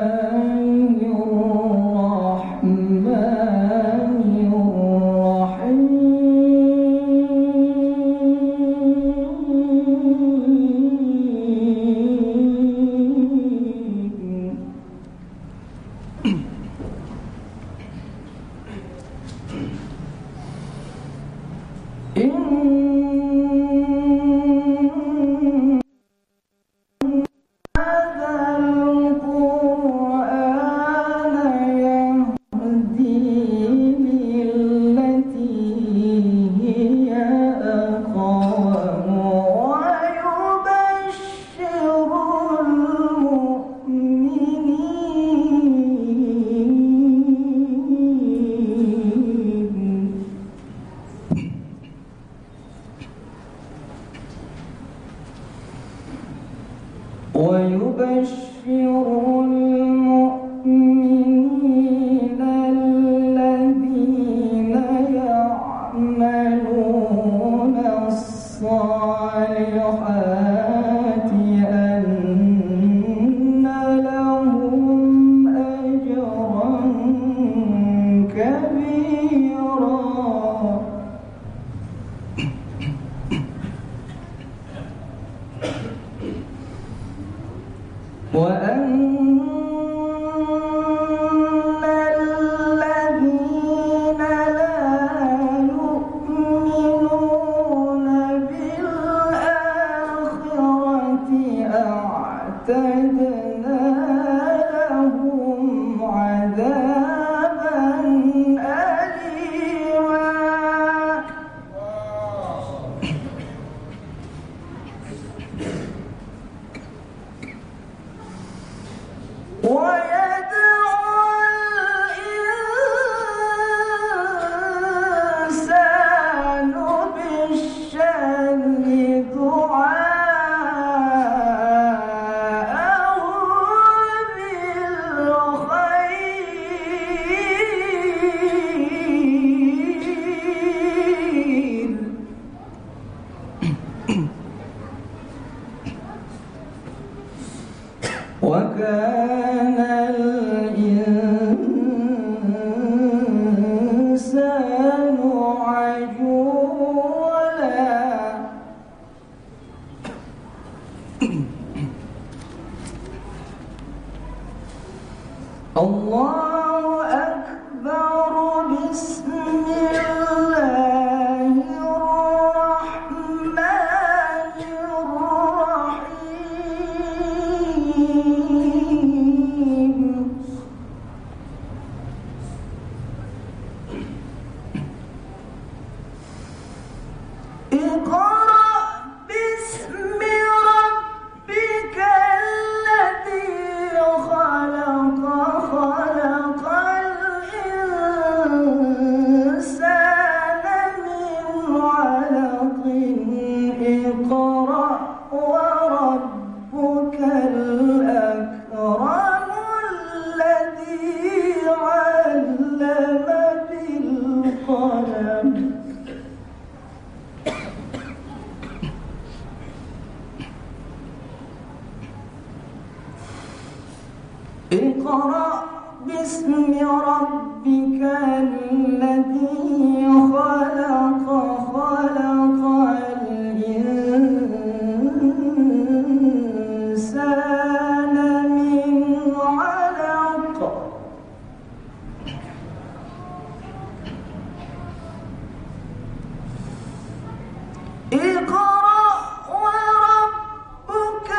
ويبشر المؤمنين الذين يعملون الصالحات أن لهم أجرا كبيرا وأن الذين لا يؤمنون بالآخرة أعتدنا لهم عذابا أليما ويدعو الإنسان بالشر دعاءه بالخير وكان الإنسان عجولا الله أكبر بسم الله الرحمن الرحيم اقرأ باسم ربك الذي خلق خلق الإنسان من علق اقرأ وربك الأكرم الذي علم بالقلم اقرأ باسم ربك الذي خلق خلق الإنسان من علق اقرأ وربك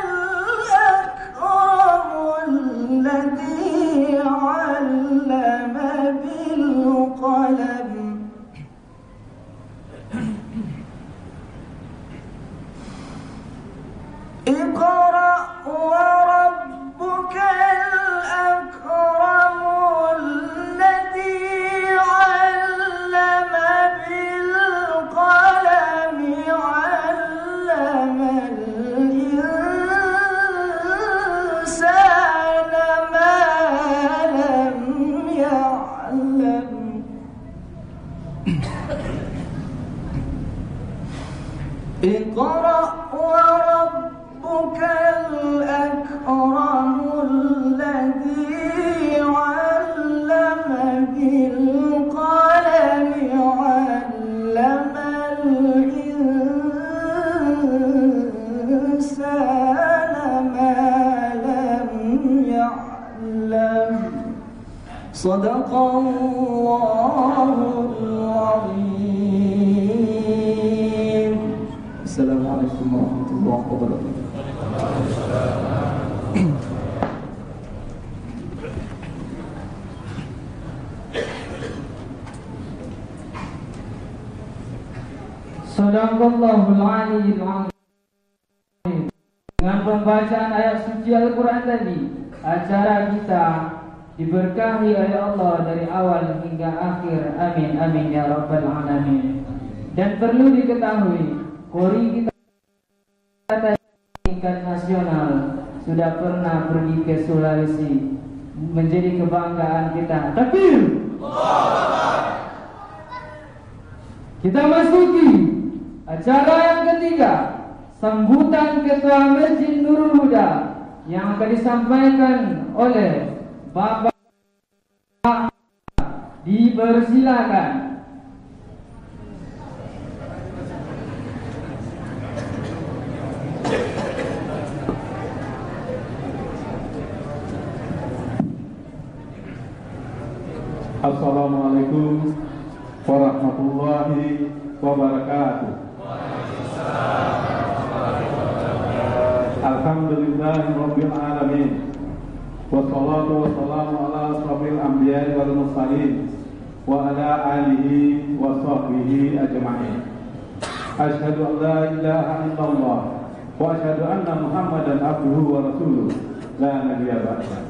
الأكرم الذي علم بالقلم اقرأ وربك الأكرم الذي علم بالقلم علم الإنسان ما لم يعلم اقرأ وربك الأكرم الذي Sadaqallahul Azim. Assalamualaikum warahmatullahi wabarakatuh. Sadaqallahul Aliyyil Azim. Dengan pembacaan ayat suci Al-Quran tadi, acara kita diberkahi oleh Allah dari awal hingga akhir. Amin amin ya rabbal alamin. Dan perlu diketahui, Kori kita tingkat nasional sudah pernah pergi ke Sulawesi, menjadi kebanggaan kita. Takbir. Kita masuki acara yang ketiga, sambutan Ketua Masjid Nurul Huda yang akan disampaikan oleh Bapak. Dipersilakan. Assalamualaikum warahmatullahi wabarakatuh. Alhamdulillahirabbil alamin. Wassalatu wassalamu ala asrofil anbiya'i wal mursalin wa ala alihi wa sahbihi ajma'in. Asyhadu an la ilaha illallah wa asyhadu anna Muhammadan abduhu wa rasuluh la nabiyya ba'dah.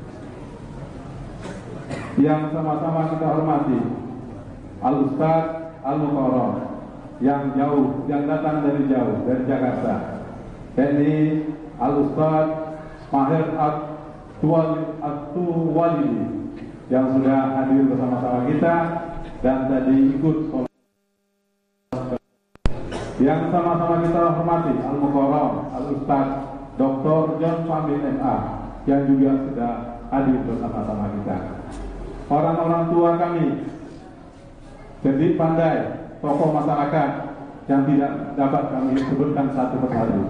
Yang sama-sama kita hormati Al-Ustaz Al-Mukarram yang jauh, yang datang dari jauh, dari Jakarta. Ini Al-Ustaz Mahir At-Tuwalidi yang sudah hadir bersama-sama kita dan tadi ikut yang sama-sama kita hormati Al-Mukarram Al-Ustaz Dr. John Pamit MA yang juga sudah hadir bersama-sama kita. Orang-orang tua kami, jadi pandai, tokoh masyarakat yang tidak dapat kami sebutkan satu persatu.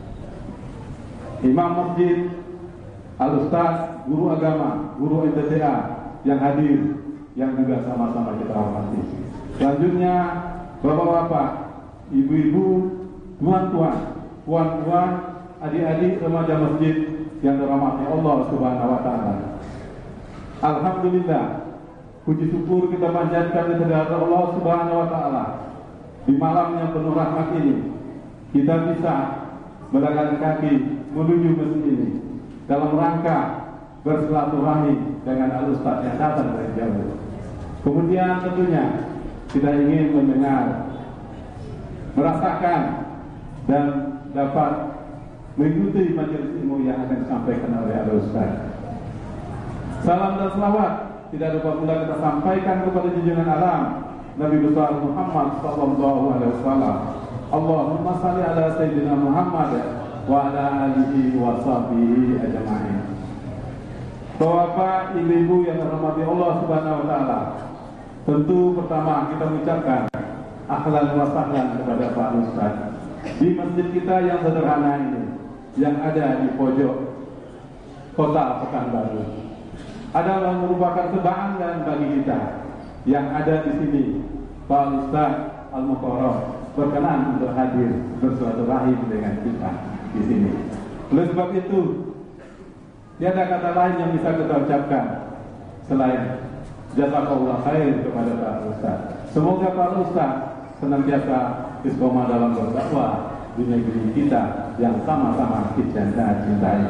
Imam Masjid, Al-Ustaz, guru agama, guru MTTA yang hadir, yang juga sama-sama kita hormati. Selanjutnya, bapak-bapak, ibu-ibu, tuan-tuan, puan-puan, adik-adik remaja masjid yang dirahmati Allah Subhanahu wa Ta'ala. Alhamdulillah, puji syukur kita panjatkan kepada Allah Subhanahu wa Ta'ala. Di malam yang penuh rahmat ini, kita bisa berjalan kaki menuju masjid ini dalam rangka bersilaturahmi dengan Al-Ustaz yang datang dari jauh. Kemudian tentunya kita ingin mendengar, merasakan dan dapat mengikuti majelis ilmu yang akan disampaikan oleh Al-Ustaz. Salam dan selawat tidak lupa pula kita sampaikan kepada junjungan alam Nabi besar Muhammad sallallahu alaihi wasallam. Allahumma shalli ala sayyidina Muhammad wa ala alihi wa sahbihi ajma'in. Bapak, ibu-ibu yang dirahmati Allah Subhanahu wa Ta'ala, tentu pertama kita mengucapkan ahlan wa sahlan kepada Pak Ustaz di masjid kita yang sederhana ini, yang ada di pojok kota Pekanbaru. Adalah merupakan kebanggaan bagi kita yang ada di sini. Pak Ustaz Al-Mukarram berkenan untuk hadir bersilaturahim dengan kita di sini. Oleh sebab itu, tiada kata lain yang bisa kita ucapkan selain jazakallah khair kepada Pak Ustaz. Semoga Pak Ustaz senantiasa istiqomah dalam berdakwah di negeri kita yang sama-sama kita cintai.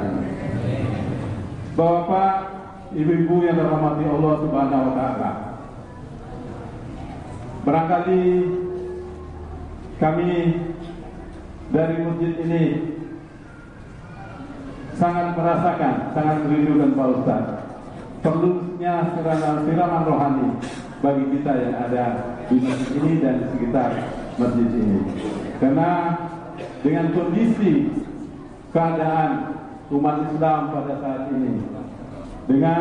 Bapak, ibu-ibu yang dirahmati Allah Subhanahu wa Ta'ala, barangkali kami dari masjid ini sangat merasakan, sangat merindukan Pak Ustaz. Perlunya siraman rohani bagi kita yang ada di masjid ini dan di sekitar masjid ini. Karena dengan kondisi keadaan umat Islam pada saat ini, dengan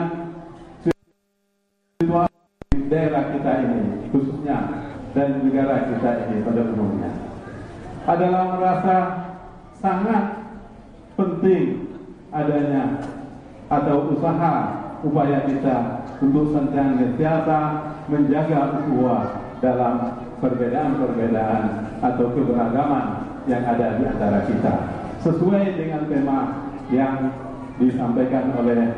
situasi daerah kita ini khususnya dan negara kita ini pada umumnya, adalah merasa sangat penting adanya atau upaya kita untuk senantiasa menjaga ukhuwah dalam perbedaan-perbedaan atau keberagaman yang ada di antara kita, sesuai dengan tema yang disampaikan oleh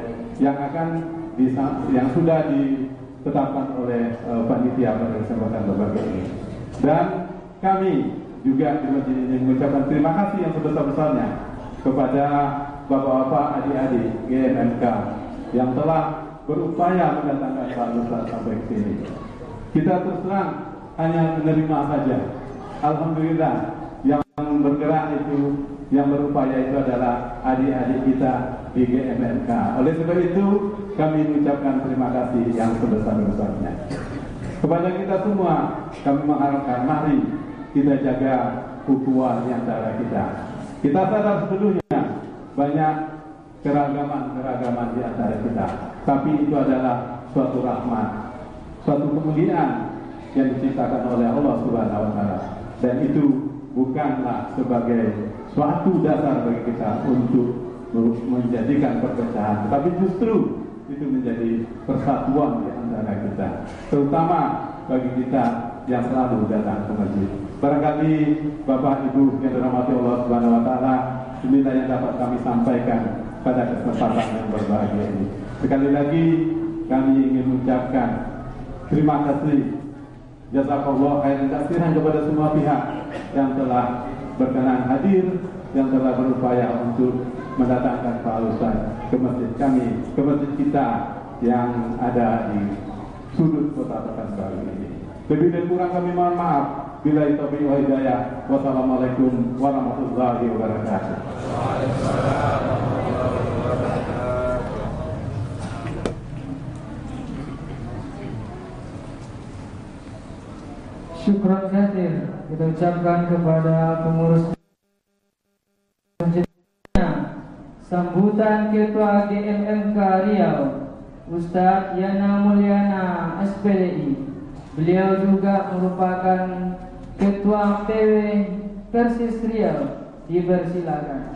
yang sudah ditetapkan oleh panitia pada kesempatan berbagai ini. Dan kami juga di masjid ini mengucapkan terima kasih yang sebesar-besarnya kepada bapak-bapak, adik-adik GMMK yang telah berupaya mendatangkan Pak Ustaz sampai ke sini. Kita terus terang hanya menerima saja. Alhamdulillah, yang bergerak itu, yang berupaya itu adalah adik-adik kita di GMMK. Oleh sebab itu, kami mengucapkan terima kasih yang sebesar-besarnya. Kepada kita semua, kami mengharapkan mari kita jaga ukhuwah di antara kita. Kita sadar sebetulnya banyak keragaman di antara kita, tapi itu adalah suatu rahmat, suatu kemuliaan yang diciptakan oleh Allah Subhanahu wa taala, dan itu bukanlah sebagai suatu dasar bagi kita untuk menjadikan perpecahan, tapi justru itu menjadi persatuan di antara kita, terutama bagi kita yang selalu datang ke masjid. Barangkali Bapak Ibu yang dirahmati Allah Subhanahu wa taala, inilah yang dapat kami sampaikan pada kesempatan yang berbahagia ini. Sekali lagi kami ingin mengucapkan terima kasih, jazakallahu khairan katsiran kepada semua pihak yang telah berkenan hadir, yang telah berupaya untuk mendatangkan Pak Ustaz ke masjid kami, ke masjid kita yang ada di sudut kota Pekanbaru ini. Lebih dan kurang kami mohon maaf. Billahi taufiq wal hidayah. Wassalamualaikum warahmatullahi wabarakatuh. Syukran katsir kita ucapkan kepada pengurus masjidnya. Sambutan Ketua GMMK Riau, Ustadz Yana Mulyana SPDI. Beliau juga merupakan Ketua PW Persis Riau. Dipersilakan.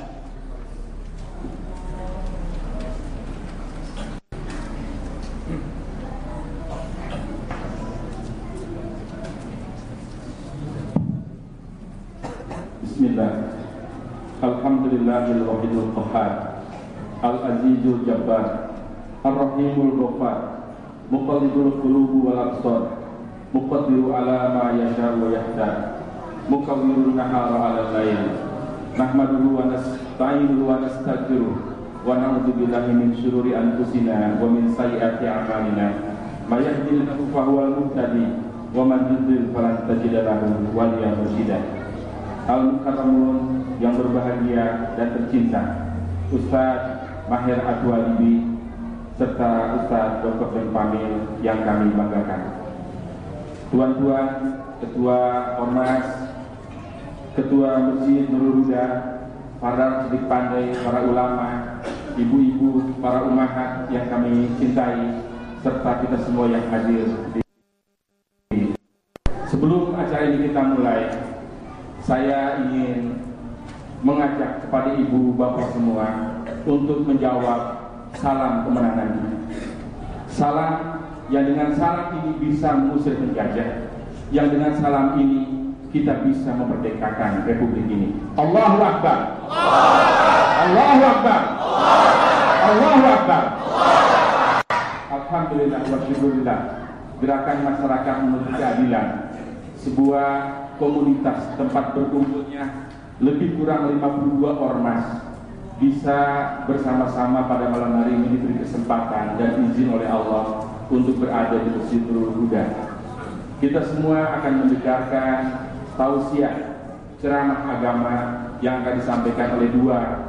Bismillah. Alhamdulillahil wahidul qahhar, al-azizul jabbar, ar-rahimul ghafar, muqallibul qulubi wal absar, muqaddiru ala ma yasha wa yahdar, mukawwirun nahara ala al-layl. Nahmaduhu wa nasta'inuhu wa nastaghfiruh wa na'udzu billahi min syururi anfusina wa min sayyiati a'malina. May yahdihillahu fa huwal muhtadi wa man yudlil falan tajida lahu waliyan mursyida. Al-Mukarramun yang berbahagia dan tercinta, Ustaz Mahir Adwalibi serta Ustaz Dr. Ben Pamil yang kami banggakan. Tuan-tuan, Ketua Ormas, Ketua Masjid Nurul Huda, para cerdik pandai, para ulama, ibu-ibu, para umahat yang kami cintai, serta kita semua yang hadir. Sebelum acara ini kita mulai, saya ingin mengajak kepada ibu bapak semua untuk menjawab salam kemenangan ini. Salam yang dengan salam ini bisa mengusir penjajah, yang dengan salam ini kita bisa memerdekakan republik ini. Allahu Akbar. Allahu Akbar. Allahu Akbar. Alhamdulillah wa syukurillah. Gerakan masyarakat menuntut keadilan, sebuah komunitas tempat berkumpulnya lebih kurang 52 ormas bisa bersama-sama pada malam hari ini diberi kesempatan dan izin oleh Allah untuk berada di Masjid Nurul Huda. Kita semua akan mendengarkan tausiah ceramah agama yang akan disampaikan oleh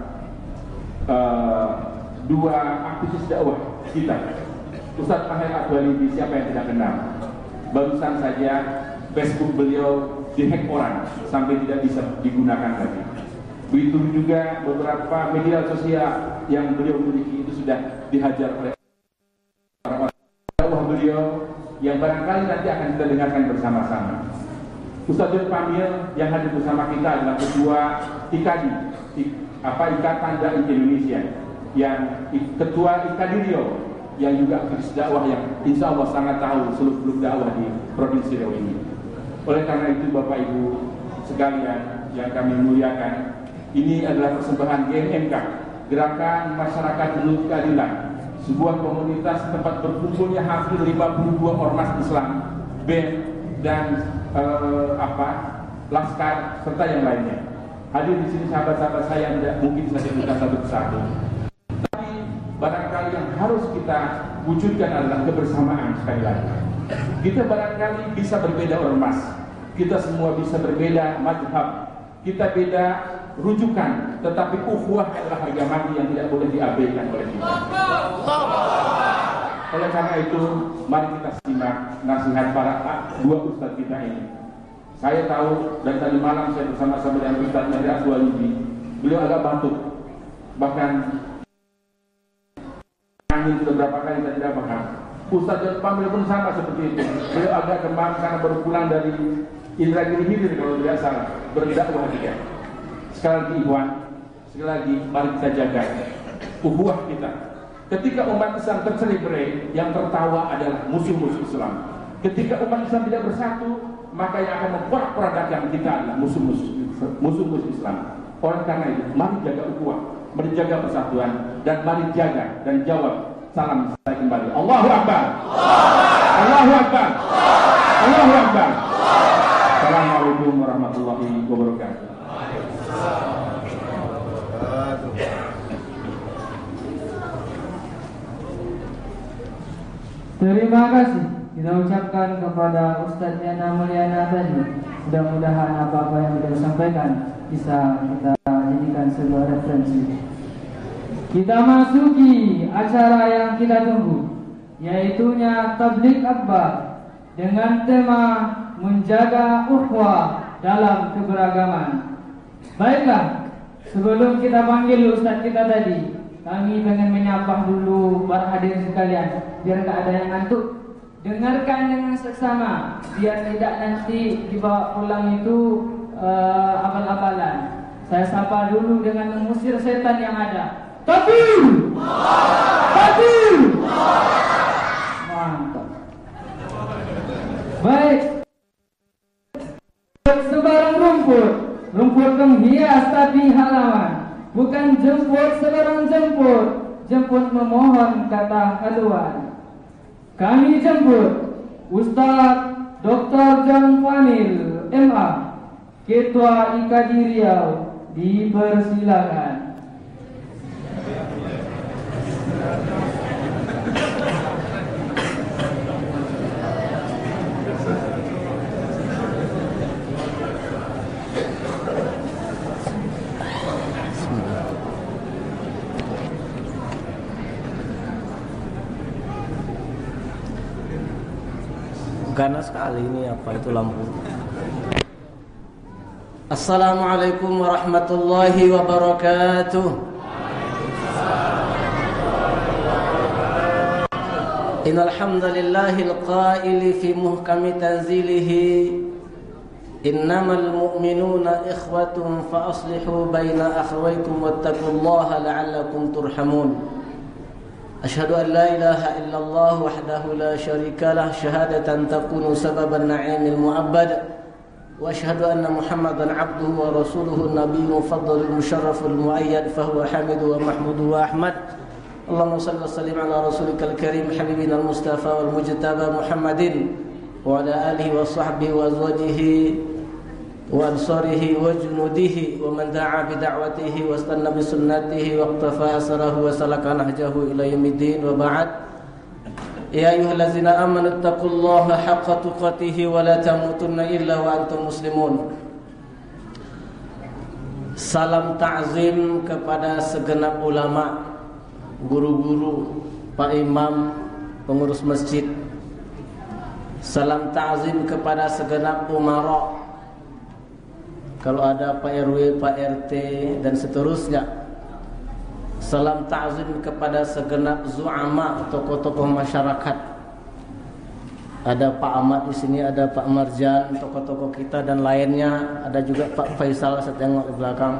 dua aktivis dakwah kita, Ustadz Mahir Adwalibi. Siapa yang tidak kenal? Barusan saja Facebook beliau dihack orang sampai tidak bisa digunakan lagi. Begitu juga beberapa media sosial yang beliau miliki itu sudah dihajar oleh orang-orang dakwah beliau yang barangkali nanti akan kita dengarkan bersama-sama. Ustaz Ben Pamil yang hadir bersama kita adalah Ketua IKADI, Ikatan Dai Indonesia, yang Ketua IKADI Riau, yang juga aktivis dakwah yang insya Allah sangat tahu seluk-beluk dakwah di Provinsi Riau ini. Oleh karena itu Bapak Ibu sekalian yang kami muliakan, ini adalah persembahan GMMK, Gerakan Masyarakat Menuntut Keadilan, sebuah komunitas tempat berkumpulnya hampir 52 ormas Islam, BEM dan Laskar serta yang lainnya. Hadir di sini sahabat-sahabat saya yang tidak mungkin bisa disebutkan satu persatu. Tapi barangkali yang harus kita wujudkan adalah kebersamaan sekali lagi. Kita barangkali bisa berbeda ormas, kita semua bisa berbeda mazhab, kita beda rujukan, tetapi ukhuwah adalah harga mati yang tidak boleh diabaikan oleh kita. Oleh karena itu, mari kita simak nasihat para dua ustaz kita ini. Saya tahu dan tadi malam saya bersama-sama dengan Ustaz Mahdi Aswalidi, beliau agak batuk, bahkan angin beberapa kali saya tidak paham. Ustaz John Pamil pun sama seperti itu. Beliau agak demam karena baru pulang dari Indragiri Hilir kalau tidak salah, berdakwah dia. Sekali lagi Ikhwan, sekali lagi mari kita jaga ukhuwah kita. Ketika umat Islam tercelebrate, yang tertawa adalah musuh-musuh Islam. Ketika umat Islam tidak bersatu, maka yang akan memporak-porandakan kita adalah musuh-musuh Islam. Oleh karena itu, mari jaga ukhuwah, mari jaga persatuan, dan mari jaga dan jawab salam saya kembali. Allahu Akbar. Allahu Akbar. Allahu Akbar. Assalamualaikum warahmatullahi wabarakatuh. Terima kasih kita ucapkan kepada Ustaz Yana Mulyana tadi. Mudah-mudahan apa-apa yang beliau sampaikan bisa kita jadikan sebuah referensi. Kita masuki acara yang kita tunggu, yaitunya Tabligh Akbar dengan tema menjaga ukhuwah dalam keberagaman. Baiklah, sebelum kita panggil Ustaz kita tadi, kami ingin menyapa dulu para hadirin sekalian, biar tak ada yang ngantuk. Dengarkan dengan seksama, biar tidak nanti dibawa pulang itu abal-abalan. Saya sapa dulu dengan mengusir setan yang ada. Takbir! Takbir! Mantap. Baik. Sebarang rumput penghias tapi halaman. Bukan jemput sebarang jemput, jemput memohon kata haluan. Kami jemput Ustaz Dr. John Pamil MA, Ketua IKADI Riau, dipersilakan. Ganas sekali ini apa itu lampu. Assalamualaikum warahmatullahi wabarakatuh. Innal hamdalillahil qaili fi muhkami tanzilihi innamal mu'minuna ikhwatun fa aslihu baina akhawaykum wattaqullaha la'allakum turhamun. أشهد أن لا إله إلا الله وحده لا شريك له شهادة تكون سبب النعيم المؤبد وأشهد أن محمدا عبده ورسوله النبي المفضل المشرف المؤيد فهو حامد ومحمود وأحمد. اللهم صل وسلم على رسولك الكريم حبيبنا المصطفى والمجتبى محمد وعلى آله وصحبه وأزواجه وأنصاره وجنوده ومن دعا بدعوته واستنى بسنته واقتفى أثره وسلك نهجه إلى يوم الدين وبعد. يا أيها الذين آمنوا اتقوا الله حق تقاته ولا تموتن إلا وأنتم مسلمون. Salam ta'zim kepada segenap ulama, guru-guru, pak imam, pengurus masjid. Salam ta'zim kepada segenap umara, kalau ada Pak RW, Pak RT dan seterusnya. Salam ta'zim kepada segenap zu'ama, tokoh-tokoh masyarakat. Ada Pak Ahmad di sini, ada Pak Marjan, tokoh-tokoh kita dan lainnya. Ada juga Pak Faisal, saya tengok di belakang.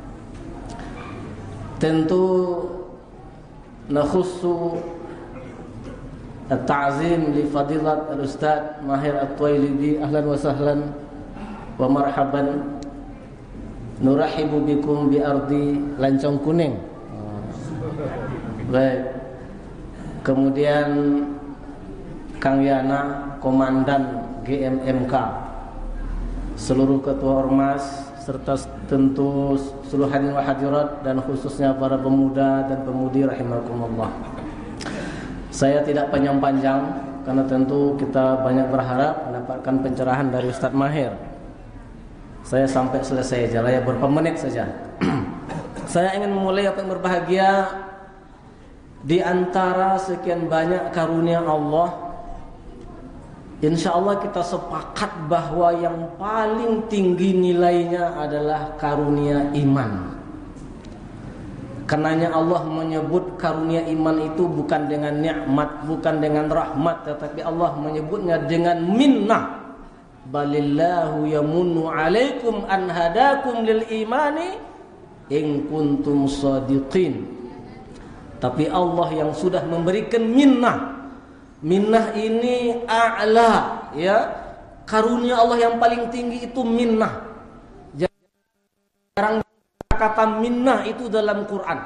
Tentu nakhussu At-ta'zim li fadilat al-Ustaz Mahir At-Twailibi. Ahlan wa sahlan wa marhaban. Nurahibu bikum bi ardi Lancong Kuning. Baik. Kemudian Kang Yana, Komandan GMMK, seluruh ketua ormas serta tentu seluruh hadirin wa hadirat dan khususnya para pemuda dan pemudi rahimakumullah. Saya tidak panjang-panjang karena tentu kita banyak berharap mendapatkan pencerahan dari Ustaz Mahir. Saya sampai selesai aja lah ya, beberapa menit saja. Saya ingin memulai apa yang berbahagia di antara sekian banyak karunia Allah. Insya Allah kita sepakat bahwa yang paling tinggi nilainya adalah karunia iman. Karenanya Allah menyebut karunia iman itu bukan dengan nikmat, bukan dengan rahmat, tetapi Allah menyebutnya dengan minnah. Balillahu yamunnu alaikum an hadakum lil imani in kuntum shadiqin. Tapi Allah yang sudah memberikan minnah. Minnah ini a'la, ya. Karunia Allah yang paling tinggi itu minnah. Jarang kata minnah itu dalam Quran.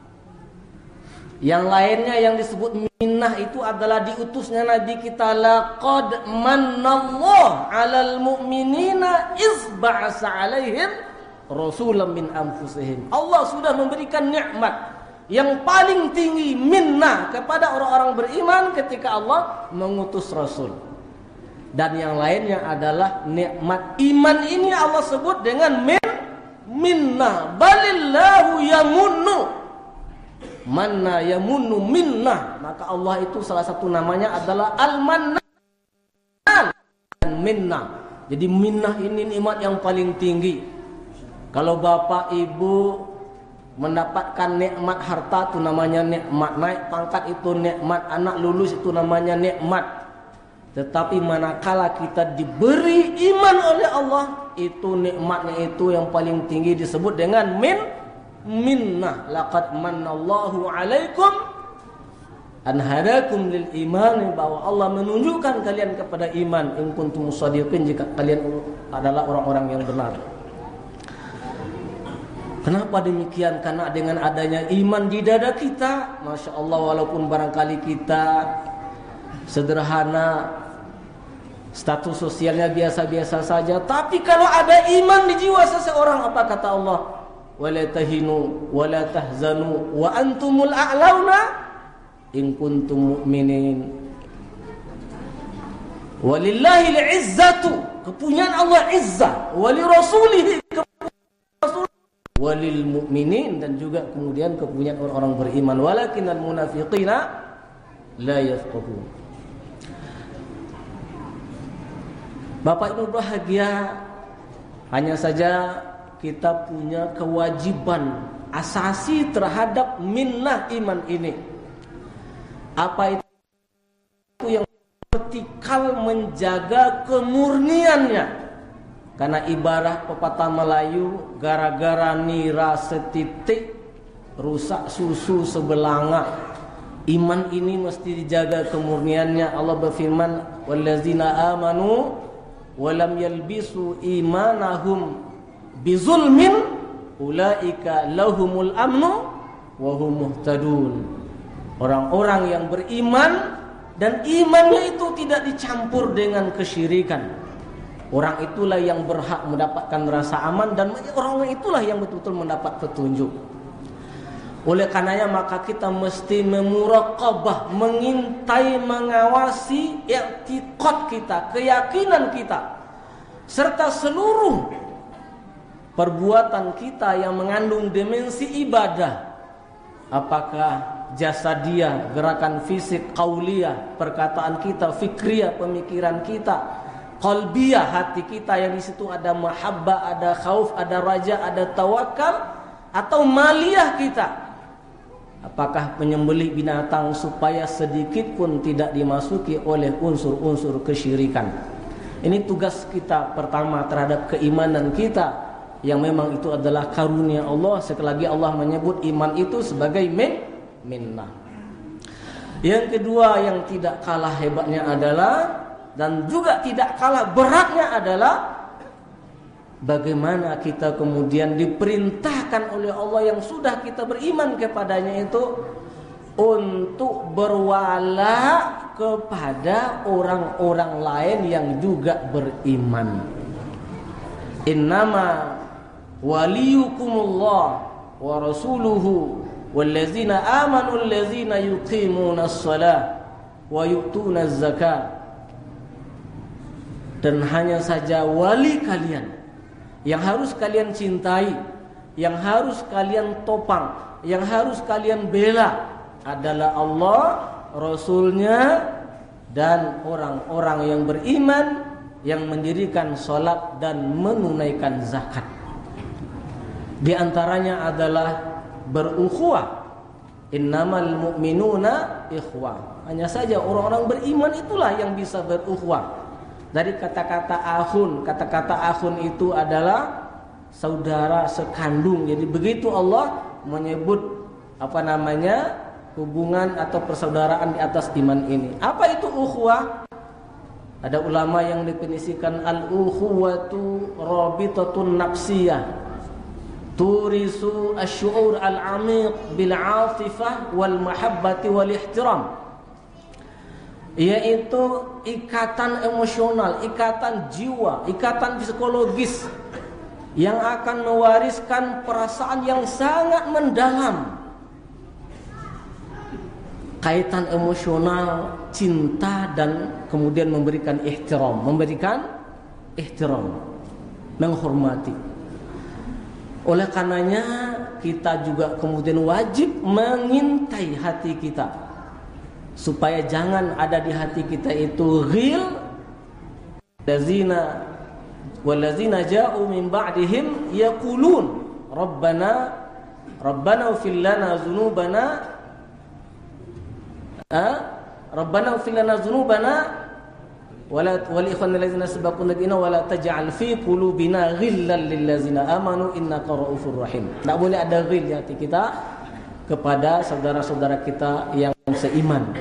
Yang lainnya yang disebut minnah itu adalah diutusnya Nabi kita, laqad mannallahu 'alal mu'minina iz ba'asa 'alaihim rasulan min anfusihim. Allah sudah memberikan nikmat yang paling tinggi, minnah, kepada orang-orang beriman ketika Allah mengutus rasul. Dan yang lainnya adalah nikmat iman. Ini Allah sebut dengan minnah. Balillahu yamunnu. Manna yamunnu minnah. Maka Allah itu salah satu namanya adalah Al-Mannan dan minnah. Jadi minnah ini nikmat yang paling tinggi. Kalau bapak ibu mendapatkan nikmat harta itu namanya nikmat, naik pangkat itu nikmat, anak lulus itu namanya nikmat. Tetapi manakala kita diberi iman oleh Allah, itu nikmatnya itu yang paling tinggi disebut dengan minnah. Laqad mannallahu 'alaikum an hadakum lil iman, bahwa Allah menunjukkan kalian kepada iman, in kuntum shadiqin, jika kalian adalah orang-orang yang benar. Kenapa demikian? Karena dengan adanya iman di dada kita, Masya Allah, walaupun barangkali kita sederhana, status sosialnya biasa-biasa saja, tapi kalau ada iman di jiwa seseorang, apa kata Allah? Wala tahinu wala tahzanu wa antumul a'launa in kuntum mu'minin. Walillahil izzatu, kepunyaan Allah izzah, wali rasulihi, walil mu'minin, dan juga kemudian kepunyaan orang-orang beriman. Walakinnal munafiqina la yafqahun. Bapak Ibu bahagia, hanya saja kita punya kewajiban asasi terhadap minnah iman ini. Apa itu yang vertikal, menjaga kemurniannya. Karena ibarat pepatah Melayu, gara-gara nira setitik rusak susu sebelanga. Iman ini mesti dijaga kemurniannya. Allah berfirman, wallazina amanu walam yalbisu imanahum bizulmin ulaika lahumul amnu wa hum muhtadun. Orang-orang yang beriman dan imannya itu tidak dicampur dengan kesyirikan, orang itulah yang berhak mendapatkan rasa aman, dan orang itulah yang betul-betul mendapat petunjuk. Oleh karenanya maka kita mesti memuraqabah, mengintai, mengawasi i'tiqad kita, keyakinan kita, serta seluruh perbuatan kita yang mengandung dimensi ibadah. Apakah jasadiyah, gerakan fisik, qauliyah, perkataan kita, fikriyah, pemikiran kita, qalbiyah, hati kita yang di situ ada mahabbah, ada khauf, ada raja, ada tawakal, atau maliyah kita. Apakah penyembelih binatang supaya sedikit pun tidak dimasuki oleh unsur-unsur kesyirikan. Ini tugas kita pertama terhadap keimanan kita, yang memang itu adalah karunia Allah. Sekali lagi Allah menyebut iman itu sebagai minnah. Yang kedua yang tidak kalah hebatnya adalah, dan juga tidak kalah beratnya adalah, bagaimana kita kemudian diperintahkan oleh Allah yang sudah kita beriman kepadanya itu untuk berwala kepada orang-orang lain yang juga beriman. Innama waliyukumullah wa rasuluhu wallazina amanu allazina yuqimunas shalah wa yu'tunaz zakat. Dan hanya saja wali kalian yang harus kalian cintai, yang harus kalian topang, yang harus kalian bela adalah Allah, Rasulnya, dan orang-orang yang beriman, yang mendirikan sholat dan menunaikan zakat. Di antaranya adalah berukhuwah. Innamal mu'minuna ikhwah. Hanya saja orang-orang beriman itulah yang bisa berukhuwah. Dari kata-kata akhun, kata-kata akhun itu adalah saudara sekandung. Jadi begitu Allah menyebut hubungan atau persaudaraan di atas iman ini. Apa itu ukhuwah? Ada ulama yang definisikan al-ukhuwatu rabitatun nafsiyah turisu asy-syu'ur al-'amiq bil 'atifah wal mahabbati wal ihtiram. Yaitu ikatan emosional, ikatan jiwa, ikatan psikologis yang akan mewariskan perasaan yang sangat mendalam. Kaitan emosional, cinta, dan kemudian memberikan ihtiram, menghormati. Oleh karenanya kita juga kemudian wajib mengintai hati kita supaya jangan ada di hati kita itu ghil, wallazina ja'u min ba'dihim yaqulun rabbana ighfir lana dzunubana Rabbana ighfir lana dzunubana wa li ikhwanina allazina sabaquna bina wa la taj'al fi qulubina ghillan lil ladzina amanu innaka ra'ufur rahim. Tidak boleh ada ghil di hati kita kepada saudara-saudara kita yang seiman.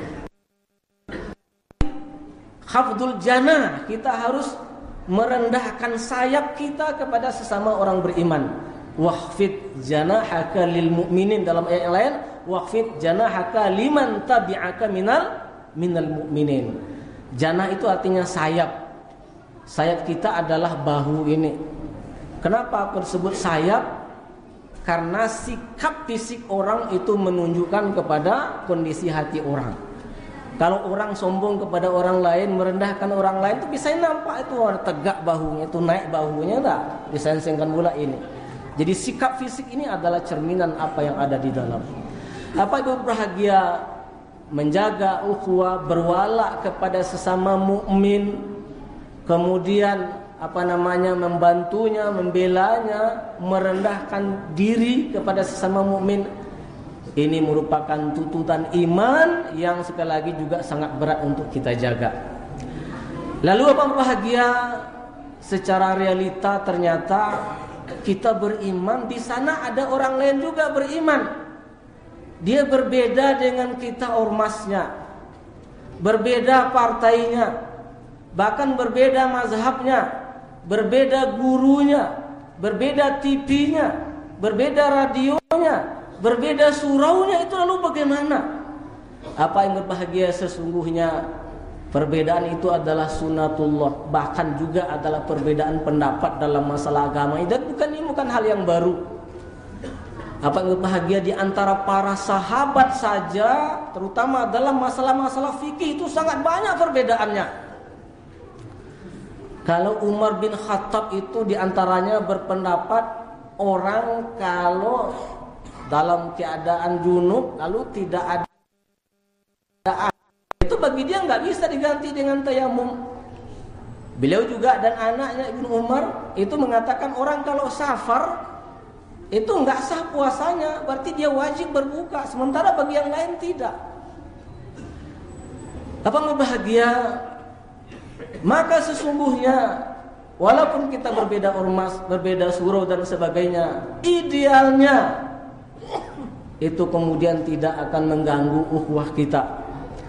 Khafdul janah, kita harus merendahkan sayap kita kepada sesama orang beriman. Wahfid janahaka lil mu'minin, dalam ayat yang lain waqfid janahaka liman tabi'aka minal mu'minin. Janah itu artinya sayap. Sayap kita adalah bahu ini. Kenapa aku disebut sayap? Karena sikap fisik orang itu menunjukkan kepada kondisi hati orang. Kalau orang sombong kepada orang lain, merendahkan orang lain, itu bisa nampak itu orang tegak bahunya, itu naik bahunya, enggak disensengkan pula ini. Jadi sikap fisik ini adalah cerminan apa yang ada di dalam. Apa itu berbahagia, menjaga ukhuwah, berwala kepada sesama mukmin, kemudian membantunya, membelanya, merendahkan diri kepada sesama mukmin. Ini merupakan tuntutan iman yang sekali lagi juga sangat berat untuk kita jaga. Lalu apa berbahagia? Secara realita ternyata kita beriman, di sana ada orang lain juga beriman. Dia berbeda dengan kita ormasnya, berbeda partainya, bahkan berbeda mazhabnya, berbeda gurunya, berbeda TV-nya, berbeda radionya, berbeda suraunya. Itu lalu bagaimana? Apa yang berbahagia sesungguhnya? Perbedaan itu adalah sunatullah, bahkan juga adalah perbedaan pendapat dalam masalah agama. Dan ini bukan hal yang baru. Apa yang berbahagia di antara para sahabat saja, terutama dalam masalah-masalah fikih, itu sangat banyak perbedaannya. Kalau Umar bin Khattab itu diantaranya berpendapat orang kalau dalam keadaan junub lalu tidak ada itu bagi dia nggak bisa diganti dengan tayamum. Beliau juga dan anaknya Ibnu Umar itu mengatakan orang kalau safar itu nggak sah puasanya, berarti dia wajib berbuka, sementara bagi yang lain tidak. Apa yang berbahagia? Maka sesungguhnya walaupun kita berbeda ormas, berbeda surau dan sebagainya, idealnya itu kemudian tidak akan mengganggu ukhuwah kita,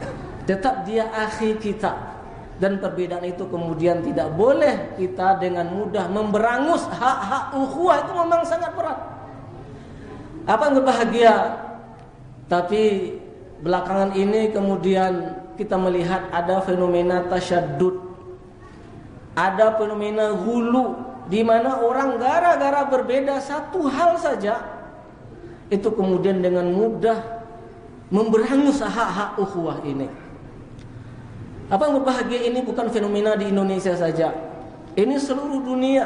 tetap dia akhi kita. Dan perbedaan itu kemudian tidak boleh kita dengan mudah memberangus hak-hak ukhuwah, itu memang sangat berat. Apa yang berbahagia? Tapi belakangan ini kemudian kita melihat ada fenomena tasyaddud, ada fenomena hulu, di mana orang gara-gara berbeda satu hal saja itu kemudian dengan mudah memberangus hak-hak ukhuwah ini. Apa yang berbahagia ini bukan fenomena di Indonesia saja, ini seluruh dunia.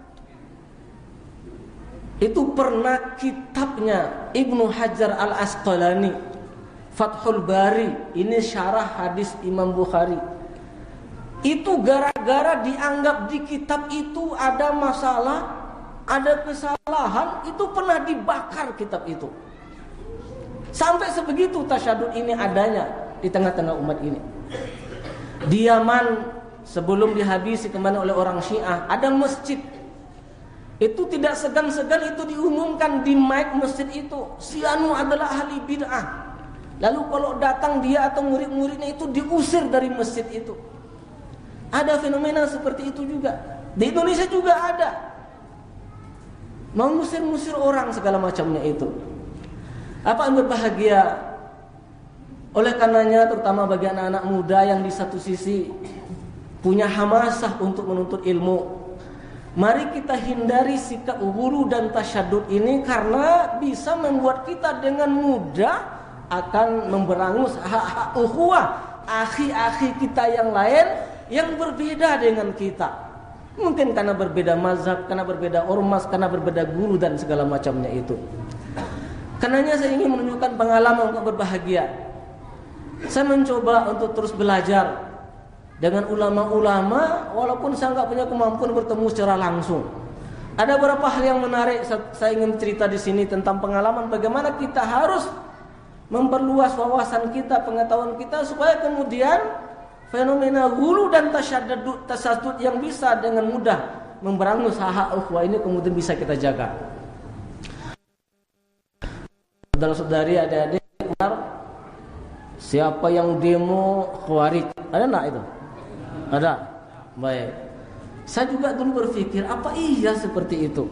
Itu pernah kitabnya Ibnu Hajar Al-Asqalani, Fathul Bari, ini syarah hadis Imam Bukhari. Itu gara-gara dianggap di kitab itu ada masalah, ada kesalahan, itu pernah dibakar kitab itu. Sampai sebegitu tasyadud ini adanya di tengah-tengah umat ini. Di Yaman sebelum dihabisi kembali oleh orang Syiah, ada masjid. Itu tidak segan-segan itu diumumkan di mic masjid itu, si anu adalah ahli bid'ah. Lalu kalau datang dia atau murid-muridnya itu diusir dari masjid itu. Ada fenomena seperti itu juga. Di Indonesia juga ada. Mau musir-musir orang segala macamnya itu. Apa yang berbahagia? Oleh karenanya terutama bagi anak-anak muda yang di satu sisi punya hamasah untuk menuntut ilmu, mari kita hindari sikap hulu dan tasyaddud ini, karena bisa membuat kita dengan mudah akan memberangus hak-hak ukhuwah akhi-akhi kita yang lain yang berbeda dengan kita. Mungkin karena berbeda mazhab, karena berbeda ormas, karena berbeda guru dan segala macamnya itu. Karenanya saya ingin menunjukkan pengalaman untuk berbahagia. Saya mencoba untuk terus belajar dengan ulama-ulama, walaupun saya nggak punya kemampuan bertemu secara langsung. Ada beberapa hal yang menarik saya ingin cerita di sini tentang pengalaman bagaimana kita harus memperluas wawasan kita, pengetahuan kita, supaya kemudian fenomena hulu dan tasyadud yang bisa dengan mudah memberangus hak-hak ukhuwah ini kemudian bisa kita jaga. Saudara-saudari, adik-adik, siapa yang demo Khawarij? Ada enggak itu? Ada. Baik. Saya juga dulu berpikir, apa iya seperti itu?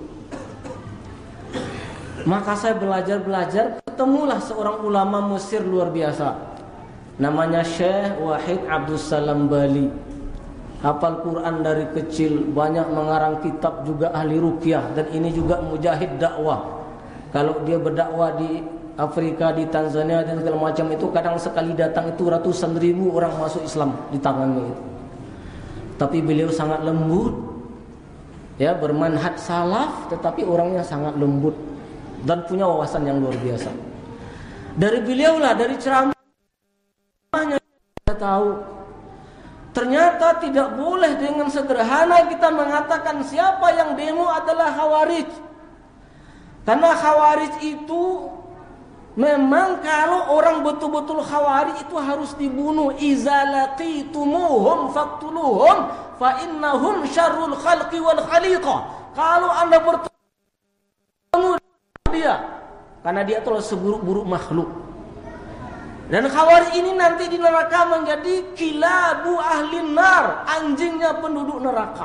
Maka saya belajar, ketemulah seorang ulama Mesir luar biasa. Namanya Syekh Wahid Abdul Salam Bali. Hafal Quran dari kecil, banyak mengarang kitab, juga ahli ruqyah, dan ini juga mujahid dakwah. Kalau dia berdakwah di Afrika, di Tanzania dan segala macam itu, kadang sekali datang itu ratusan ribu orang masuk Islam di tangannya itu. Tapi beliau sangat lembut, ya, bermanhaj salaf, tetapi orangnya sangat lembut dan punya wawasan yang luar biasa. Dari beliau lah, dari ceramahnya kita tahu ternyata tidak boleh dengan sederhana kita mengatakan siapa yang demo adalah Khawarij. Karena Khawarij itu memang kalau orang betul-betul Khawarij itu harus dibunuh. Iza laqitumuhum faqtuluhum fa innahum syarrul khalqi wal khaliqah. Kalau Anda bertemu dia, karena dia itulah seburuk-buruk makhluk. Dan Khawarij ini nanti di neraka menjadi kilabu ahli nar, anjingnya penduduk neraka.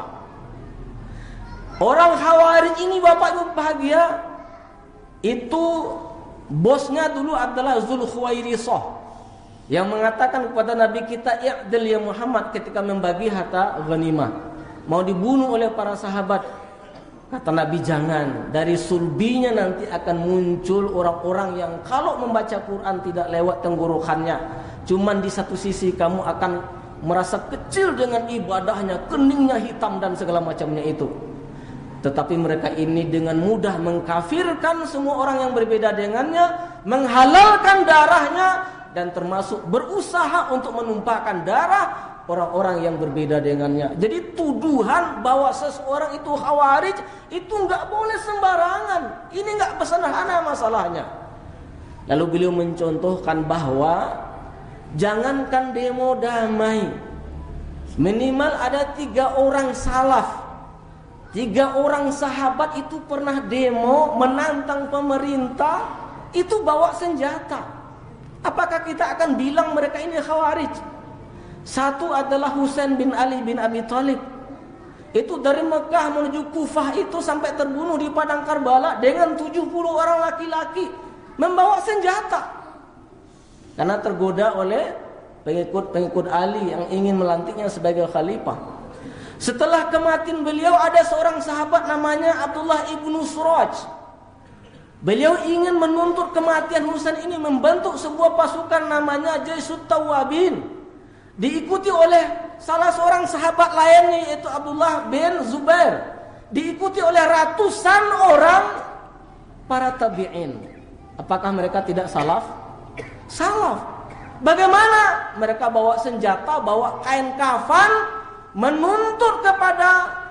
Orang Khawarij ini Bapak Ibu bahagia, itu bosnya dulu adalah Zulkhuwairisah, yang mengatakan kepada Nabi kita, "I'dil ya Muhammad," ketika membagi harta ghanimah. Mau dibunuh oleh para sahabat. Kata Nabi, jangan. Dari sulbinya nanti akan muncul orang-orang yang kalau membaca Quran tidak lewat tenggorokannya. Cuman di satu sisi kamu akan merasa kecil dengan ibadahnya, keningnya hitam dan segala macamnya itu. Tetapi mereka ini dengan mudah mengkafirkan semua orang yang berbeda dengannya, menghalalkan darahnya, dan termasuk berusaha untuk menumpahkan darah orang-orang yang berbeda dengannya. Jadi tuduhan bahwa seseorang itu Khawarij itu enggak boleh sembarangan. Ini enggak sederhana masalahnya. Lalu beliau mencontohkan bahwa jangankan demo damai, minimal ada 3 orang salaf, 3 orang sahabat itu pernah demo menantang pemerintah, itu bawa senjata. Apakah kita akan bilang mereka ini Khawarij? Satu adalah Husain bin Ali bin Abi Thalib. Itu dari Mekah menuju Kufah itu sampai terbunuh di padang Karbala dengan 70 orang laki-laki membawa senjata. Karena tergoda oleh pengikut Ali yang ingin melantiknya sebagai khalifah. Setelah kematian beliau ada seorang sahabat namanya Abdullah ibnu Suraj. Beliau ingin menuntut kematian Husain ini, membentuk sebuah pasukan namanya Jaisut Tawabin. Diikuti oleh salah seorang sahabat lainnya yaitu Abdullah bin Zubair. Diikuti oleh ratusan orang para tabi'in. Apakah mereka tidak salaf? Salaf. Bagaimana? Mereka bawa senjata, bawa kain kafan, menuntut kepada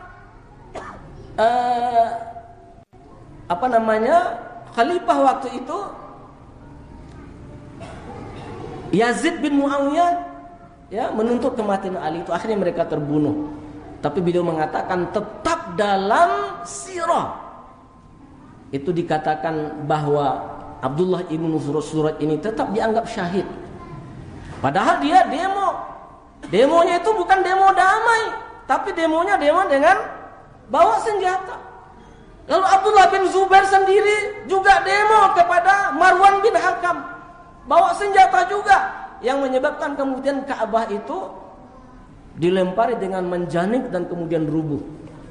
khalifah waktu itu Yazid bin Muawiyah, ya, menuntut kematian Ali. Itu akhirnya mereka terbunuh. Tapi beliau mengatakan tetap dalam sirah itu dikatakan bahwa Abdullah ibnu Suraj ini tetap dianggap syahid. Padahal dia demo. Demonya itu bukan demo damai, tapi demonya demo dengan bawa senjata. Lalu Abdullah bin Zubair sendiri juga demo kepada Marwan bin Hakam, bawa senjata juga, yang menyebabkan kemudian Ka'bah itu dilempari dengan menjanik dan kemudian rubuh.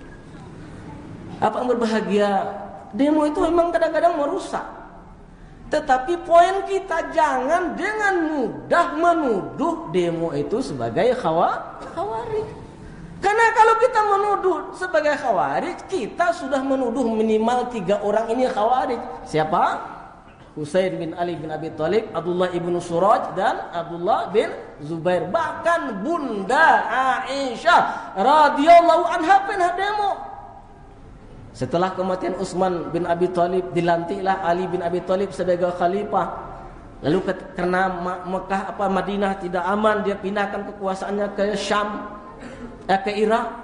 Apa yang berbahagia? Demo itu memang kadang-kadang merusak. Tetapi poin kita jangan dengan mudah menuduh demo itu sebagai khawarij. Karena kalau kita menuduh sebagai khawarij, kita sudah menuduh minimal 3 orang ini khawarij. Siapa? Husain bin Ali bin Abi Thalib, Abdullah ibnu Suraj, dan Abdullah bin Zubair. Bahkan Bunda Aisyah radhiyallahu anha pernah demo. Setelah kematian Utsman bin Abi Thalib, dilantiklah Ali bin Abi Thalib sebagai khalifah. Lalu karena Madinah tidak aman, dia pindahkan kekuasaannya ke Syam, ke Irak.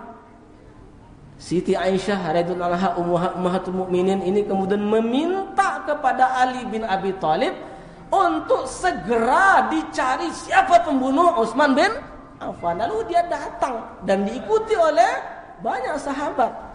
Siti Aisyah radhiyallahu anha ummahatul mukminin ini kemudian meminta kepada Ali bin Abi Thalib untuk segera dicari siapa pembunuh Utsman bin Affan. Lalu dia datang dan diikuti oleh banyak sahabat.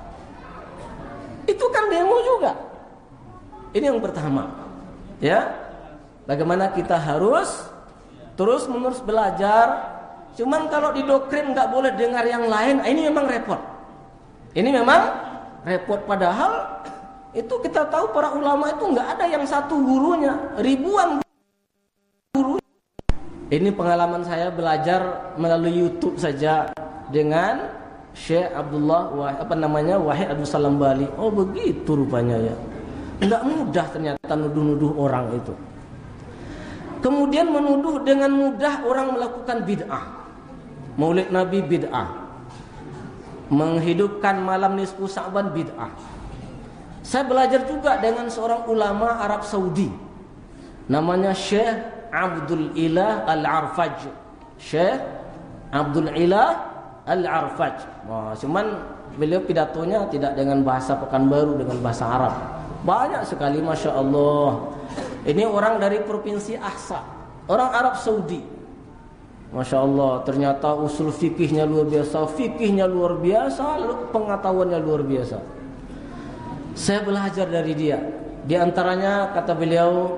Itu kan demo juga. Ini yang pertama. Ya. Bagaimana kita harus terus-menerus belajar. Cuman kalau di doktrin enggak boleh dengar yang lain, ini memang repot. Ini memang repot, padahal itu kita tahu para ulama itu enggak ada yang satu gurunya, ribuan guru. Ini pengalaman saya belajar melalui YouTube saja dengan Syekh Abdullah Wahid Abdul Salam Bali. Oh begitu rupanya ya. Enggak mudah ternyata nuduh-nuduh orang itu. Kemudian menuduh dengan mudah orang melakukan bid'ah. Maulid Nabi bid'ah. Menghidupkan malam nisfu Sa'ban bid'ah. Saya belajar juga dengan seorang ulama Arab Saudi. Namanya Syekh Abdul Ilah Al-Arfaj. Syekh Abdul Ilah Al-Arfaj. Cuman beliau pidatonya tidak dengan bahasa Pekanbaru, dengan bahasa Arab. Banyak sekali, Masya Allah. Ini orang dari provinsi Ahsa, orang Arab Saudi. Masya Allah, ternyata usul fikihnya luar biasa, fikihnya luar biasa, pengetahuannya luar biasa. Saya belajar dari dia. Di antaranya kata beliau,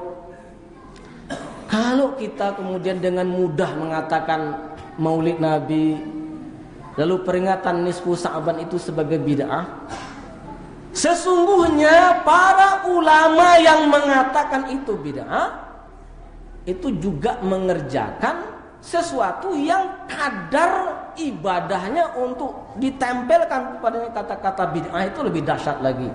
kalau kita kemudian dengan mudah mengatakan Maulid Nabi, lalu peringatan nisfu Sa'ban itu sebagai bid'ah, sesungguhnya para ulama yang mengatakan itu bid'ah itu juga mengerjakan sesuatu yang kadar ibadahnya untuk ditempelkan kepadanya kata-kata bid'ah itu lebih dahsyat lagi.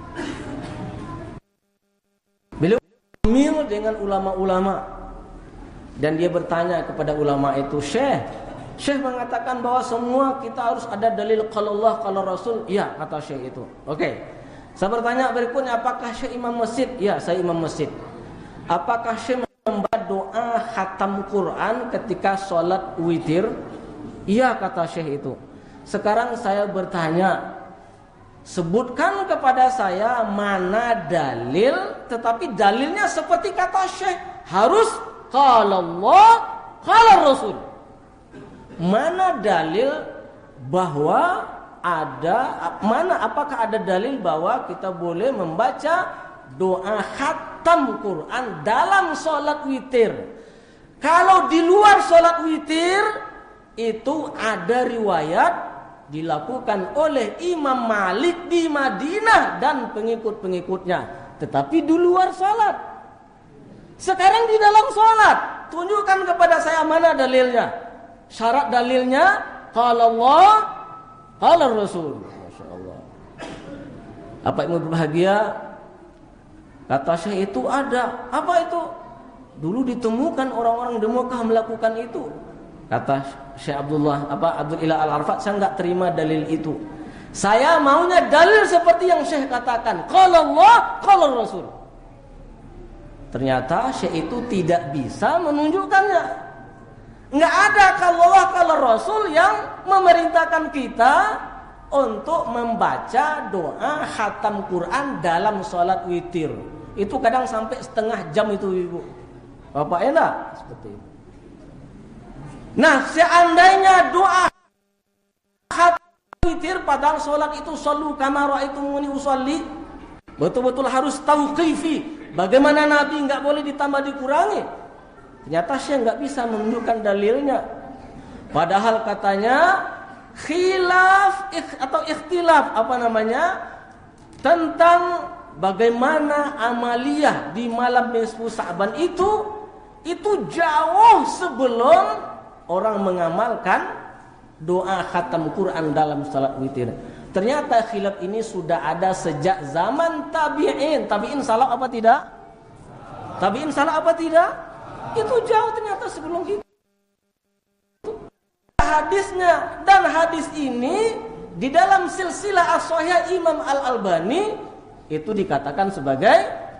Beliau mil dengan ulama-ulama dan dia bertanya kepada ulama itu, Syekh mengatakan bahwa semua kita harus ada dalil kalau Allah, kalau Rasul. Ya, kata Syekh itu. Oke. Saya bertanya berikutnya, apakah Syekh imam masjid? Ya, saya imam masjid. Apakah Syekh membaca doa khatam Quran ketika sholat witir? Iya, kata Syekh itu. Sekarang saya bertanya, sebutkan kepada saya mana dalil, tetapi dalilnya seperti kata Syekh, harus qala Allah, qala Rasul. Mana dalil bahwa apakah ada dalil bahwa kita boleh membaca doa khatam Quran dalam sholat witir? Kalau di luar sholat witir itu ada riwayat dilakukan oleh Imam Malik di Madinah dan pengikut-pengikutnya, tetapi di luar sholat. Sekarang di dalam sholat, tunjukkan kepada saya mana dalilnya. Syarat dalilnya qala Allah, qala Rasul. Masya Allah. Apa yang berbahagia? Kata Syekh itu ada. Apa itu? Dulu ditemukan orang-orang di Mekah melakukan itu. Kata Syekh Abdul Ilah Al-Arfat, saya enggak terima dalil itu. Saya maunya dalil seperti yang Syekh katakan, qala Allah, qala Rasul. Ternyata Syekh itu tidak bisa menunjukkannya. Enggak ada qala Allah, qala Rasul yang memerintahkan kita untuk membaca doa khatam Quran dalam sholat witir. Itu kadang sampai setengah jam itu, Ibu. Bapak enak seperti itu. Nah, seandainya doa khatam witir padahal sholat itu sallu kama ra'aitumuni usolli, betul-betul harus tauqifi. Bagaimana Nabi enggak boleh ditambah dikurangi? Ternyata Syekh enggak bisa menunjukkan dalilnya. Padahal katanya khilaf atau ikhtilaf tentang bagaimana amaliyah di malam nisfu Sa'ban itu jauh sebelum orang mengamalkan doa khatam Quran dalam salat witir. Ternyata khilaf ini sudah ada sejak zaman tabi'in. Tabi'in salah apa tidak? Tabi'in salah apa tidak? Itu jauh ternyata sebelum itu. Hadisnya, dan hadis ini di dalam silsilah as-shahihah Imam Al-Albani itu dikatakan sebagai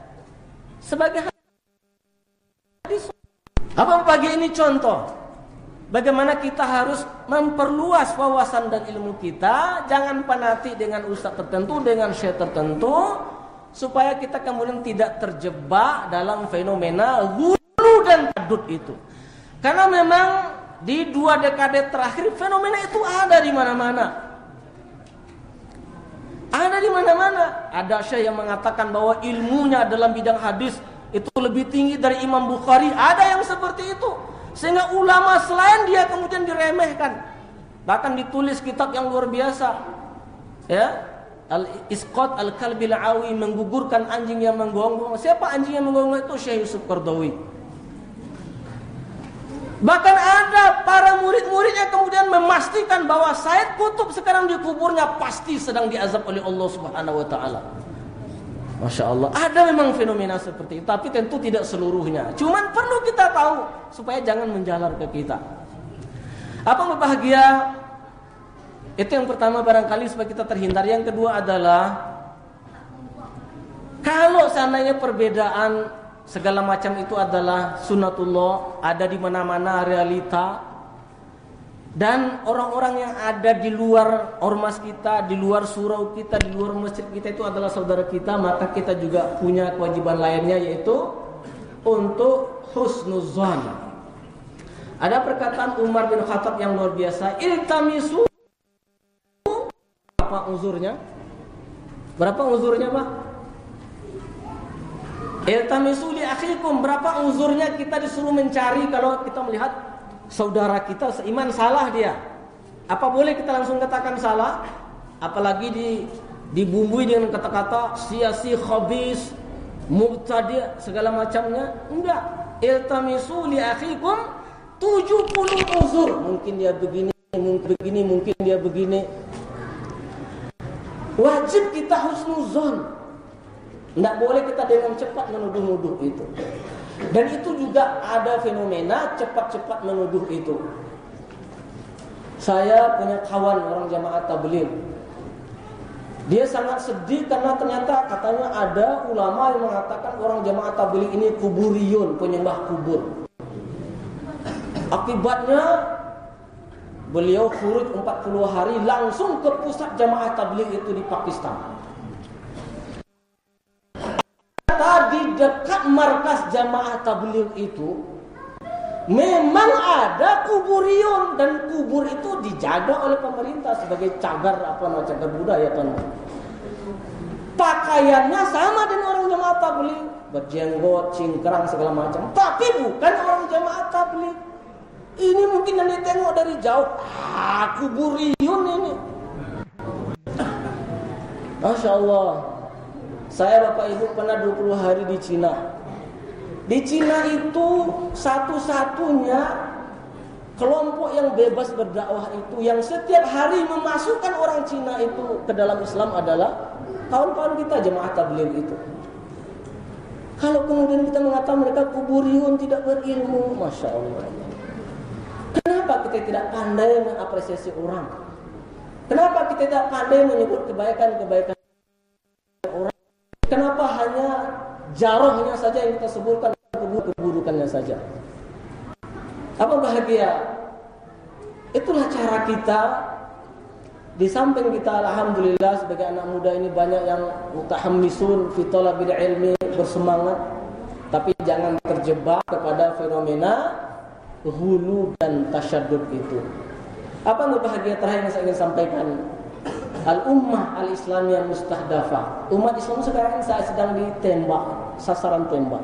hadis. Apa pagi ini contoh bagaimana kita harus memperluas wawasan dan ilmu kita, jangan fanatik dengan ustaz tertentu, dengan syekh tertentu, supaya kita kemudian tidak terjebak dalam fenomena ghulu dan tadud itu. Karena memang di 2 dekade terakhir fenomena itu ada di mana-mana. Ada di mana-mana. Ada syekh yang mengatakan bahwa ilmunya dalam bidang hadis itu lebih tinggi dari Imam Bukhari. Ada yang seperti itu. Sehingga ulama selain dia kemudian diremehkan. Bahkan ditulis kitab yang luar biasa. Ya, Al-Isqat Al-Kalbil Awi, menggugurkan anjing yang menggonggong. Siapa anjing yang menggonggong itu? Syekh Yusuf Qardawi. Bahkan ada para murid-muridnya kemudian memastikan bahwa Said Qutb sekarang di kuburnya pasti sedang diazab oleh Allah Subhanahu wa taala. Masya Allah, ada memang fenomena seperti itu, tapi tentu tidak seluruhnya. Cuman perlu kita tahu supaya jangan menjalar ke kita. Apa yang berbahagia? Itu yang pertama barangkali supaya kita terhindar. Yang kedua adalah kalau seandainya perbedaan segala macam itu adalah sunnatullah, ada di mana-mana realita, dan orang-orang yang ada di luar ormas kita, di luar surau kita, di luar masjid kita itu adalah saudara kita, maka kita juga punya kewajiban lainnya, yaitu untuk husnuzan. Ada perkataan Umar bin Khattab yang luar biasa, iltamisu. Berapa uzurnya? Berapa uzurnya, Pak? Iltamisu li akhikum. Berapa uzurnya kita disuruh mencari kalau kita melihat saudara kita seiman salah dia. Apa boleh kita langsung katakan salah? Apalagi dibumbui dengan kata-kata sia-sia, khabis, mubtadi' segala macamnya. Enggak. Iltamisu li akhikum 70 uzur. Mungkin dia begini, mungkin dia begini. Wajib kita husnuzon. Tidak boleh kita dengan cepat menuduh-nuduh itu. Dan itu juga ada fenomena cepat-cepat menuduh itu. Saya punya kawan orang jamaah tabligh. Dia sangat sedih karena ternyata katanya ada ulama yang mengatakan orang jamaah tabligh ini kuburiyun, penyembah kubur. Akibatnya beliau khuruj 40 hari langsung ke pusat jamaah tabligh itu di Pakistan. Di dekat markas jamaah tabligh itu Memang ada kuburion dan kubur itu dijaga oleh pemerintah sebagai cagar cagar budaya kan. Pakaiannya sama dengan orang jemaah tabligh, berjenggot, cingkrang segala macam, tapi bukan orang jemaah tabligh. Ini mungkin yang ditengok dari jauh, kuburion ini. Masya Allah. Saya Bapak Ibu pernah 20 hari di Cina. Di Cina itu satu-satunya kelompok yang bebas berdakwah itu, yang setiap hari memasukkan orang Cina itu ke dalam Islam adalah kawan-kawan kita jemaah tabligh itu. Kalau kemudian kita mengatakan mereka kuburiun, tidak berilmu, Masya Allah. Kenapa kita tidak pandai mengapresiasi orang? Kenapa kita tidak pandai menyebut kebaikan-kebaikan orang? Kenapa hanya jarohnya saja yang kita sebutkan, keburukannya saja? Apa bahagia? Itulah cara kita. Di samping kita alhamdulillah sebagai anak muda ini banyak yang mutahammisun fi talabil ilmi, bersemangat, tapi jangan terjebak kepada fenomena hulu dan tasyadud itu. Apa bahagia terakhir yang saya ingin sampaikan? Al-ummah al-islamiyah mustahdafah. Umat Islam sekarang ini saya sedang ditembak, sasaran tembak.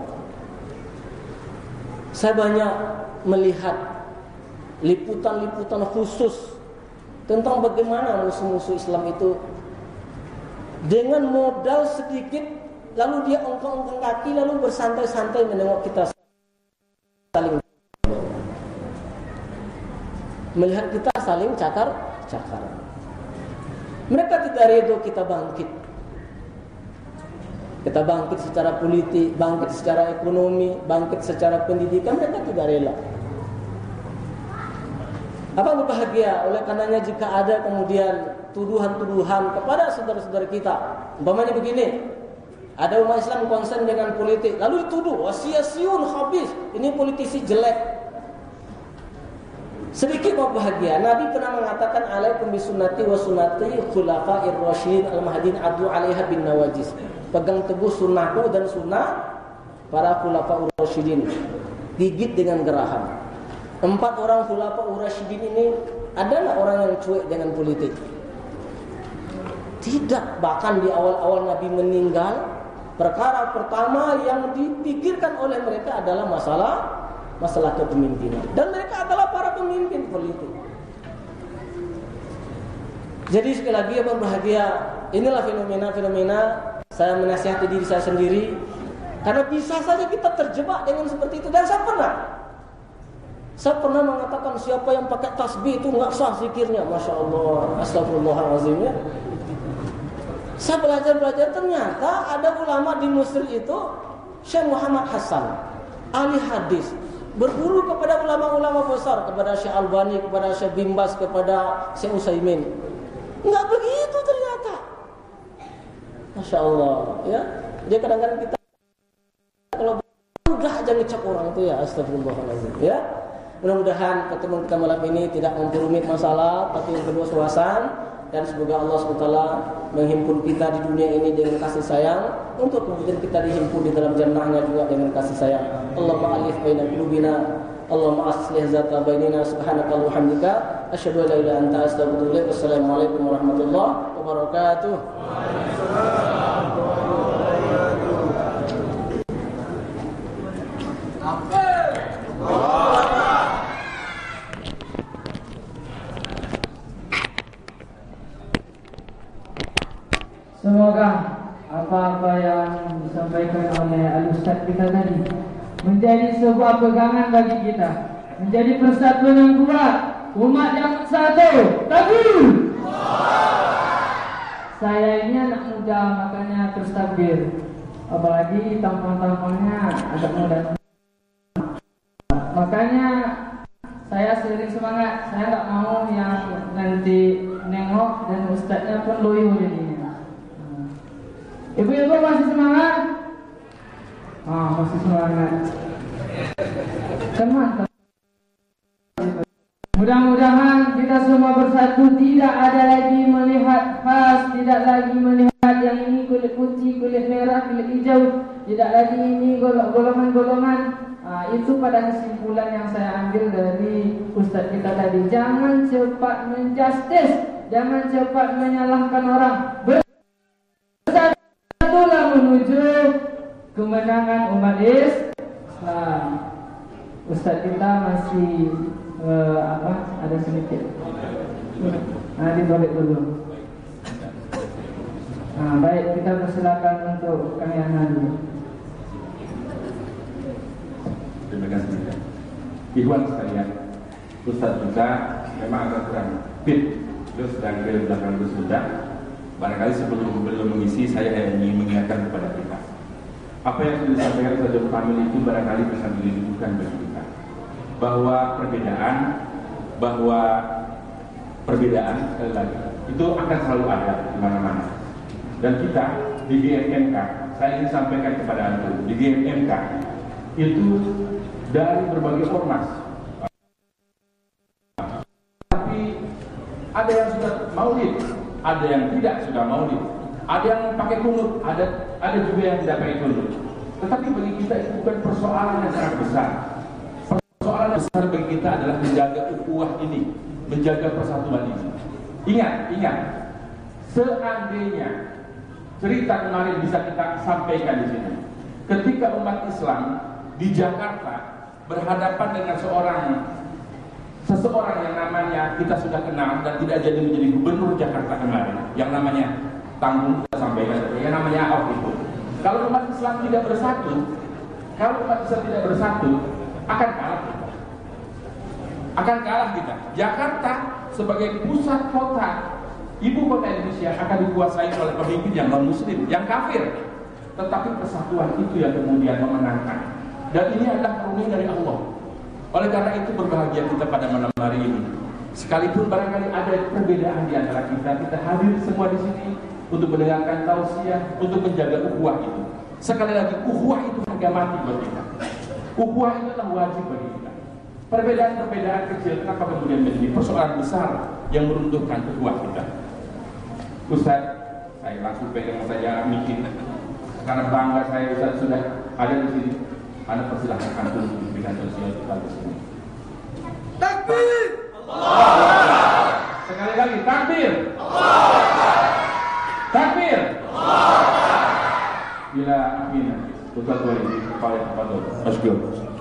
Saya banyak melihat liputan-liputan khusus tentang bagaimana musuh-musuh Islam itu dengan modal sedikit lalu dia ongkang-ongkang kaki lalu bersantai-santai menengok kita saling melihat kita saling cakar-cakar. Mereka tidak ridho kita bangkit. Kita bangkit secara politik, bangkit secara ekonomi, bangkit secara pendidikan, mereka tidak rela. Apa berbahagia? Oleh karenanya jika ada kemudian tuduhan-tuduhan kepada saudara-saudara kita, umpamanya begini, ada umat Islam konsen dengan politik, lalu dituduh, sia-siun, habis, ini politisi jelek. Sedikit bahagia, Nabi pernah mengatakan alaikum bisunnati wa sunnati khulafa'ir rasyidin al-mahdin adu 'alaiha bin nawajis. Pegang teguh sunnahku dan sunnah para khulafa'ur rasyidin. Gigit dengan geraham. 4 orang khulafa'ur rasyidin ini adalah orang yang cuek dengan politik. Tidak, bahkan di awal-awal Nabi meninggal, perkara pertama yang dipikirkan oleh mereka adalah masalah kepemimpinan, dan mereka adalah para pemimpin politik. Jadi sekali lagi ya berbahagia, inilah fenomena-fenomena. Saya menasihati diri saya sendiri, karena bisa saja kita terjebak dengan seperti itu. Dan saya pernah mengatakan siapa yang pakai tasbih itu nggak sah zikirnya, Masya Allah, astagfirullahaladzim ya. Saya belajar ternyata ada ulama di Mesir itu, Syekh Muhammad Hasan, ahli hadis, berguru kepada ulama-ulama besar, kepada Syekh Albani, kepada Syekh Bin Baz, kepada Syekh Utsaimin. Enggak begitu ternyata. Masya Allah, ya. Dia kadang-kadang kita kalau mudah aja ngecap orang itu ya, astagfirullahaladzim, ya. Mudah-mudahan pertemuan kita malam ini tidak memperumit masalah, tapi yang kedua suasan. Dan semoga Allah SWT menghimpun kita di dunia ini dengan kasih sayang, untuk kemudian kita dihimpun di dalam jannahnya juga dengan kasih sayang. Allahumma alif baina qulubina, Allahumma aslih zata bainina, subhanakallahumma hamdika, asyhadu an la ilaha illa anta, astaghfiruka. Wassalamualaikum warahmatullahi wabarakatuh. Semoga apa-apa yang disampaikan oleh Al-Ustaz kita tadi menjadi sebuah pegangan bagi kita, menjadi persatuan yang kuat, umat yang satu. Takbir! Saya ini anak muda, makanya terus takbir. Apalagi tampang-tampangnya agak muda. Makanya saya sering semangat. Saya tak mau yang nanti nengok dan ustaznya pun loyo jadinya. Ibu-ibu masih semangat? Masih semangat. Kan mantap. Mudah-mudahan kita semua bersatu, tidak ada lagi melihat khas, tidak lagi melihat yang ini kulit putih, kulit merah, kulit hijau, tidak lagi ini golongan-golongan. Itu pada kesimpulan yang saya ambil dari Ustadz kita tadi. Jangan cepat menjustis, jangan cepat menyalahkan orang. Bersatulah menuju kemenangan umat Islam. Ustadz kita masih ada sedikit. Dibalik dulu. Baik, kita persilakan untuk Kang Yana dulu. Terima kasih. Ikhwan sekalian, Ustadz juga memang agak kurang fit. Terus sedang di belakang sudah. Barangkali sebelum mengisi, saya ingin mengingatkan kepada kita. Apa yang sudah disampaikan Ustadz Kamil itu barangkali bisa dilindungi bagi kita. Bahwa perbedaan sekali lagi itu akan selalu ada di mana-mana. Dan kita di GMMK, saya ingin sampaikan kepada Anda, di GMMK itu dari berbagai ormas. Tapi ada yang sudah maulid, ada yang tidak sudah maulid, ada yang pakai kunut, ada juga yang tidak pakai kunut. Tetapi bagi kita itu bukan persoalan yang sangat besar. Persoalan besar bagi kita adalah menjaga ukhuwah ini, menjaga persatuan ini. Ingat, seandainya cerita kemarin bisa kita sampaikan di sini. Ketika umat Islam di Jakarta berhadapan dengan seseorang yang namanya kita sudah kenal dan tidak jadi menjadi gubernur Jakarta kemarin, yang namanya Tanggung, kita sampaikan, yang namanya Ahok itu. Kalau umat Islam tidak bersatu, akan kalah kita. Jakarta sebagai pusat kota, ibu kota Indonesia akan dikuasai oleh pemimpin yang non-muslim, yang kafir. Tetapi persatuan itu yang kemudian memenangkan. Dan ini adalah karunia dari Allah. Oleh karena itu berbahagia kita pada malam hari ini. Sekalipun barangkali ada perbedaan di antara kita hadir semua di sini untuk mendengarkan tausiah, untuk menjaga ukhuwah itu. Sekali lagi, ukhuwah itu harga mati buat kita. Ukhuwah itu adalah wajib bagi kita. Perbedaan-perbedaan kecil kenapa kemudian menjadi persoalan besar yang meruntuhkan ukhuwah kita. Ustaz, saya langsung pegang saja mikir karena bangga saya Ustaz sudah ada di sini. Anda persilahkan antum memberikan sosial kita di sini. Takbir! Allah! Sekali lagi, takbir! Allah! Takbir! Allah! Bila akhirnya Ustaz boleh kepala kepada Masjid.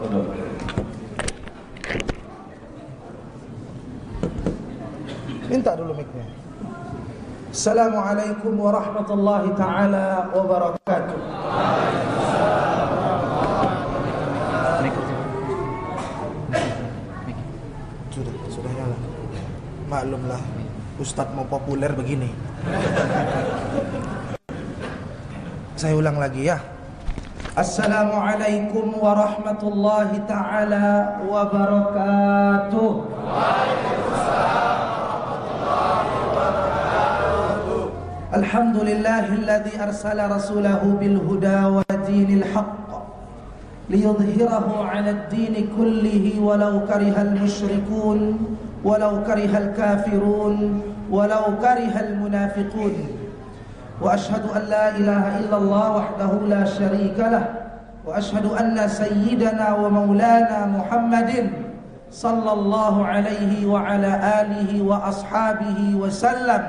Minta dulu mic-nya. Assalamualaikum warahmatullahi ta'ala wabarakatuh. Sudah nyala. Maklumlah Ustadz mau populer begini. Saya ulang lagi ya. Assalamualaikum warahmatullahi ta'ala wabarakatuh. Alhamdulillahilladzi arsala rasulahu bil huda wa dinil haqq liyudhhirahu 'ala ad-din kullihi walau karihal musyrikun walau karihal kafirun walau karihal munafiqun. Wa ashhadu an la ilaha illallah wahdahu la syarika lah wa ashhadu anna sayyidana wa maulana Muhammadin sallallahu alaihi wa ala alihi wa ashabihi wa sallam.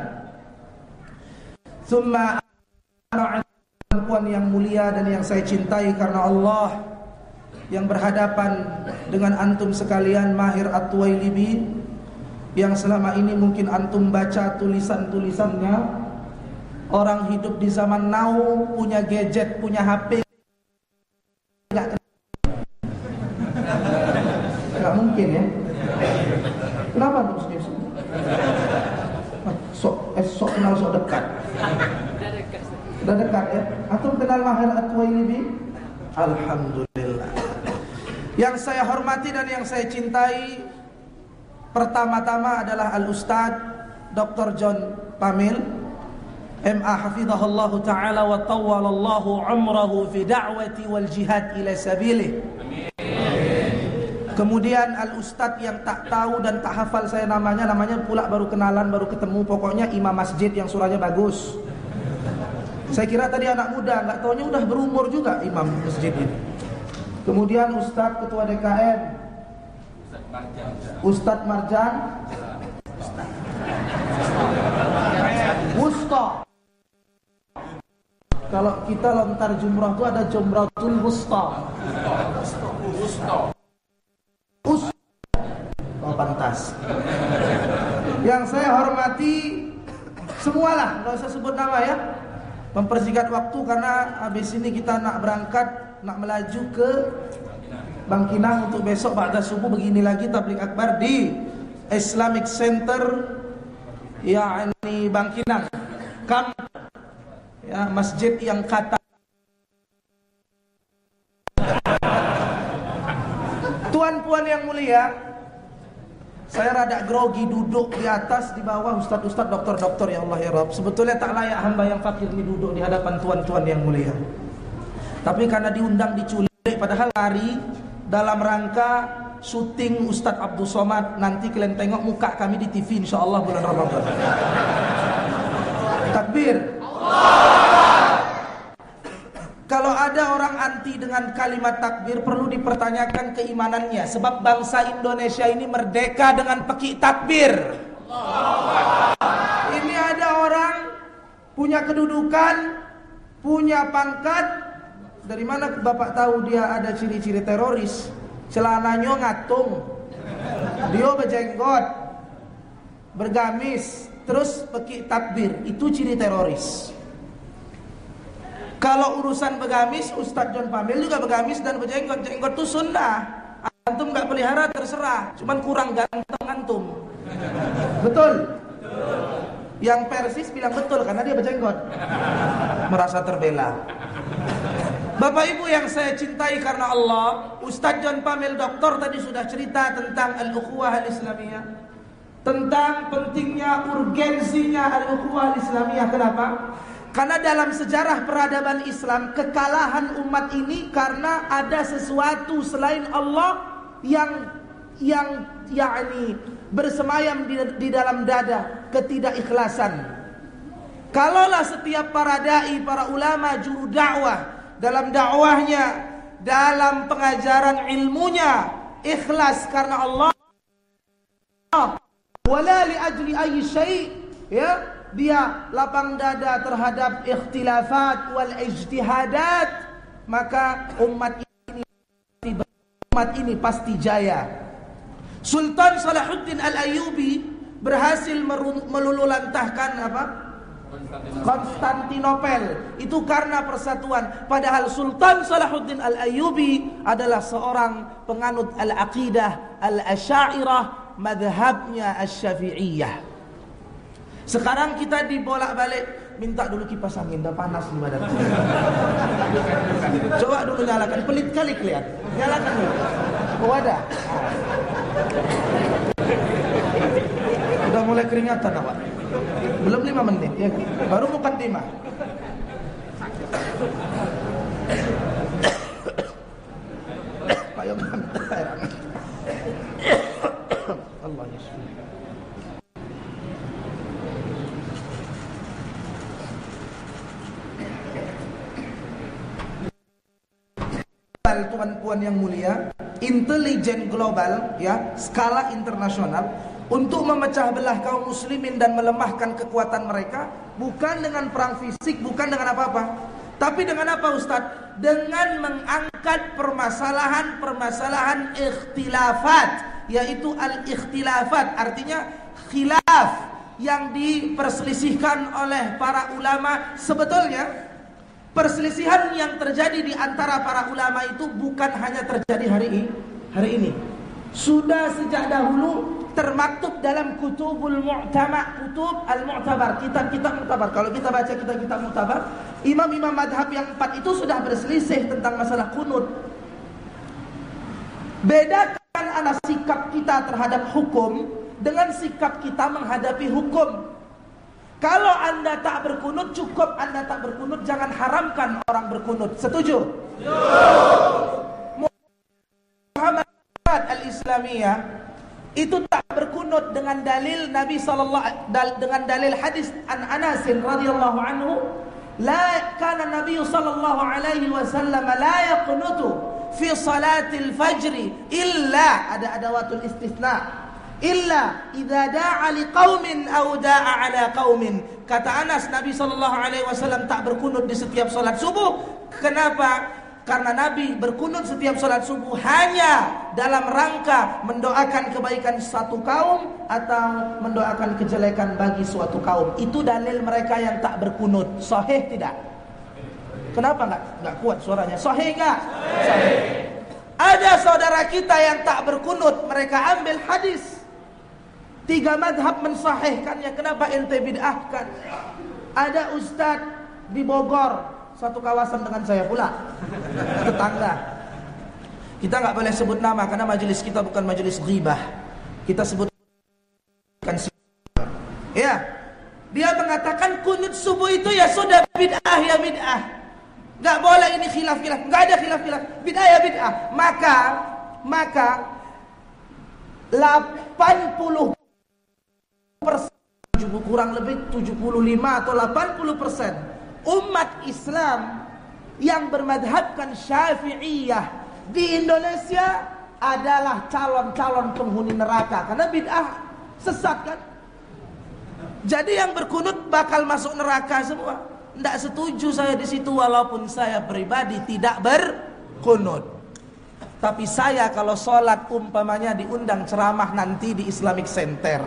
Thumma perempuan yang mulia dan yang saya cintai karena Allah, yang berhadapan dengan antum sekalian, Mahir At-Tuwailibi, yang selama ini mungkin antum baca tulisan-tulisannya. Orang hidup di zaman now, punya gadget, punya HP, nggak mungkin ya. Kenapa antum senyum? Sok kenal sok dekat. Udah dekat ya. Antum kenal Mahir At-Tuwailibi? Alhamdulillah. Yang saya hormati dan yang saya cintai, pertama-tama adalah Al-Ustadz Dr. John Pamil, MA hafizahullahu ta'ala wa tawwalallahu umrahu fi da'wati wal jihad ila sabilih. Kemudian Al-Ustadz yang tak tahu dan tak hafal saya namanya pula baru kenalan, baru ketemu, pokoknya imam masjid yang suaranya bagus. Saya kira tadi anak muda, nggak taunya udah berumur juga imam masjid ini. Kemudian Ustadz Ketua DKM Ustadz Marjan Wusta. Kalau kita lontar jumrah itu ada Jumratul Wusta. Oh pantas. Yang saya hormati semualah, nggak usah sebut nama ya. Mempersingkat waktu karena habis ini kita nak berangkat, nak melaju ke Bangkinang untuk besok ba'da subuh begini lagi tabligh akbar di Islamic Center yakni Bangkinang. Ya, masjid yang kata. Tuan-puan yang mulia, saya rada grogi duduk di atas, di bawah ustaz-ustaz, doktor-doktor, ya Allah ya Rabb. Sebetulnya tak layak hamba yang fakir ini duduk di hadapan tuan-tuan yang mulia. Tapi karena diundang diculik, padahal hari dalam rangka syuting Ustadz Abdul Somad. Nanti kalian tengok muka kami di TV insyaallah bulan Ramadan. Takbir. Kalau ada orang anti dengan kalimat takbir, perlu dipertanyakan keimanannya. Sebab bangsa Indonesia ini merdeka dengan pekik takbir. Ini ada orang punya kedudukan, punya pangkat. Dari mana Bapak tahu dia ada ciri-ciri teroris? Celananya ngatung, dia berjenggot, bergamis, terus pekik takbir. Itu ciri teroris. Kalau urusan bergamis, Ustadz John Pamil juga bergamis dan berjenggot. Jenggot itu sunnah. Antum gak pelihara terserah, cuman kurang ganteng antum. Betul? Yang Persis bilang betul karena dia berjenggot, merasa terbela. Bapak Ibu yang saya cintai karena Allah, Ustadz John Pamil doktor tadi sudah cerita tentang al-ukhuwah al-islamiyah, tentang pentingnya, urgensinya al-ukhuwah al-islamiyah. Kenapa? Karena dalam sejarah peradaban Islam, kekalahan umat ini karena ada sesuatu selain Allah yang yakni bersemayam di dalam dada, ketidakikhlasan. Kalaulah setiap para dai, para ulama, juru dakwah dalam dakwahnya, dalam pengajaran ilmunya ikhlas karena Allah, wala li ajli ayyi syai', ya, dia lapang dada terhadap ikhtilafat wal ijtihadat, maka umat ini pasti jaya. Sultan Salahuddin Al-Ayyubi berhasil melululantahkan apa? Konstantinopel. Itu karena persatuan. Padahal Sultan Salahuddin Al-Ayyubi adalah seorang penganut al-aqidah al-asy'ariyah, madhabnya asy-syafi'iyah. Sekarang kita dibolak-balik, minta dulu kipas angin, dah panas di badan. Coba dulu nyalakan, pelit kali kelihatan. Nyalakan dulu. Oh ada. Udah mulai keringatan awak. Belum 5 menit ya kan? Baru mukaddimah. Payung mantar. Allah yasfi. Tuan-tuan yang mulia, intelijen global ya, skala internasional, untuk memecah belah kaum muslimin dan melemahkan kekuatan mereka, bukan dengan perang fisik, bukan dengan apa-apa, tapi dengan apa Ustaz? Dengan mengangkat permasalahan-permasalahan ikhtilafat, yaitu al-ikhtilafat, artinya khilaf yang diperselisihkan oleh para ulama. Sebetulnya perselisihan yang terjadi di antara para ulama itu bukan hanya terjadi hari ini. Sudah sejak dahulu termaktub dalam kutubul mu'tamar, kutub al-mu'tabar, kitab-kitab mu'tabar. Kalau kita baca kitab-kitab mu'tabar, imam-imam madhab yang 4 itu sudah berselisih tentang masalah kunut. Bedakan antara sikap kita terhadap hukum dengan sikap kita menghadapi hukum. Kalau Anda tak berkunut, cukup Anda tak berkunut, jangan haramkan orang berkunut. Setuju? Muhammad al-Islamiyah itu tak berkunut dengan dalil Nabi dengan dalil hadis an Anas radhiyallahu anhu, la kana Nabi sallallahu alaihi wasallam la yaqnutu fi salatil fajri illa, ada adawatul istisna, illa idza da'a liqaumin aw da'a ala qaumin. Kata Anas, Nabi SAW tak berkunut di setiap salat subuh. Kenapa? Karena Nabi berkunut setiap salat subuh hanya dalam rangka mendoakan kebaikan satu kaum atau mendoakan kejelekan bagi suatu kaum. Itu dalil mereka yang tak berkunut. Sahih tidak? Kenapa enggak kuat suaranya? Sahih enggak? Sahih. Ada saudara kita yang tak berkunut, mereka ambil hadis 3 madhab mensahihkannya. Kenapa ente bid'ahkan? Ada ustaz di Bogor, satu kawasan dengan saya pula, tetangga. Kita nggak boleh sebut nama karena majelis kita bukan majelis ghibah. Kita sebutkan ya. Dia mengatakan kunut subuh itu ya sudah bid'ah ya bid'ah. Nggak boleh ini khilaf-khilaf. Nggak ada khilaf-khilaf. Bid'ah ya bid'ah. Maka 80% kurang lebih 75 atau 80% umat Islam yang bermadhabkan Syafi'iyah di Indonesia adalah calon-calon penghuni neraka karena bid'ah, sesat kan? Jadi yang berkunut bakal masuk neraka semua. Tidak setuju saya di situ, walaupun saya pribadi tidak berkunut. Tapi saya kalau sholat umpamanya diundang ceramah nanti di Islamic Center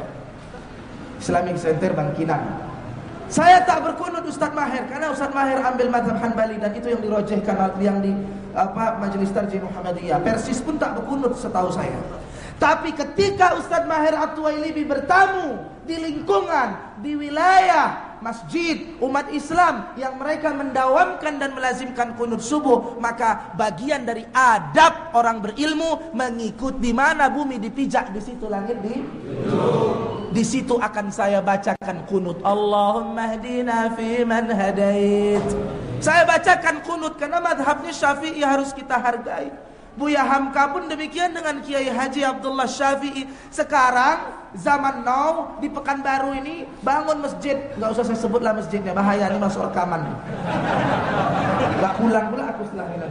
Bangkinang, saya tak berkunut Ustaz Mahir karena Ustaz Mahir ambil mazhab Hanbali dan itu yang dirojehkan yang di Majelis Tarjih Muhammadiyah. Persis pun tak berkunut setahu saya. Tapi ketika Ustaz Mahir At-Tuwailibi bertamu di lingkungan, di wilayah masjid umat Islam yang mereka mendawamkan dan melazimkan kunut subuh, maka bagian dari adab orang berilmu mengikut di mana bumi dipijak, di situ langit di situ akan saya bacakan kunut. Allahumma hdina fi man hadait. Saya bacakan kunut karena madhabnya Syafi'i harus kita hargai. Buya Hamka pun demikian dengan Kiai Haji Abdullah Syafi'i. Sekarang zaman now di Pekanbaru ini bangun masjid, nggak usah saya sebutlah masjidnya, bahaya ini masuk rekaman. Nggak pulang pula aku setelah ini.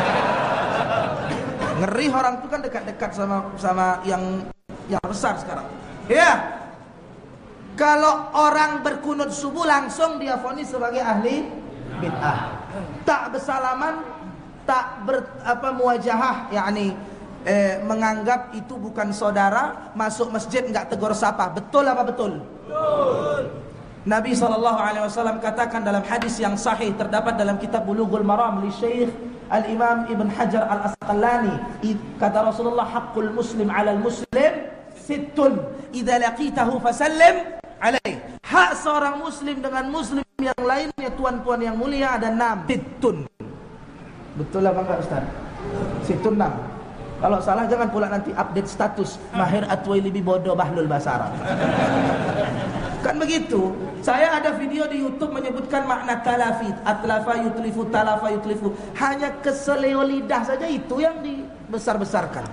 Ngeri orang itu kan dekat-dekat sama yang besar sekarang. Ya. Kalau orang berkunut subuh langsung dia vonis sebagai ahli bid'ah. Tak bersalaman, tak muwajahah, yakni menganggap itu bukan saudara, masuk masjid enggak tegur sapa. Betul apa betul? Betul. Nabi SAW katakan dalam hadis yang sahih terdapat dalam kitab Bulughul Maram li Syekh Al-Imam Ibn Hajar Al-Asqalani, kata Rasulullah, haqqul muslim 'alal muslim sittun idza laqitahu fasallim alaih. Hak seorang muslim dengan muslim yang lainnya, tuan-tuan yang mulia, ada 6. Sittun. Betul apa enggak Ustaz? Sittun 6. Kalau salah jangan pula nanti update status Mahir At-Tuwailibi bodoh bahlul bahasa Arab. Kan begitu. Saya ada video di YouTube menyebutkan makna talafi, atlafa yutlifu, talafa yutlifu. Hanya keseleo lidah saja itu yang dibesar-besarkan.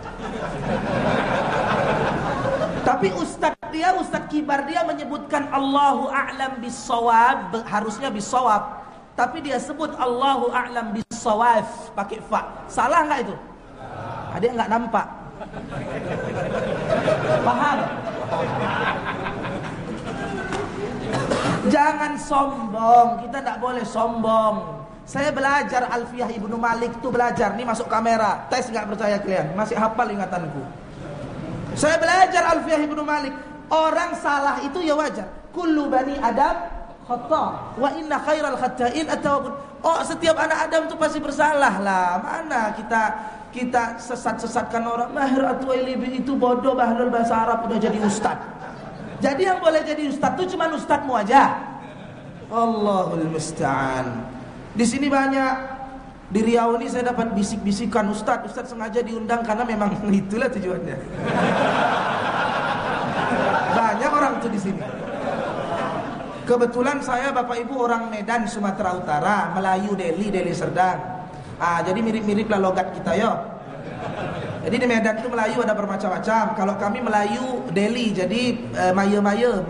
Tapi Ustaz kibar dia menyebutkan Allahu a'lam bis-shawab, harusnya bis-shawab. Tapi dia sebut Allahu a'lam bis-shawab pakai fa. Salah enggak itu? Dia enggak nampak. Paham? Jangan sombong, kita tidak boleh sombong. Saya belajar Alfiyah Ibnu Malik itu belajar. Nih masuk kamera, tes nggak percaya kalian? Masih hafal ingatanku. Saya belajar Alfiyah Ibnu Malik. Orang salah itu ya wajar. Kullu bani Adam khata, wa inna khairal khata'in at-tawwabun. Oh, setiap anak Adam itu pasti bersalah lah. Mana kita sesat-sesatkan orang. Mahir At-Tuwailibi itu bodoh bahlul bahasa Arab udah jadi ustaz. Jadi yang boleh jadi ustaz itu cuma ustazmu aja. Allahul musta'an. Di sini banyak, di Riau ini saya dapat bisik-bisikan, ustaz sengaja diundang karena memang itulah tujuannya. Banyak orang tuh di sini. Kebetulan saya Bapak Ibu orang Medan, Sumatera Utara, Melayu Deli Serdang. Jadi mirip-mirip lah logat kita ya. Jadi di Medan itu Melayu ada bermacam-macam. Kalau kami Melayu Deli, jadi maya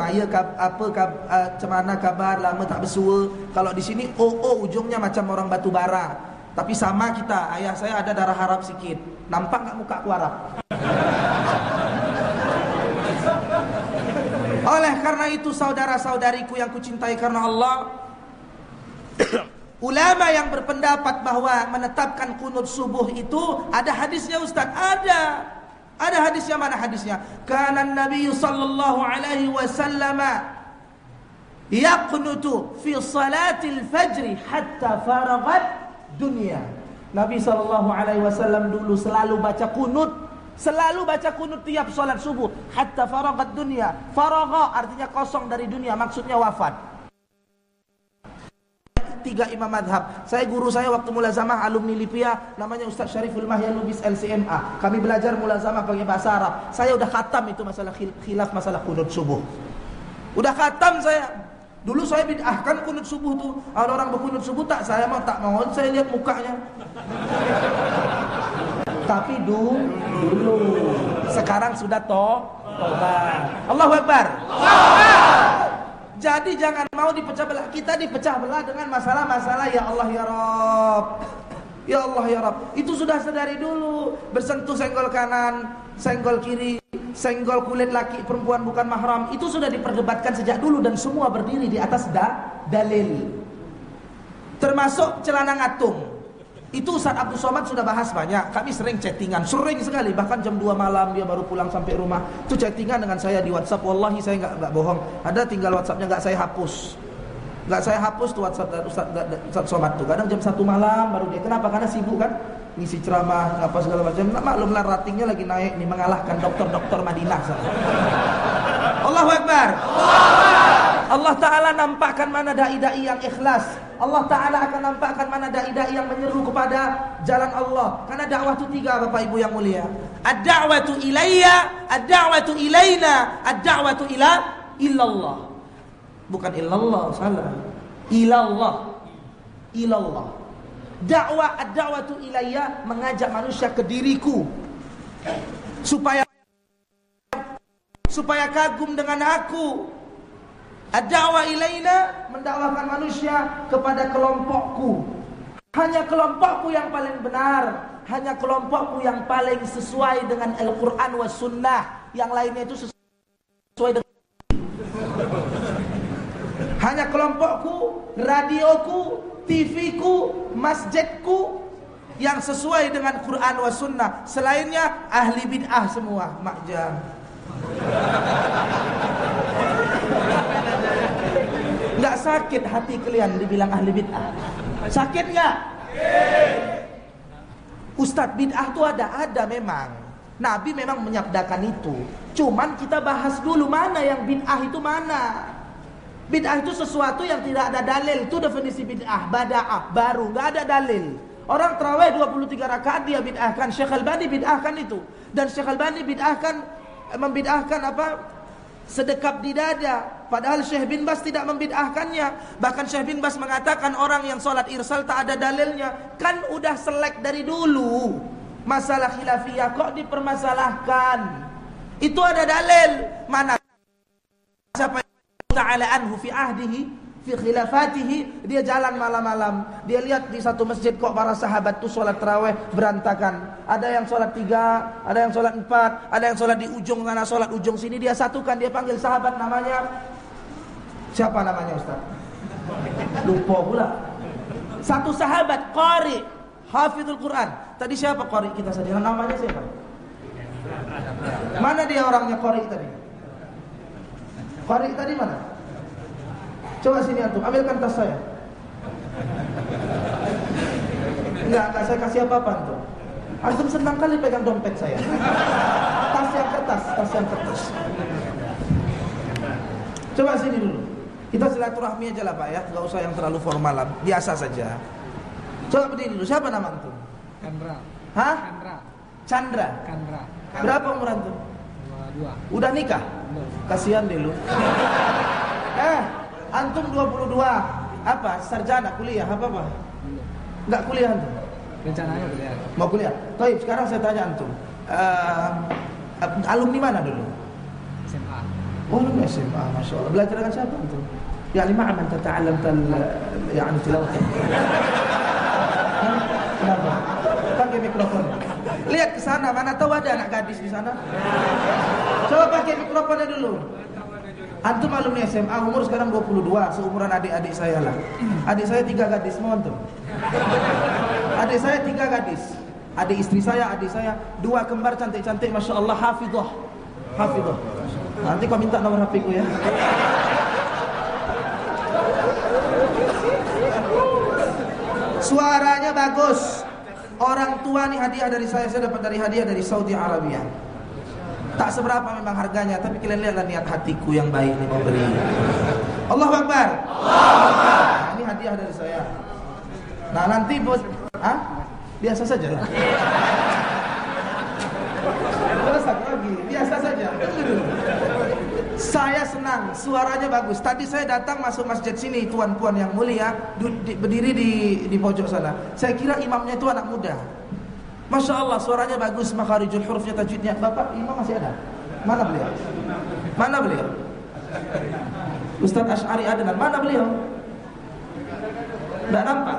cemana kabar lama tak bersua. Kalau di sini ujungnya macam orang batu bara. Tapi sama kita, ayah saya ada darah Arab sedikit. Nampak nggak muka aku Arab? Oleh karena itu saudara-saudariku yang kucintai karena Allah, ulama yang berpendapat bahwa menetapkan kunut subuh itu ada hadisnya Ustaz. Ada hadisnya. Mana hadisnya? Kana Nabi sallallahu alaihi wasallam yaqnutu fi salatil fajr hatta faragat dunia. Nabi sallallahu alaihi wasallam dulu selalu baca kunut tiap salat subuh hatta faragat dunia. Faragha artinya kosong dari dunia, maksudnya wafat. 3 imam madhab. Guru saya waktu mulazamah alumni Lipia namanya Ustaz Syariful Mahya Lubis LCMA. Kami belajar mulazamah pakai bahasa Arab. Saya udah khatam itu masalah khilaf masalah kunut subuh. Udah khatam saya. Dulu saya bid'ahkan kunut subuh tuh. Ada orang berkunut subuh tak mau saya lihat mukanya. Tapi dulu sekarang sudah tobat. Allahu Akbar. Jadi jangan mau dipecah belah. Kita dipecah belah dengan masalah-masalah ya Allah ya Rabb. Ya Allah ya Rabb. Itu sudah sedari dulu. Bersentuh senggol kanan, senggol kiri, senggol kulit laki perempuan bukan mahram. Itu sudah diperdebatkan sejak dulu dan semua berdiri di atas dalil. Termasuk celana ngatung. Itu Ustaz Abdul Somad sudah bahas banyak. Kami sering chattingan, sering sekali. Bahkan jam 2 malam dia baru pulang sampai rumah. Itu chattingan dengan saya di WhatsApp. Wallahi saya enggak bohong. Ada tinggal WhatsAppnya enggak saya hapus. Enggak saya hapus tuh WhatsApp Ustaz Somad tuh. Kadang jam 1 malam baru dia. Kenapa? Karena sibuk kan. Ngisi ceramah apa segala macam. Maklumlah ratingnya lagi naik nih, mengalahkan dokter-dokter Madinah. Allahu Akbar. Allah Ta'ala nampakkan mana da'i-da'i yang ikhlas. Allah Ta'ala akan nampakkan mana da'i-da'i yang menyeru kepada jalan Allah. Karena dakwah itu 3 Bapak Ibu yang mulia. Ad-da'watu ilayya, ad-da'watu ilayna, ad-da'watu ilallah. Bukan illallah, salah. Ilallah. Dakwah ad-da'watu ilayya mengajak manusia ke diriku. Supaya kagum dengan aku. Ad-da'wah ilaina mendakwakan manusia kepada kelompokku. Hanya kelompokku yang paling benar, hanya kelompokku yang paling sesuai dengan Al-Qur'an was sunnah. Yang lainnya itu sesuai dengan hanya kelompokku, radioku, TV-ku, masjidku yang sesuai dengan Quran was sunnah. Selainnya ahli bid'ah semua, makjam. Enggak sakit hati kalian dibilang ahli bid'ah? Sakit enggak? Ustadz, bid'ah itu ada memang. Nabi memang menyabdakan itu. Cuman kita bahas dulu mana yang bid'ah itu mana. Bid'ah itu sesuatu yang tidak ada dalil. Itu definisi bid'ah, bada'ah, baru, enggak ada dalil. Orang tarawih 23 rakaat dia bid'ahkan. Syekh Albani bid'ahkan itu. Dan Syekh Albani membid'ahkan apa? Sedekap di dada. Padahal Syekh bin Bas tidak membid'ahkannya. Bahkan Syekh bin Bas mengatakan orang yang sholat irsal tak ada dalilnya. Kan udah selek dari dulu. Masalah khilafiyah kok dipermasalahkan? Itu ada dalil. Mana siapa ta'ala anhu fi ahdihi fi khilafatihi, dia jalan malam-malam, dia lihat di satu masjid kok para sahabat tuh sholat tarawih berantakan. Ada yang sholat 3, ada yang sholat 4, ada yang sholat di ujung sana, sholat ujung sini. Dia satukan, dia panggil sahabat namanya siapa namanya Ustaz? Lupa pula. Satu sahabat qari, hafizul Quran. Tadi siapa qari kita tadi? Namanya siapa? Mana dia orangnya qari tadi? Qari tadi mana? Coba sini antum, ambilkan tas saya. Enggak saya kasih apa-apa antum. Antum senang kali pegang dompet saya. Tas yang kertas. Coba sini dulu. Kita silaturahmi aja lah Pak ya, enggak usah yang terlalu formal lah, biasa saja. Coba berdiri dulu. Siapa nama antum? Chandra. Hah? Chandra. Chandra. Berapa umur antum? 22. Udah nikah? Kasihan deh lu. Antum 22. Apa? Sarjana, kuliah, apa? Enggak kuliah antum? Rencananya kuliah. Mau kuliah? Baik, sekarang saya tanya antum. Alumni mana dulu? SMA. Oh, alumni SMA, Masya Allah. Belajar dengan siapa antum? Ya lima man tata'allam yani tilawah. lihat ke sana, mana tahu ada anak gadis di sana. Coba pakai mikrofonnya dulu. Antum alumni SMA, umur sekarang 22, seumuran adik-adik saya lah. Adik saya 3 gadis, mohon tuh. Adik saya 3 gadis. Adik istri saya, adik saya 2 kembar cantik-cantik, Masya Allah, hafidhah. Hafidhah. Nanti kau minta nomor HP ku ya. Suaranya bagus. Orang tua nih hadiah dari saya dapat dari hadiah dari Saudi Arabia. Tak seberapa memang harganya, tapi kalian lihatlah niat hatiku yang baik nih memberi. Allahu Akbar. Nah, ini hadiah dari saya. Nah nanti bos, biasa saja lah. Biasa saja. Saya senang, suaranya bagus. Tadi saya datang masuk masjid sini, tuan-puan yang mulia, berdiri di pojok sana. Saya kira imamnya itu anak muda. Masya Allah, suaranya bagus, makharijul hurufnya, tajwidnya. Bapak imam masih ada? Mana beliau? Mana beliau? Ustaz Asy'ari Adnan, mana beliau? Tidak nampak.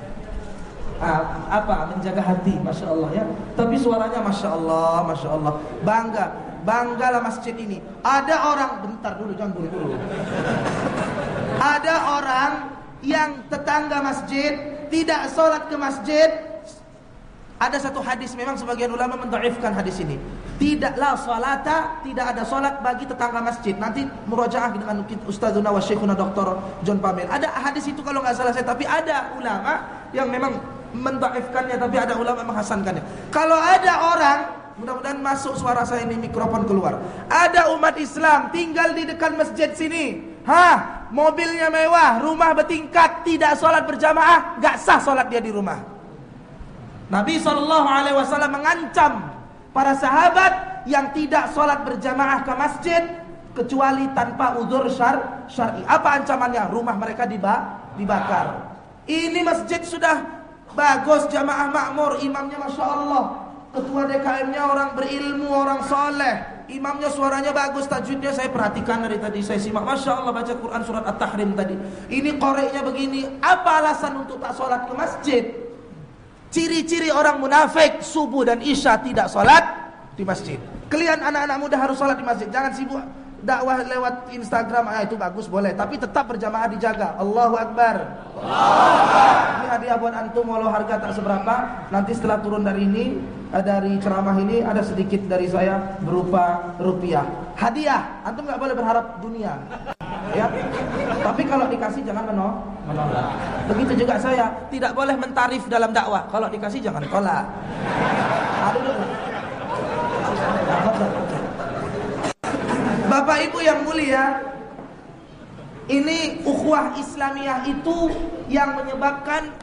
Apa? Menjaga hati, Masya Allah ya. Tapi suaranya Masya Allah, Masya Allah. Banggalah masjid ini. Ada orang, bentar dulu, jangan buru-buru. Ada orang yang tetangga masjid tidak sholat ke masjid. Ada satu hadis, memang sebagian ulama mendhaifkan hadis ini. Tidaklah salata, tidak ada salat bagi tetangga masjid. Nanti murajaah dengan Ustazuna wa Syekhuna Dr. John Pamel. Ada hadis itu kalau nggak salah saya, tapi ada ulama yang memang mendhaifkannya, tapi ada ulama menghasankannya. Kalau ada orang, mudah-mudahan masuk suara saya ini, mikrofon keluar. Ada umat Islam tinggal di dekat masjid sini. Mobilnya mewah, rumah bertingkat, tidak salat berjamaah, nggak sah salat dia di rumah. Nabi SAW mengancam para sahabat yang tidak sholat berjamaah ke masjid kecuali tanpa udzur syar'i. Apa ancamannya? Rumah mereka dibakar. Ini masjid sudah bagus, jamaah makmur, imamnya Masya Allah, ketua DKM-nya orang berilmu, orang soleh, imamnya suaranya bagus, tajwidnya saya perhatikan dari tadi, saya simak, Masya Allah, baca Quran surat At-Tahrim tadi. Ini koreknya begini. Apa alasan untuk tak sholat ke masjid? Ciri-ciri orang munafik, subuh dan isya tidak sholat di masjid. Kalian anak-anak muda harus sholat di masjid. Jangan sibuk dakwah lewat Instagram, itu bagus boleh, tapi tetap berjamaah dijaga. Allahu Akbar. Ini hadiah buat antum, walau harga tak seberapa. Nanti setelah turun dari ini, dari ceramah ini, ada sedikit dari saya berupa rupiah. Hadiah, antum gak boleh berharap dunia ya. Tapi kalau dikasih jangan menolak. Begitu juga saya, tidak boleh mentarif dalam dakwah. Kalau dikasih jangan tolak. Bapak Ibu yang mulia, ini ukhuwah Islamiyah itu yang menyebabkan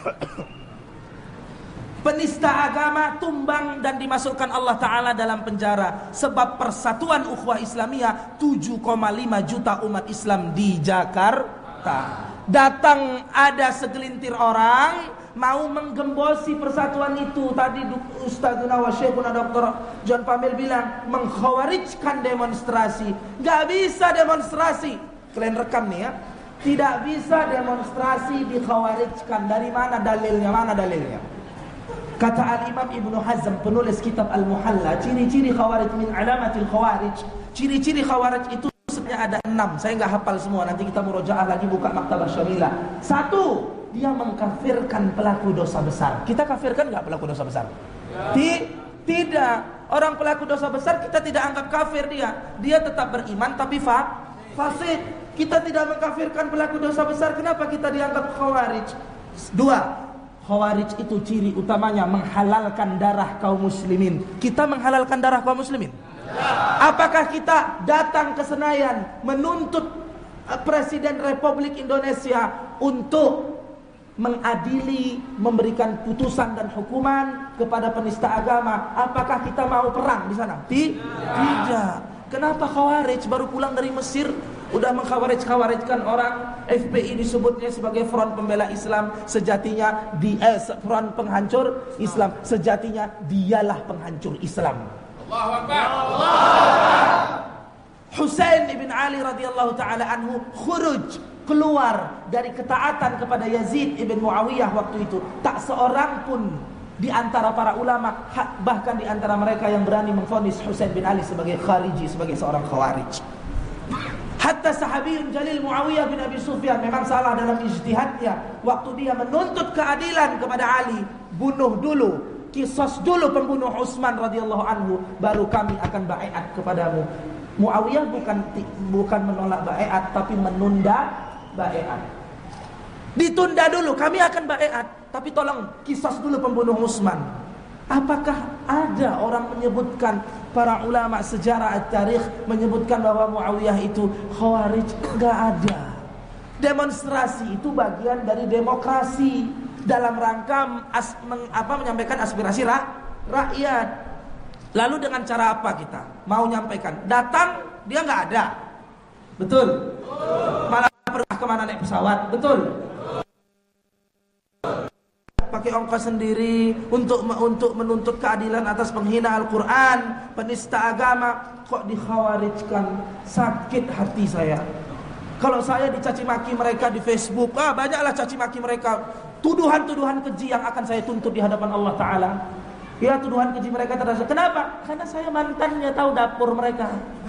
penista agama tumbang dan dimasukkan Allah Ta'ala dalam penjara. Sebab persatuan ukhuwah Islamiyah 7,5 juta umat Islam di Jakarta. Datang ada segelintir orang mau menggembosi persatuan itu. Tadi Ustazuna wa Syekhuna Dr. John Pamel bilang mengkhawarijkan demonstrasi. Gak bisa demonstrasi. Kalian rekam nih ya. Tidak bisa demonstrasi dikhawarijkan. Dari mana dalilnya? Mana dalilnya? Kata Al-Imam Ibnu Hazm, penulis kitab Al-Muhalla, ciri-ciri khawarij min alamatil khawarij. Ciri-ciri khawarij itu sebenarnya ada 6. Saya nggak hafal semua. Nanti kita murojaah lagi, buka Maktabah Syamilah. 1, dia mengkafirkan pelaku dosa besar. Kita kafirkan nggak pelaku dosa besar? Tidak. Orang pelaku dosa besar kita tidak anggap kafir dia. Dia tetap beriman tapi fasik. Kita tidak mengkafirkan pelaku dosa besar. Kenapa kita dianggap khawarij? 2. Khawarij itu ciri utamanya menghalalkan darah kaum muslimin. Kita menghalalkan darah kaum muslimin? Apakah kita datang ke Senayan menuntut Presiden Republik Indonesia untuk mengadili, memberikan putusan dan hukuman kepada penista agama? Apakah kita mau perang di sana? Tidak. Kenapa Khawarij baru pulang dari Mesir udah mengkhawarij-khawarijkan orang? FPI disebutnya sebagai front pembela Islam, sejatinya front penghancur Islam, sejatinya dialah penghancur Islam. Allahu Akbar. Husain ibn Ali radhiyallahu taala anhu khuruj, keluar dari ketaatan kepada Yazid ibn Muawiyah waktu itu. Tak seorang pun di antara para ulama, bahkan di antara mereka yang berani memvonis Husain bin Ali sebagai khariji, sebagai seorang khawarij. Hatta sahabiyun jalil Muawiyah bin Abi Sufyan memang salah dalam ijtihadnya waktu dia menuntut keadilan kepada Ali, bunuh dulu, kisos dulu pembunuh Utsman radhiyallahu anhu, baru kami akan baiat kepadamu. Muawiyah bukan menolak baiat, tapi menunda baiat. Ditunda dulu, kami akan baiat, tapi tolong kisos dulu pembunuh Utsman. Apakah ada orang menyebutkan, para ulama sejarah at-tarikh menyebutkan bahwa Muawiyah itu khawarij? Enggak ada. Demonstrasi itu bagian dari demokrasi dalam rangka menyampaikan aspirasi rakyat. Lalu dengan cara apa kita mau nyampaikan? Datang, dia enggak ada. Betul? Malah pergi kemana naik pesawat? Betul? Pakai ongkos sendiri untuk menuntut keadilan atas penghina Al-Quran, penista agama, kok dikhawarijkan. Sakit hati saya. Kalau saya dicaci maki mereka di Facebook, banyaklah caci maki mereka, tuduhan-tuduhan keji yang akan saya tuntut di hadapan Allah Ta'ala. Ya, tuduhan keji mereka terhadap. Kenapa? Karena saya mantannya, tahu dapur mereka.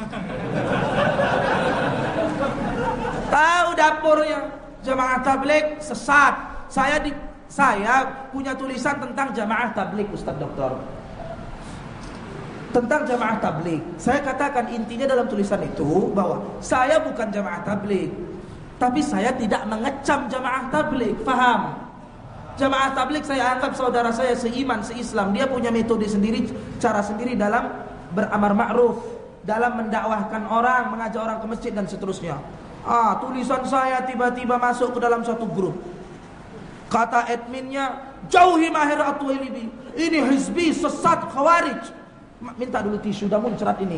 Tahu dapurnya. Jamaah tabligh sesat. Saya punya tulisan tentang jamaah tabligh, Ustaz Doktor. Tentang jamaah tabligh. Saya katakan intinya dalam tulisan itu bahwa saya bukan jamaah tabligh, tapi saya tidak mengecam jamaah tabligh. Faham? Jamaah tabligh saya anggap saudara saya seiman, seislam. Dia punya metode sendiri, cara sendiri dalam beramar ma'ruf, dalam mendakwahkan orang, mengajak orang ke masjid dan seterusnya. Tulisan saya tiba-tiba masuk ke dalam satu grup. Kata adminnya, jauhi Mahir At-Tuwailibi, ini hizbi sesat khawarij. Minta dulu tisu, dah muncrat ini.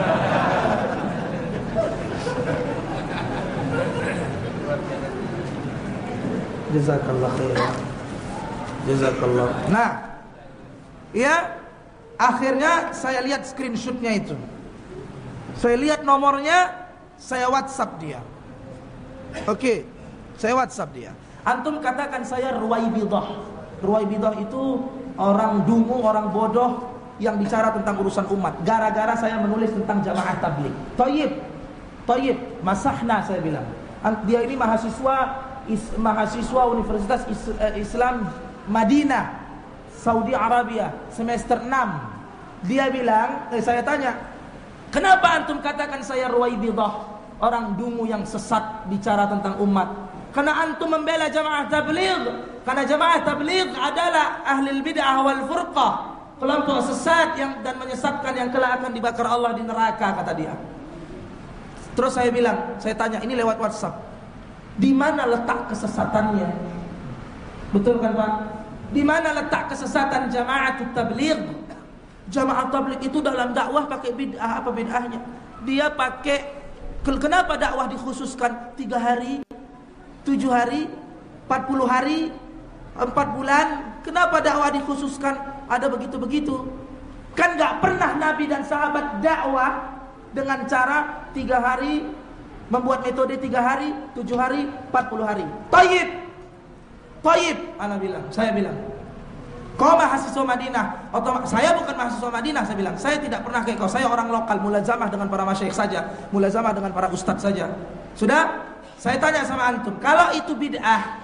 Jazakallah khair. Jazakallah. Nah, ya, akhirnya saya lihat screenshotnya itu. Saya lihat nomornya, saya WhatsApp dia. Oke, saya WhatsApp dia. Antum katakan saya Ruwaibidah. Ruwaibidah itu orang dungu, orang bodoh yang bicara tentang urusan umat. Gara-gara saya menulis tentang jamaah tabligh. Thayyib, masahna saya bilang. Dia ini mahasiswa Universitas Islam Madinah, Saudi Arabia, semester 6. Dia bilang, saya tanya, kenapa antum katakan saya Ruwaibidah, orang dungu yang sesat bicara tentang umat? Karena antum membela jamaah tabligh. Karena jamaah tabligh adalah ahli bid'ah wal furqah, kelompok sesat dan menyesatkan yang kelak akan dibakar Allah di neraka, kata dia. Terus saya bilang, saya tanya, ini lewat WhatsApp, di mana letak kesesatannya? Betul kan Pak? Di mana letak kesesatan jamaah tabligh? Jamaah tabligh itu dalam dakwah pakai bid'ah. Apa bid'ahnya? Dia pakai, kenapa dakwah dikhususkan 3 hari, 7 hari, 40 hari, 4 bulan? Kenapa dakwah dikhususkan ada begitu-begitu? Kan gak pernah Nabi dan sahabat dakwah dengan cara 3 hari, membuat metode 3 hari, 7 hari, 40 hari. Thayyib, saya bilang, kau mahasiswa Madinah, saya bukan mahasiswa Madinah, saya bilang, saya tidak pernah kayak kau, saya orang lokal, mulazamah dengan para masyayikh saja, mulazamah dengan para ustadz saja. Sudah? Saya tanya sama antum, kalau itu bid'ah,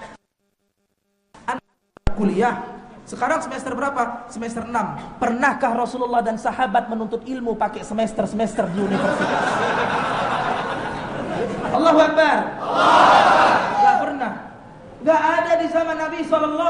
kuliah, sekarang semester berapa? Semester 6. Pernahkah Rasulullah dan sahabat menuntut ilmu pakai semester-semester di universitas? Allahu Akbar. Gak pernah. Gak ada di zaman Nabi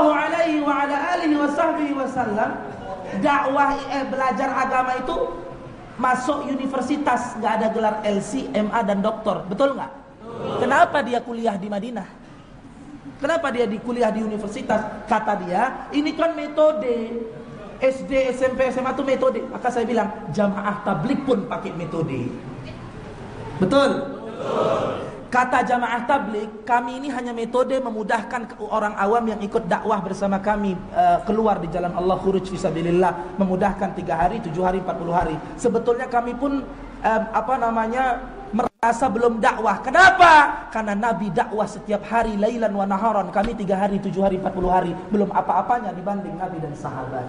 SAW dakwah belajar agama itu masuk universitas, gak ada gelar LC, MA dan doktor. Betul gak? Kenapa dia kuliah di Madinah? Kenapa dia kuliah di universitas? Kata dia, ini kan metode SD, SMP, SMA itu metode. Maka saya bilang, jamaah tabligh pun pakai metode. Betul? Kata jamaah tabligh, kami ini hanya metode memudahkan orang awam yang ikut dakwah bersama kami keluar di jalan Allah, khuruj fisabilillah, memudahkan 3 hari, 7 hari, 40 hari. Sebetulnya kami pun merasa belum dakwah. Kenapa? Karena Nabi dakwah setiap hari, lailan wa naharan. Kami 3 hari, 7 hari, 40 hari. Belum apa-apanya dibanding Nabi dan sahabat.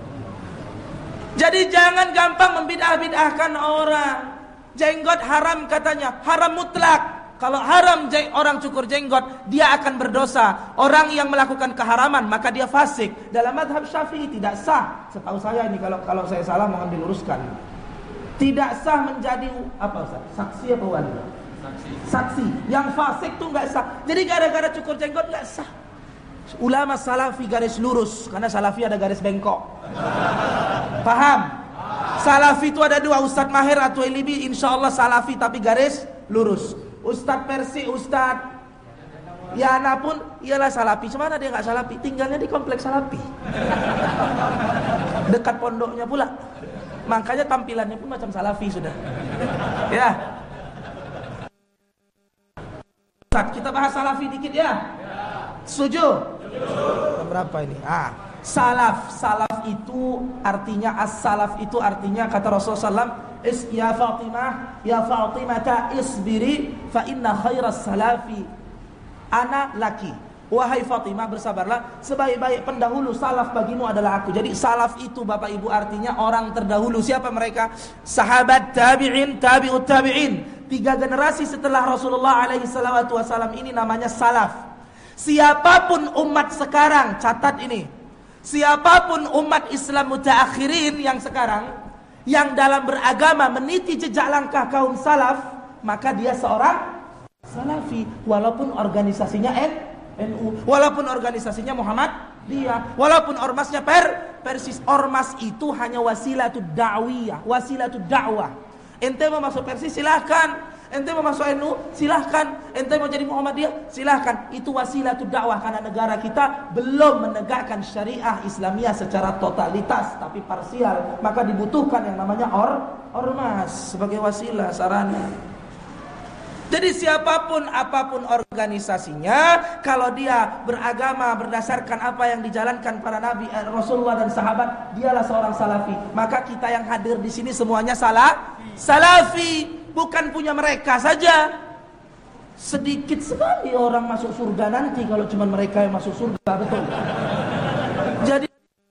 Jadi jangan gampang membidah-bidahkan orang. Jenggot haram katanya, haram mutlak. Kalau haram orang cukur jenggot, dia akan berdosa. Orang yang melakukan keharaman, maka dia fasik. Dalam mazhab Syafi'i tidak sah. Setahu saya ini, kalau saya salah mohon diluruskan. Tidak sah menjadi apa Ustaz? Saksi apa wali? Saksi. Yang fasik tuh nggak sah. Jadi gara-gara cukur jenggot nggak sah. Ulama salafi garis lurus, karena salafi ada garis bengkok. Paham? Salafi itu ada 2, Ustadz Maher atau Elibi, insya Allah salafi tapi garis lurus. Ustadz Persi, Ustadz Yana pun ialah salafi. Cuma dia nggak salafi, tinggalnya di kompleks salafi. Dekat pondoknya pula. Makanya tampilannya pun macam salafi sudah. Ya. Ustadz, kita bahas salafi dikit ya. Setuju? Berapa ini? Salaf itu artinya as-salaf itu artinya kata Rasulullah SAW, ya Fatimah isbiri fa inna khairas salafi ana laki. Wahai Fatimah, bersabarlah, sebaik-baik pendahulu salaf bagimu adalah aku. Jadi salaf itu Bapak Ibu artinya orang terdahulu. Siapa mereka? Sahabat, tabi'in, tabi'ut tabi'in. 3 generasi setelah Rasulullah alaihi salatu wasallam ini namanya salaf. Siapapun umat sekarang, catat ini. Siapapun umat Islam mutaakhirin yang sekarang, yang dalam beragama meniti jejak langkah kaum salaf, maka dia seorang salafi. Walaupun organisasinya NU, walaupun organisasinya Muhammadiyah, walaupun ormasnya Persis. Ormas itu hanya wasilatul da'wiyah, wasilatul dakwah. Ente mau masuk Persis silahkan, ente mau masuk NU silahkan, ente mau jadi Muhammadiyah silahkan. Itu wasilatul dakwah, karena negara kita belum menegakkan syariah Islamiyah secara totalitas, tapi parsial. Maka dibutuhkan yang namanya ormas sebagai wasilah, sarana. Jadi siapapun apapun organisasinya, kalau dia beragama berdasarkan apa yang dijalankan para nabi, Rasulullah dan sahabat, dialah seorang salafi. Maka kita yang hadir di sini semuanya salafi, bukan punya mereka saja. Sedikit sekali orang masuk surga nanti kalau cuma mereka yang masuk surga, betul. Jadi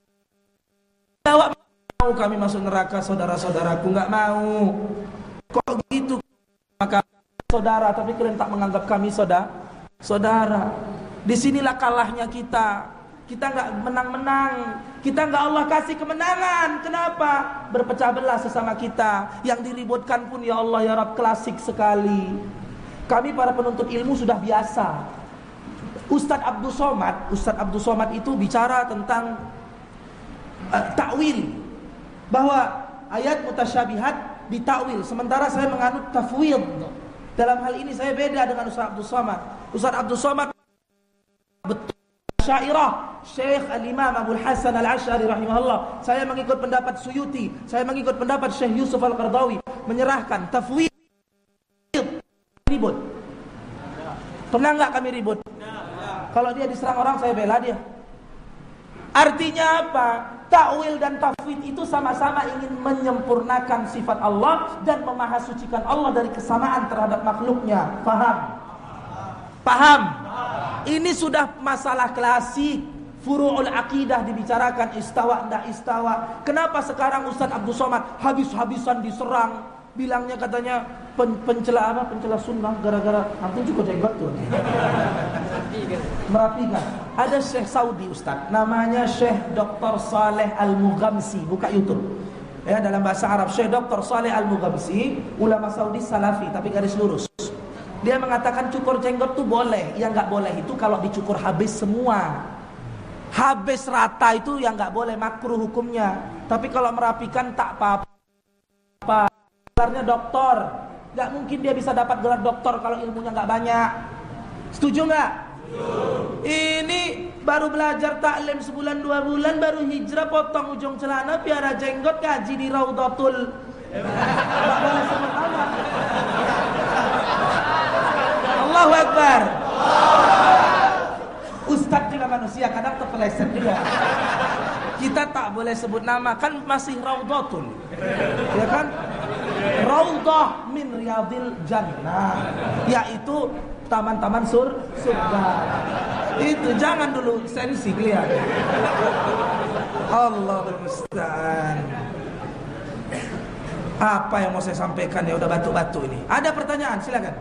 jawab, mau kami masuk neraka, saudara-saudaraku nggak mau. Kok gitu? Maka saudara, tapi kalian tak menganggap kami saudara. Disinilah kalahnya kita. Kita nggak menang-menang. Kita nggak Allah kasih kemenangan. Kenapa? Berpecah belah sesama kita. Yang diributkan pun ya Allah ya Rabb klasik sekali. Kami para penuntut ilmu sudah biasa. Ustadz Abdul Somad itu bicara tentang takwil, bahwa ayat mutasyabihat ditakwil. Sementara saya menganut tafwid. Dalam hal ini saya beda dengan Ustaz Abdul Somad. Ustaz Abdul Somad betul Syairah Syekh Al-Imam Abu Hasan Al-Asy'ari rahimahullah. Saya mengikut pendapat Suyuti, saya mengikut pendapat Syekh Yusuf Al-Qardawi, menyerahkan tafwid. Ribut. Pernah enggak kami ribut? Kalau dia diserang orang saya bela dia. Artinya apa? Takwil dan tafwid itu sama-sama ingin menyempurnakan sifat Allah dan memahasucikan Allah dari kesamaan terhadap makhluknya. Paham? Ini sudah masalah klasik. Furu'ul aqidah dibicarakan, istawa enggak istawa. Kenapa sekarang Ustaz Abdul Somad habis-habisan diserang? Bilangnya katanya pencela sunnah gara-gara antum cukup jenggot tuh. Merapikan. Ada Syekh Saudi Ustaz, namanya Syekh Dr. Saleh Al-Mughamsi, buka YouTube. Ya, dalam bahasa Arab Syekh Dr. Saleh Al-Mughamsi, ulama Saudi salafi tapi garis lurus. Dia mengatakan cukur jenggot tuh boleh. Yang enggak boleh itu kalau dicukur habis semua. Habis rata itu yang enggak boleh, makruh hukumnya. Tapi kalau merapikan tak apa-apa. Gelarnya doktor, nggak mungkin dia bisa dapat gelar doktor kalau ilmunya nggak banyak. Setuju nggak? Ini baru belajar taklim sebulan 2 bulan, baru hijrah potong ujung celana, piara jenggot, ngaji di Raudatul. Nggak boleh sebut nama. Allahu Akbar. Ustadz juga manusia, kadang terpeleset juga. Kita tak boleh sebut nama, kan masih Raudatul, ya kan? Raudhah min riyadil jannah, yaitu taman-taman surga. Itu jangan dulu sensi kelihatan. Allahul musta'an. Apa yang mau saya sampaikan ya, udah batu-batu ini. Ada pertanyaan, silakan.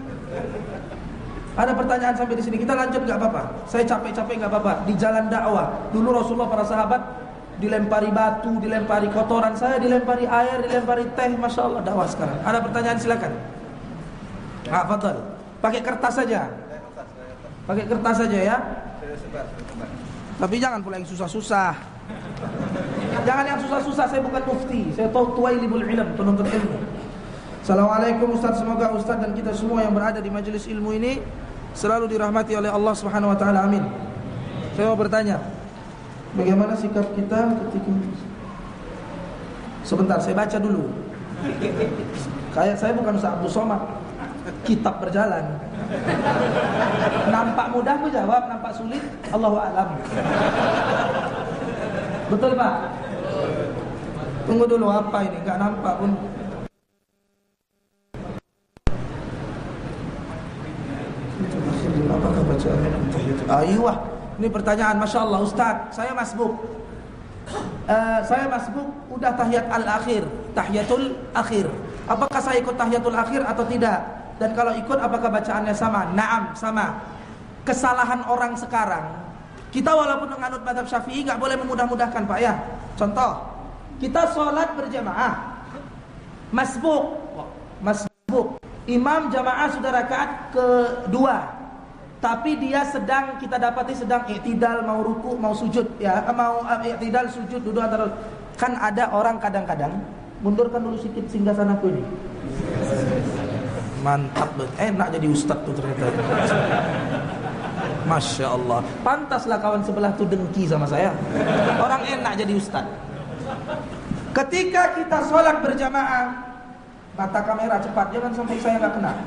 Ada pertanyaan sampai di sini. Kita lanjut nggak apa-apa. Saya capek-capek nggak apa-apa. Di jalan dakwah. Dulu Rasulullah, para sahabat dilempari batu, dilempari kotoran. Saya dilempari air, dilempari teh. Masya Allah, dakwah sekarang. Ada pertanyaan, silakan. Fadhal. Pakai kertas saja. Pakai kertas saja ya. Tapi jangan pula yang susah-susah. Jangan yang susah-susah. Saya bukan mufti. Saya tahu tuwailibul ilm, penuntut ilmu. Assalamualaikum Ustaz, semoga Ustaz dan kita semua yang berada di majelis ilmu ini selalu dirahmati oleh Allah Subhanahu wa taala. Amin. Saya mau bertanya, bagaimana sikap kita ketika... Sebentar, saya baca dulu. Kayak saya bukan Ustaz Abdul Somad. Kitab berjalan. Nampak mudah aku jawab, nampak sulit Allahu a'lam. Betul Pak? Tunggu dulu, apa ini? Enggak nampak pun. Apakah bacaannya tahiyatul? Ayuh, ini pertanyaan, masya Allah Ustaz. Saya masbuk. Udah tahiyat al-akhir, tahiyatul akhir. Apakah saya ikut tahiyatul akhir atau tidak? Dan kalau ikut, apakah bacaannya sama? Naam, sama. Kesalahan orang sekarang, kita walaupun menganut mazhab Syafi'i nggak boleh memudah-mudahkan Pak ya. Contoh, kita sholat berjamaah, masbuk. Imam jamaah sudah rakaat kedua, tapi dia kita dapati sedang i'tidal, mau ruku, mau sujud ya, mau i'tidal, sujud, duduk antara. Kan ada orang kadang-kadang, mundurkan dulu sedikit singgasanaku ini. Mantap banget, enak jadi ustaz tuh ternyata. Masya Allah. Pantaslah kawan sebelah tuh dengki sama saya. Orang enak jadi ustaz. Ketika kita sholat berjamaah, mata kamera cepat, jangan sampai saya nggak kena.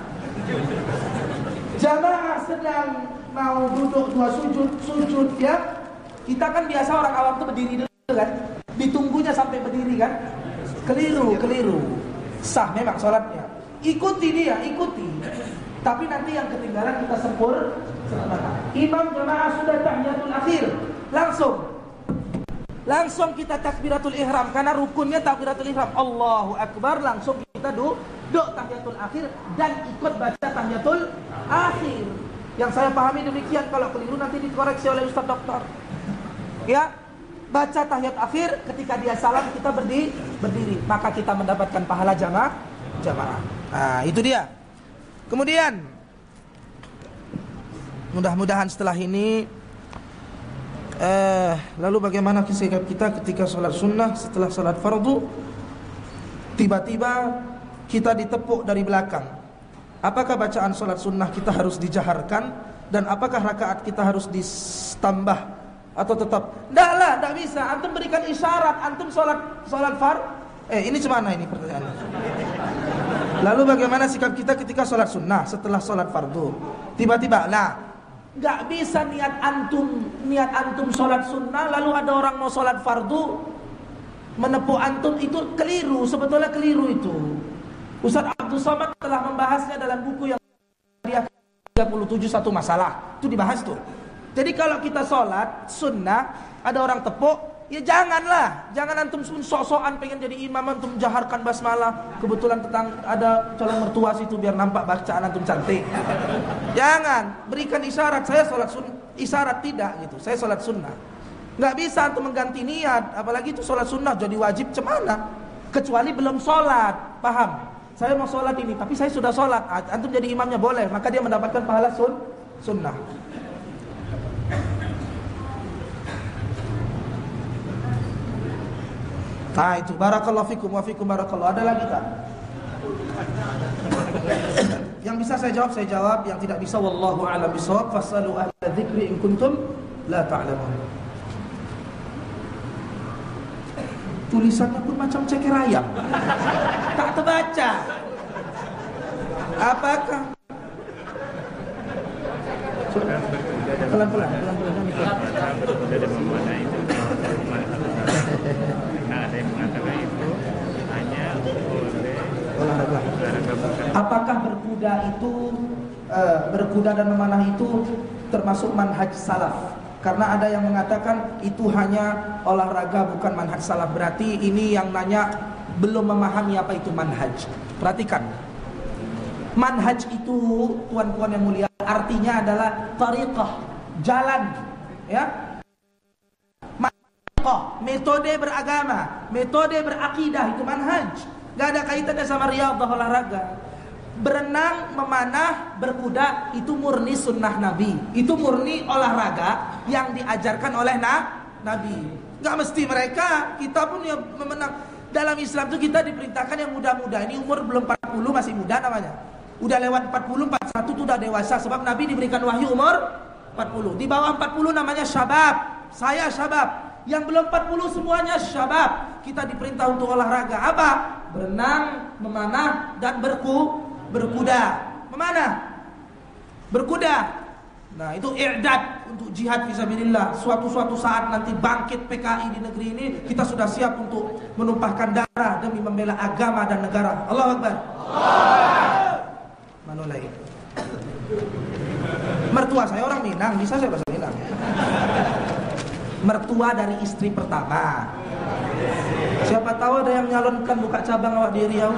Jamaah sedang mau duduk dua sujud ya. Kita kan biasa orang awam tuh berdiri dulu kan, ditunggunya sampai berdiri kan. Keliru. Sah memang sholatnya. Ikuti dia, ikuti. Tapi nanti yang ketinggalan kita sempurna. Imam jamaah sudah tahiyatul akhir, langsung kita takbiratul ihram, karena rukunnya takbiratul ihram. Allahu akbar, langsung kita duduk tahiyatul akhir dan ikut baca tahiyatul akhir. Yang saya pahami demikian. Kalau keliru nanti dikoreksi oleh Ustaz Doktor. Ya, baca tahiyat akhir, ketika dia salam kita berdiri, maka kita mendapatkan pahala jamaah. Nah, itu dia. Kemudian mudah-mudahan setelah ini lalu bagaimana sikap kita ketika sholat sunnah setelah sholat fardu? Tiba-tiba kita ditepuk dari belakang. Apakah bacaan sholat sunnah kita harus dijaharkan? Dan apakah rakaat kita harus ditambah? Atau tetap? Tidak bisa. Antum berikan isyarat. Antum sholat ini cemana ini pertanyaannya? Lalu bagaimana sikap kita ketika sholat sunnah setelah sholat fardu? Tiba-tiba, nggak bisa niat antum sholat sunnah, lalu ada orang mau sholat fardu menepuk antum, itu keliru. Sebetulnya keliru itu. Ustaz Abdul Somad telah membahasnya dalam buku yang dia 37 satu masalah. Itu dibahas tuh. Jadi kalau kita sholat sunnah, ada orang tepuk, ya jangan antum sok-sokan pengen jadi imam, antum jaharkan basmalah. Kebetulan ada calon mertua situ biar nampak bacaan antum cantik. Jangan, berikan isyarat, saya sholat sunnah. Isyarat tidak gitu, saya sholat sunnah. Nggak bisa antum mengganti niat, apalagi itu sholat sunnah jadi wajib cemana? Kecuali belum sholat, paham? Saya mau sholat ini, tapi saya sudah sholat. Antum jadi imamnya boleh, maka dia mendapatkan pahala sunnah. Nah itu, barakallahu fikum wa fikum barakallahu. Ada lagi tak? Yang bisa saya jawab, yang tidak bisa wallahu a'lam bishawab. Fasalu ahla dzikri in kuntum la ta'lamun. Tulisannya pun macam ceker ayam. Tak terbaca. Apakah? Pelan-pelan. Ada yang mengatakan itu hanya oleh berkuda dan memanah itu termasuk manhaj salaf. Karena ada yang mengatakan itu hanya olahraga bukan manhaj salaf. Berarti ini yang nanya belum memahami apa itu manhaj. Perhatikan. Manhaj itu, tuan-tuan yang mulia, artinya adalah tariqah, jalan, ya. Metode beragama, metode berakidah, itu manhaj. Gak ada kaitannya sama riyadhah, olahraga. Berenang, memanah, berkuda itu murni sunnah Nabi. Itu murni olahraga yang diajarkan oleh Nabi. Gak mesti mereka, kita pun yang memenang. Dalam Islam itu kita diperintahkan yang muda-muda. Ini umur belum 40 masih muda namanya. Udah lewat 40, 41 itu udah dewasa. Sebab Nabi diberikan wahyu umur 40. Di bawah 40 namanya syabab. Saya syabab. Yang belum 40 semuanya syabab. Kita diperintah untuk olahraga. Apa? Berenang, memanah, dan berkuda. Memanah, berkuda. Nah itu i'dad untuk jihad fisabilillah. Suatu saat nanti bangkit PKI di negeri ini, kita sudah siap untuk menumpahkan darah demi membela agama dan negara. Allahu Akbar. Manulai. Mertua saya orang Minang, bisa saya bahasa Minang. Mertua dari istri pertama. Siapa tahu ada yang nyalonkan buka cabang awak di Riau.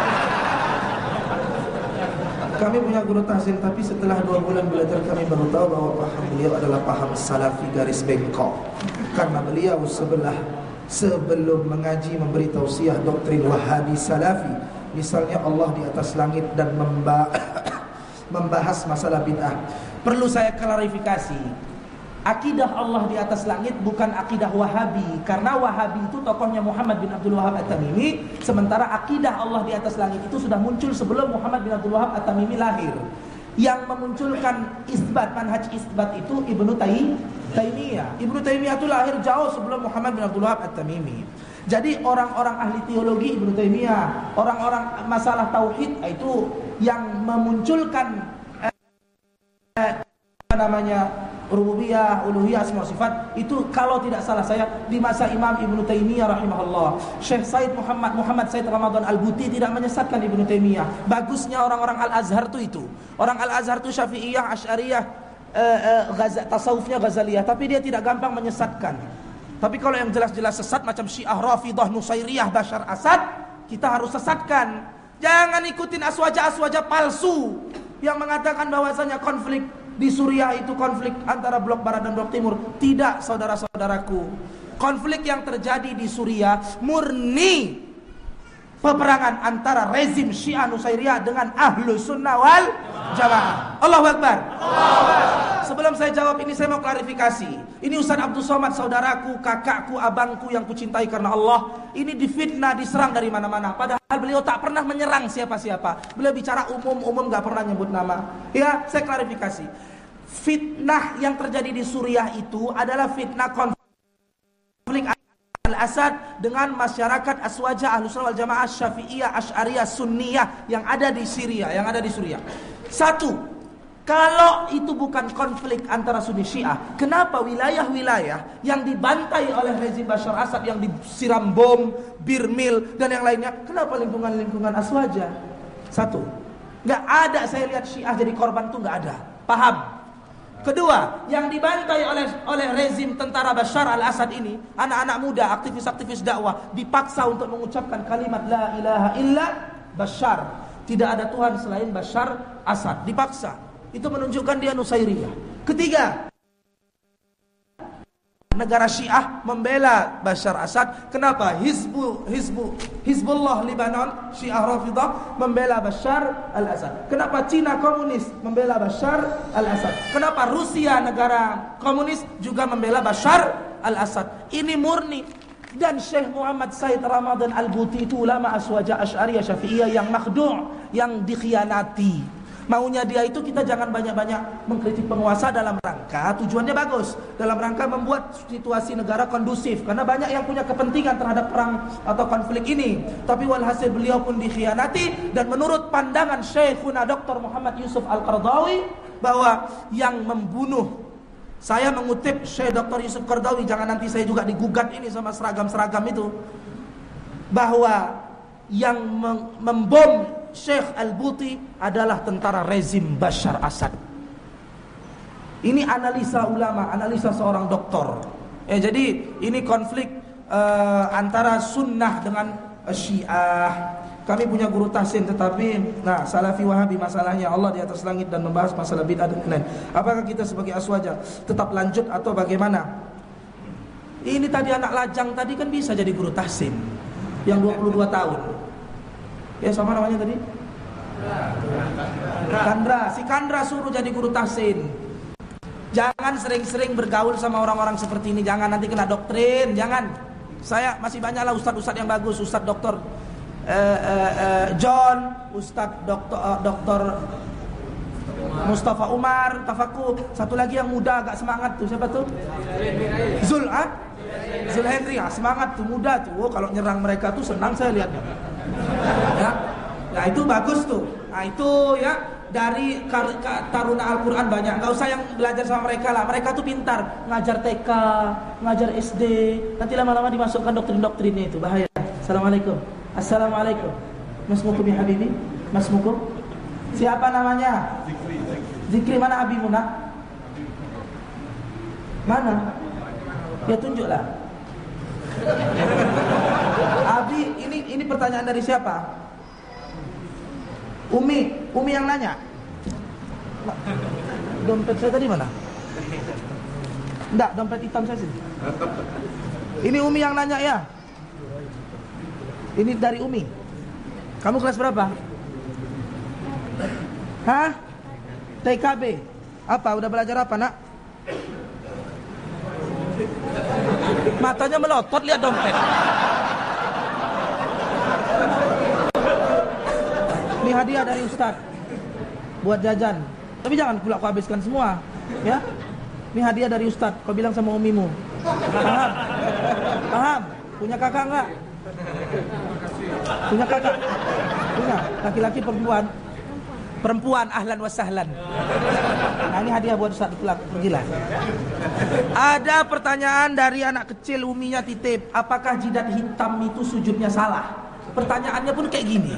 Kami punya guru tahsil, tapi setelah 2 bulan belajar kami baru tahu bahwa paham beliau adalah paham salafi garis bengkok. Karena beliau sebelum mengaji memberi tausiah doktrin wahabi salafi. Misalnya Allah di atas langit dan membahas masalah bid'ah. Perlu saya klarifikasi. Akidah Allah di atas langit bukan akidah Wahabi. Karena Wahabi itu tokohnya Muhammad bin Abdul Wahab At-Tamimi. Sementara akidah Allah di atas langit itu sudah muncul sebelum Muhammad bin Abdul Wahab At-Tamimi lahir. Yang memunculkan isbat, manhaj isbat itu Ibnu Taimiyah. Ibnu Taimiyah itu lahir jauh sebelum Muhammad bin Abdul Wahab At-Tamimi. Jadi orang-orang ahli teologi Ibnu Taimiyah, orang-orang masalah tauhid itu yang memunculkan rububiyah, uluhiyah, asma sifat itu kalau tidak salah saya di masa Imam Ibnu Taimiyah rahimahullah. Syekh Said Muhammad Said Ramadan Al-Buti tidak menyesatkan Ibnu Taimiyah. Bagusnya orang-orang Al-Azhar itu. Orang Al-Azhar itu Syafi'iyah, Asy'ariyah, tasawufnya Ghazaliyah, tapi dia tidak gampang menyesatkan. Tapi kalau yang jelas-jelas sesat macam Syiah, Rafidah, Nusairiyah, Bashar Asad, kita harus sesatkan. Jangan ikutin aswaja-aswaja palsu yang mengatakan bahwasanya konflik di Suriah itu konflik antara blok barat dan blok timur. Tidak, saudara-saudaraku. Konflik yang terjadi di Suriah murni peperangan antara rezim Syiah Nusairiyah dengan Ahlu Sunnah wal Jamaah. Allahu Akbar. Sebelum saya jawab ini, saya mau klarifikasi. Ini Ustaz Abdul Somad, saudaraku, kakakku, abangku yang kucintai karena Allah. Ini difitnah, diserang dari mana-mana. Padahal beliau tak pernah menyerang siapa-siapa. Beliau bicara umum gak pernah nyebut nama. Ya, saya klarifikasi. Fitnah yang terjadi di Suriah itu adalah fitnah konflik Al-Asad dengan masyarakat Aswaja, Ahlus Sunnah wal Jamaah, Syafi'iyah, Asy'ariyah, Sunniyah yang ada di Syria, yang ada di Suriah. Satu, kalau itu bukan konflik antara Sunni Syiah, kenapa wilayah-wilayah yang dibantai oleh rezim Bashar Asad, yang disiram bom, bir mil dan yang lainnya, kenapa lingkungan-lingkungan Aswaja? Satu, nggak ada saya lihat Syiah jadi korban tuh, nggak ada. Paham? Kedua, yang dibantai oleh rezim tentara Bashar al-Assad ini, anak-anak muda, aktivis-aktivis dakwah, dipaksa untuk mengucapkan kalimat la ilaha illa Bashar. Tidak ada Tuhan selain Bashar Assad. Dipaksa. Itu menunjukkan dia Nusairiyah. Ketiga, negara Syiah membela Bashar Assad. Kenapa? Hizbullah Lebanon, Syiah Rafidah membela Bashar al-Assad. Kenapa Cina komunis membela Bashar al-Assad? Kenapa Rusia negara komunis juga membela Bashar al-Assad? Ini murni. Dan Syekh Muhammad Said Ramadan Al-Buti itu ulama Aswaja, Asy'ariyah, Syafi'iyah yang makhdu', yang dikhianati. Maunya dia itu kita jangan banyak-banyak mengkritik penguasa dalam rangka tujuannya bagus, dalam rangka membuat situasi negara kondusif, karena banyak yang punya kepentingan terhadap perang atau konflik ini. Tapi walhasil beliau pun dikhianati. Dan menurut pandangan Syekhuna Dr. Muhammad Yusuf Al-Qardawi, bahwa yang membunuh, saya mengutip Syekh Dr. Yusuf Qardawi, jangan nanti saya juga digugat ini sama seragam-seragam itu, bahwa yang membom Syekh Al-Buti adalah tentara rezim Bashar Assad. Ini analisa ulama, analisa seorang doktor. Jadi ini konflik antara sunnah dengan Syiah. Kami punya guru tahsin, tetapi Salafi Wahabi masalahnya Allah di atas langit dan membahas masalah bid'ah dan lain. Apakah kita sebagai aswaja tetap lanjut atau bagaimana? Ini tadi anak lajang tadi kan bisa jadi guru tahsin yang 22 tahun. Ya sama namanya tadi? Kandra. Si Kandra suruh jadi guru tahsin. Jangan sering-sering bergaul sama orang-orang seperti ini. Jangan, nanti kena doktrin. Jangan. Saya masih banyak lah ustadz-ustadz yang bagus. Ustadz Doktor John, Ustadz Doktor Mustafa Umar Tafakur. Satu lagi yang muda agak semangat tuh. Siapa tuh? Zul Henry. Semangat tuh, muda tuh. Kalau nyerang mereka tuh senang saya lihatnya. Ya. Nah itu bagus tuh. Nah itu ya, dari taruna Al-Quran banyak. Gak usah yang belajar sama mereka lah. Mereka tuh pintar ngajar TK, ngajar SD. Nanti lama-lama dimasukkan doktrin-doktrinnya, itu bahaya. Assalamualaikum. Mas Mukum ya Habibi. Mas Mukum. Siapa namanya? Zikri. Mana Abimu nak? Mana? Ya tunjuklah. Abi, ini pertanyaan dari siapa? Umi yang nanya. Dompet saya tadi mana? Enggak, dompet hitam saya sini. Ini Umi yang nanya ya. Ini dari Umi. Kamu kelas berapa? Hah? TKB. Apa? Udah belajar apa, nak? Matanya melotot lihat dompet. Ini hadiah dari Ustadz buat jajan. Tapi jangan pula kau habiskan semua, ya. Ini hadiah dari Ustadz. Kau bilang sama umimu. Paham? Paham? Punya kakak enggak? Punya kakak? Punya. Laki-laki perempuan? Perempuan, ahlan wa sahlan. Nah ini hadiah buat Ustadz. Pergilah. Ada pertanyaan dari anak kecil, uminya titip. Apakah jidat hitam itu sujudnya salah? Pertanyaannya pun kayak gini.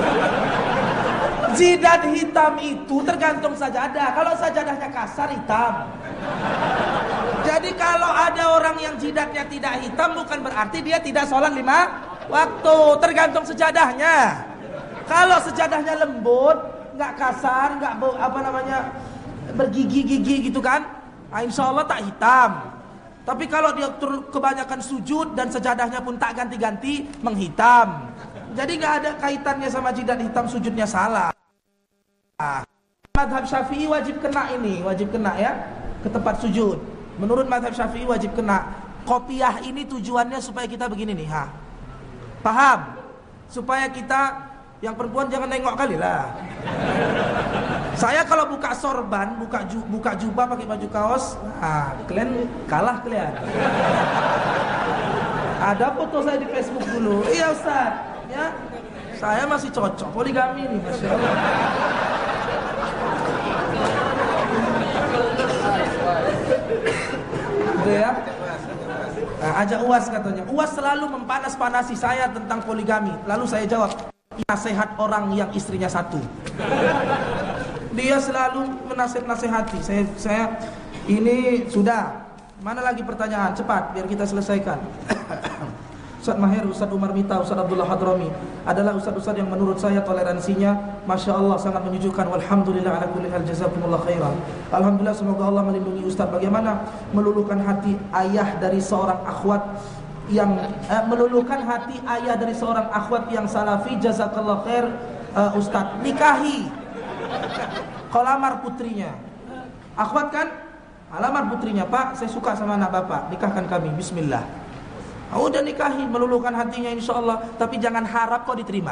Jidat hitam itu tergantung sajadah. Kalau sajadahnya kasar, hitam. Jadi kalau ada orang yang jidatnya tidak hitam, bukan berarti dia tidak sholat 5 waktu. Tergantung sajadahnya. Kalau sajadahnya lembut, nggak kasar, nggak bergigi-gigi gitu kan, insya Allah tak hitam. Tapi kalau dia kebanyakan sujud dan sajadahnya pun tak ganti-ganti, menghitam. Jadi nggak ada kaitannya sama jidat hitam sujudnya salah. Madhab Syafi'i wajib kena ini, wajib kena ya ke tempat sujud. Menurut madhab Syafi'i wajib kena. Kopiah ini tujuannya supaya kita begini nih, paham? Supaya kita yang perempuan jangan nengok kali lah. Saya kalau buka sorban, buka jubah pakai baju kaos, kalian kalah kalian. Ada foto saya di Facebook dulu. Iya Ustaz, ya. Saya masih cocok poligami nih, Masya Allah. Gitu ya. Ajak UAS katanya. UAS selalu mempanas-panasi saya tentang poligami. Lalu saya jawab, nasihat orang yang istrinya satu. Dia selalu menasihati. Saya ini sudah. Mana lagi pertanyaan? Cepat biar kita selesaikan. Ustaz Mahir, Ustaz Umar Mita, Ustaz Abdullah Hadrami adalah ustaz-ustaz yang menurut saya toleransinya Masya Allah sangat menyejukkan. Walhamdulillah ala kulli hal, jazakumullah khairan. Alhamdulillah, semoga Allah melindungi Ustaz. Bagaimana meluluhkan hati ayah dari seorang akhwat yang meluluhkan hati ayah dari seorang akhwat yang salafi, jazakallah khair. Ustaz, nikahi kau lamar putrinya. Akhwat kan? Lamar putrinya, Pak, saya suka sama anak bapak, nikahkan kami, bismillah. Udah nikahi, meluluhkan hatinya insya Allah. Tapi jangan harap kau diterima.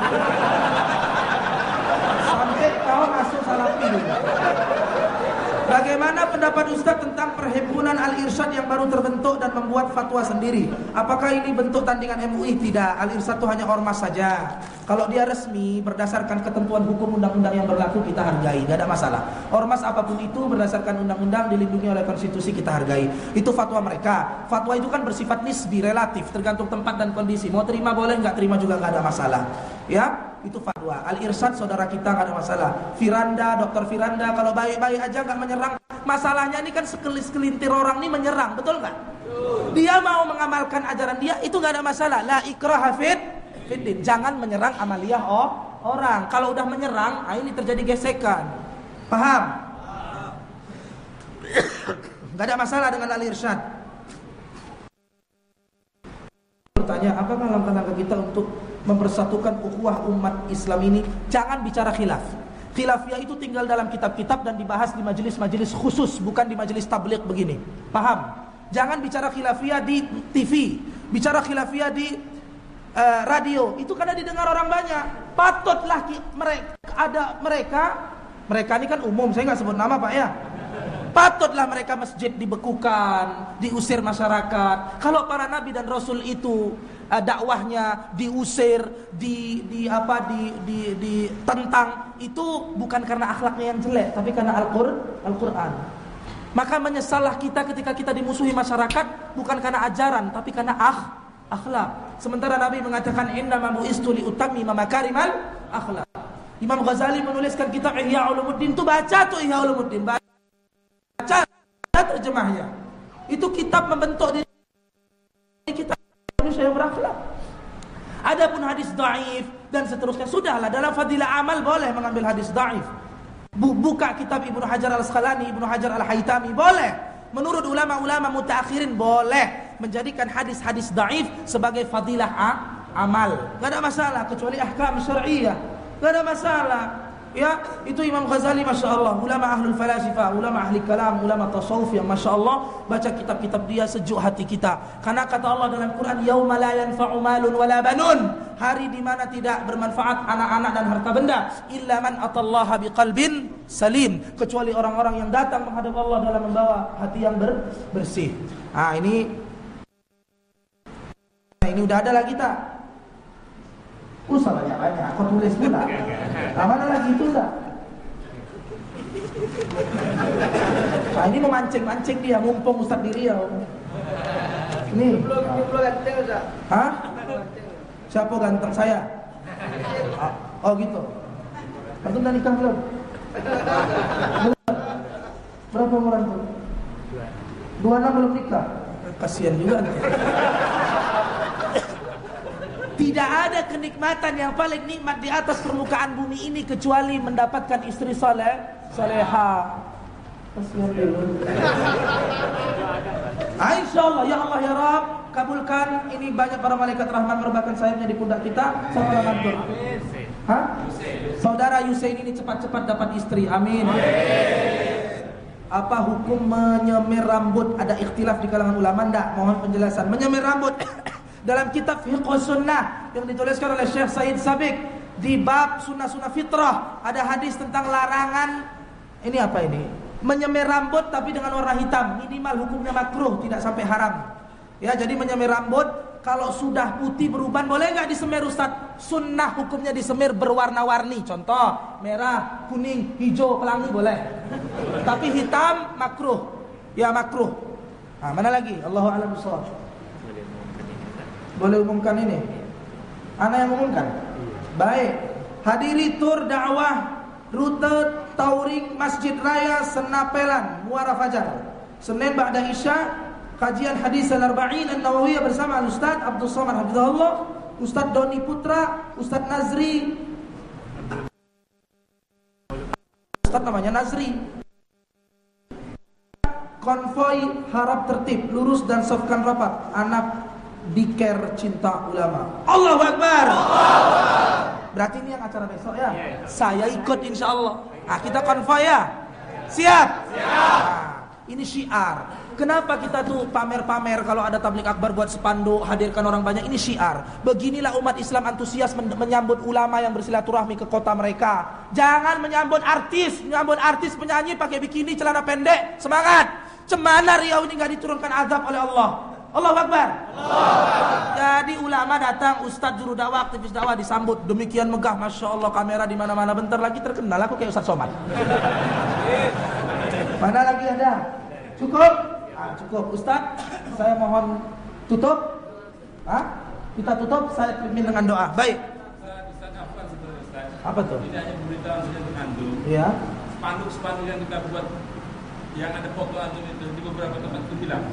Sampai kau masuk salafi dulu. Bagaimana pendapat Ustaz tentang perhimpunan Al-Irsyad yang baru terbentuk dan membuat fatwa sendiri? Apakah ini bentuk tandingan MUI? Tidak, Al-Irsyad itu hanya ormas saja. Kalau dia resmi berdasarkan ketentuan hukum undang-undang yang berlaku, kita hargai, gak ada masalah. Ormas apapun itu berdasarkan undang-undang dilindungi oleh konstitusi, kita hargai. Itu fatwa mereka. Fatwa itu kan bersifat nisbi, relatif, tergantung tempat dan kondisi. Mau terima boleh, gak terima juga gak ada masalah. Ya, itu fatwa. Al-Irsyad saudara kita nggak ada masalah. Firanda, Dokter Firanda, kalau baik-baik aja nggak menyerang. Masalahnya ini kan sekelintir orang ini menyerang, betul nggak? Dia mau mengamalkan ajaran dia, itu nggak ada masalah. La ikraha fiddin. Jangan menyerang amaliyah orang. Kalau udah menyerang, ini terjadi gesekan. Paham? Nggak ada masalah dengan Al-Irsyad. Bertanya, apakah langkah-langkah kita untuk mempersatukan ukhuwah umat Islam ini? Jangan bicara khilaf. Khilafiyah itu tinggal dalam kitab-kitab dan dibahas di majelis-majelis khusus, bukan di majelis tabligh begini. Paham? Jangan bicara khilafiyah di TV, bicara khilafiyah di radio. Itu karena didengar orang banyak. Patutlah mereka ini kan umum, saya nggak sebut nama Pak ya. Patutlah mereka masjid dibekukan, diusir masyarakat. Kalau para nabi dan rasul itu dakwahnya diusir, ditentang, itu bukan karena akhlaknya yang jelek, tapi karena Al-Qur'an. Maka menyesallah kita ketika kita dimusuhi masyarakat bukan karena ajaran, tapi karena akhlak. Sementara Nabi mengatakan innama bu'istu li utammima makarimal akhlak. Imam Ghazali menuliskan kitab Ihya Ulumuddin, tuh baca tuh Ihya Ulumuddin. Baca terjemahnya. Itu kitab membentuk diri kita manusia yang berakhlak. Adapun hadis dhaif dan seterusnya, sudahlah, dalam fadilah amal boleh mengambil hadis dhaif. Buka kitab Ibnu Hajar Al-Asqalani, Ibnu Hajar Al-Haytami, boleh. Menurut ulama-ulama mutaakhirin boleh menjadikan hadis-hadis dhaif sebagai fadilah amal. Enggak ada masalah, kecuali ahkam syar'iyyah. Enggak ada masalah. Ya, itu Imam Ghazali Masya Allah, ulama ahlul falasifah, ulama ahli kalam, ulama tasawuf yang Masya Allah, baca kitab-kitab dia sejuk hati kita. Karena kata Allah dalam Quran, yauma la yanfa'u malun wala banun, hari di mana tidak bermanfaat anak-anak dan harta benda, illa man atallaha biqalbin salim, kecuali orang-orang yang datang menghadap Allah dalam membawa hati yang bersih. Ini udah ada lagi tak? Usah banyak-banyak, kau tulis pula. Mana lagi itu enggak? Ini memancing-mancing dia, mumpung Ustaz di Riau. Ini. Belum ganteng Ustaz. Hah? Siapa ganteng saya? Oh gitu. Antum udah nikah belum? Berapa orang tuh? 26 belum nikah. Kasihan juga. Tidak ada kenikmatan yang paling nikmat di atas permukaan bumi ini kecuali mendapatkan istri salehah. Insyaallah ya Allah ya Rabb, kabulkan. Ini banyak para malaikat rahman merebahkan sayapnya di pundak kita. Siapa yang ngatur? Saudara Yusain ini cepat-cepat dapat istri. Amin. Apa hukum menyemir rambut? Ada ikhtilaf di kalangan ulama. Enggak, mohon penjelasan. Menyemir rambut dalam kitab Fiqh Sunnah yang dituliskan oleh Syekh Said Sabiq di bab sunnah-sunnah fitrah, ada hadis tentang larangan. Ini apa ini? Menyemir rambut tapi dengan warna hitam, minimal hukumnya makruh, tidak sampai haram. Ya, jadi menyemir rambut kalau sudah putih beruban boleh enggak disemir Ustaz? Sunnah hukumnya disemir berwarna-warni. Contoh, merah, kuning, hijau, pelangi boleh. Tapi hitam makruh. Ya makruh. Mana lagi? Allahu a'lam bishawab. Boleh umumkan ini? Ana yang umumkan? Baik. Hadiri tur dakwah rute Tauring Masjid Raya Senapelan Muara Fajar, Senin ba'da Isya, kajian hadis al-arba'in an-nawawiyah bersama Ustaz Abdul Somad hafizahullah, Ustaz Doni Putra, Ustaz Nazri. Ustaz namanya Nazri. Konvoi harap tertib, lurus dan safkan rapat. Anak diker cinta ulama. Allahu Akbar. Berarti ini yang acara besok ya? Saya ikut insyaAllah. Kita konvoi ya? Siap? Ini syiar. Kenapa kita tuh pamer-pamer kalau ada tabligh akbar buat spanduk, hadirkan orang banyak? Ini syiar. Beginilah umat Islam antusias menyambut ulama yang bersilaturahmi ke kota mereka. Jangan menyambut artis penyanyi pakai bikini, celana pendek. Semangat. Cemana Riau ini gak diturunkan azab oleh Allah. Allahu Akbar. Jadi ulama datang, ustaz juru dakwah, aktivis dakwah disambut demikian megah, masya Allah, kamera di mana-mana. Bentar lagi terkenal aku kayak Ustaz Somad. Mana lagi ada? Cukup? Cukup. Ustaz, saya mohon tutup. Kita tutup, saya pimpin dengan doa. Baik. Apa tuh? Ini hanya pemberitaan saja untuk antum. Ya. Spanduk yang kita buat yang ada foto antum itu di beberapa tempat itu hilang.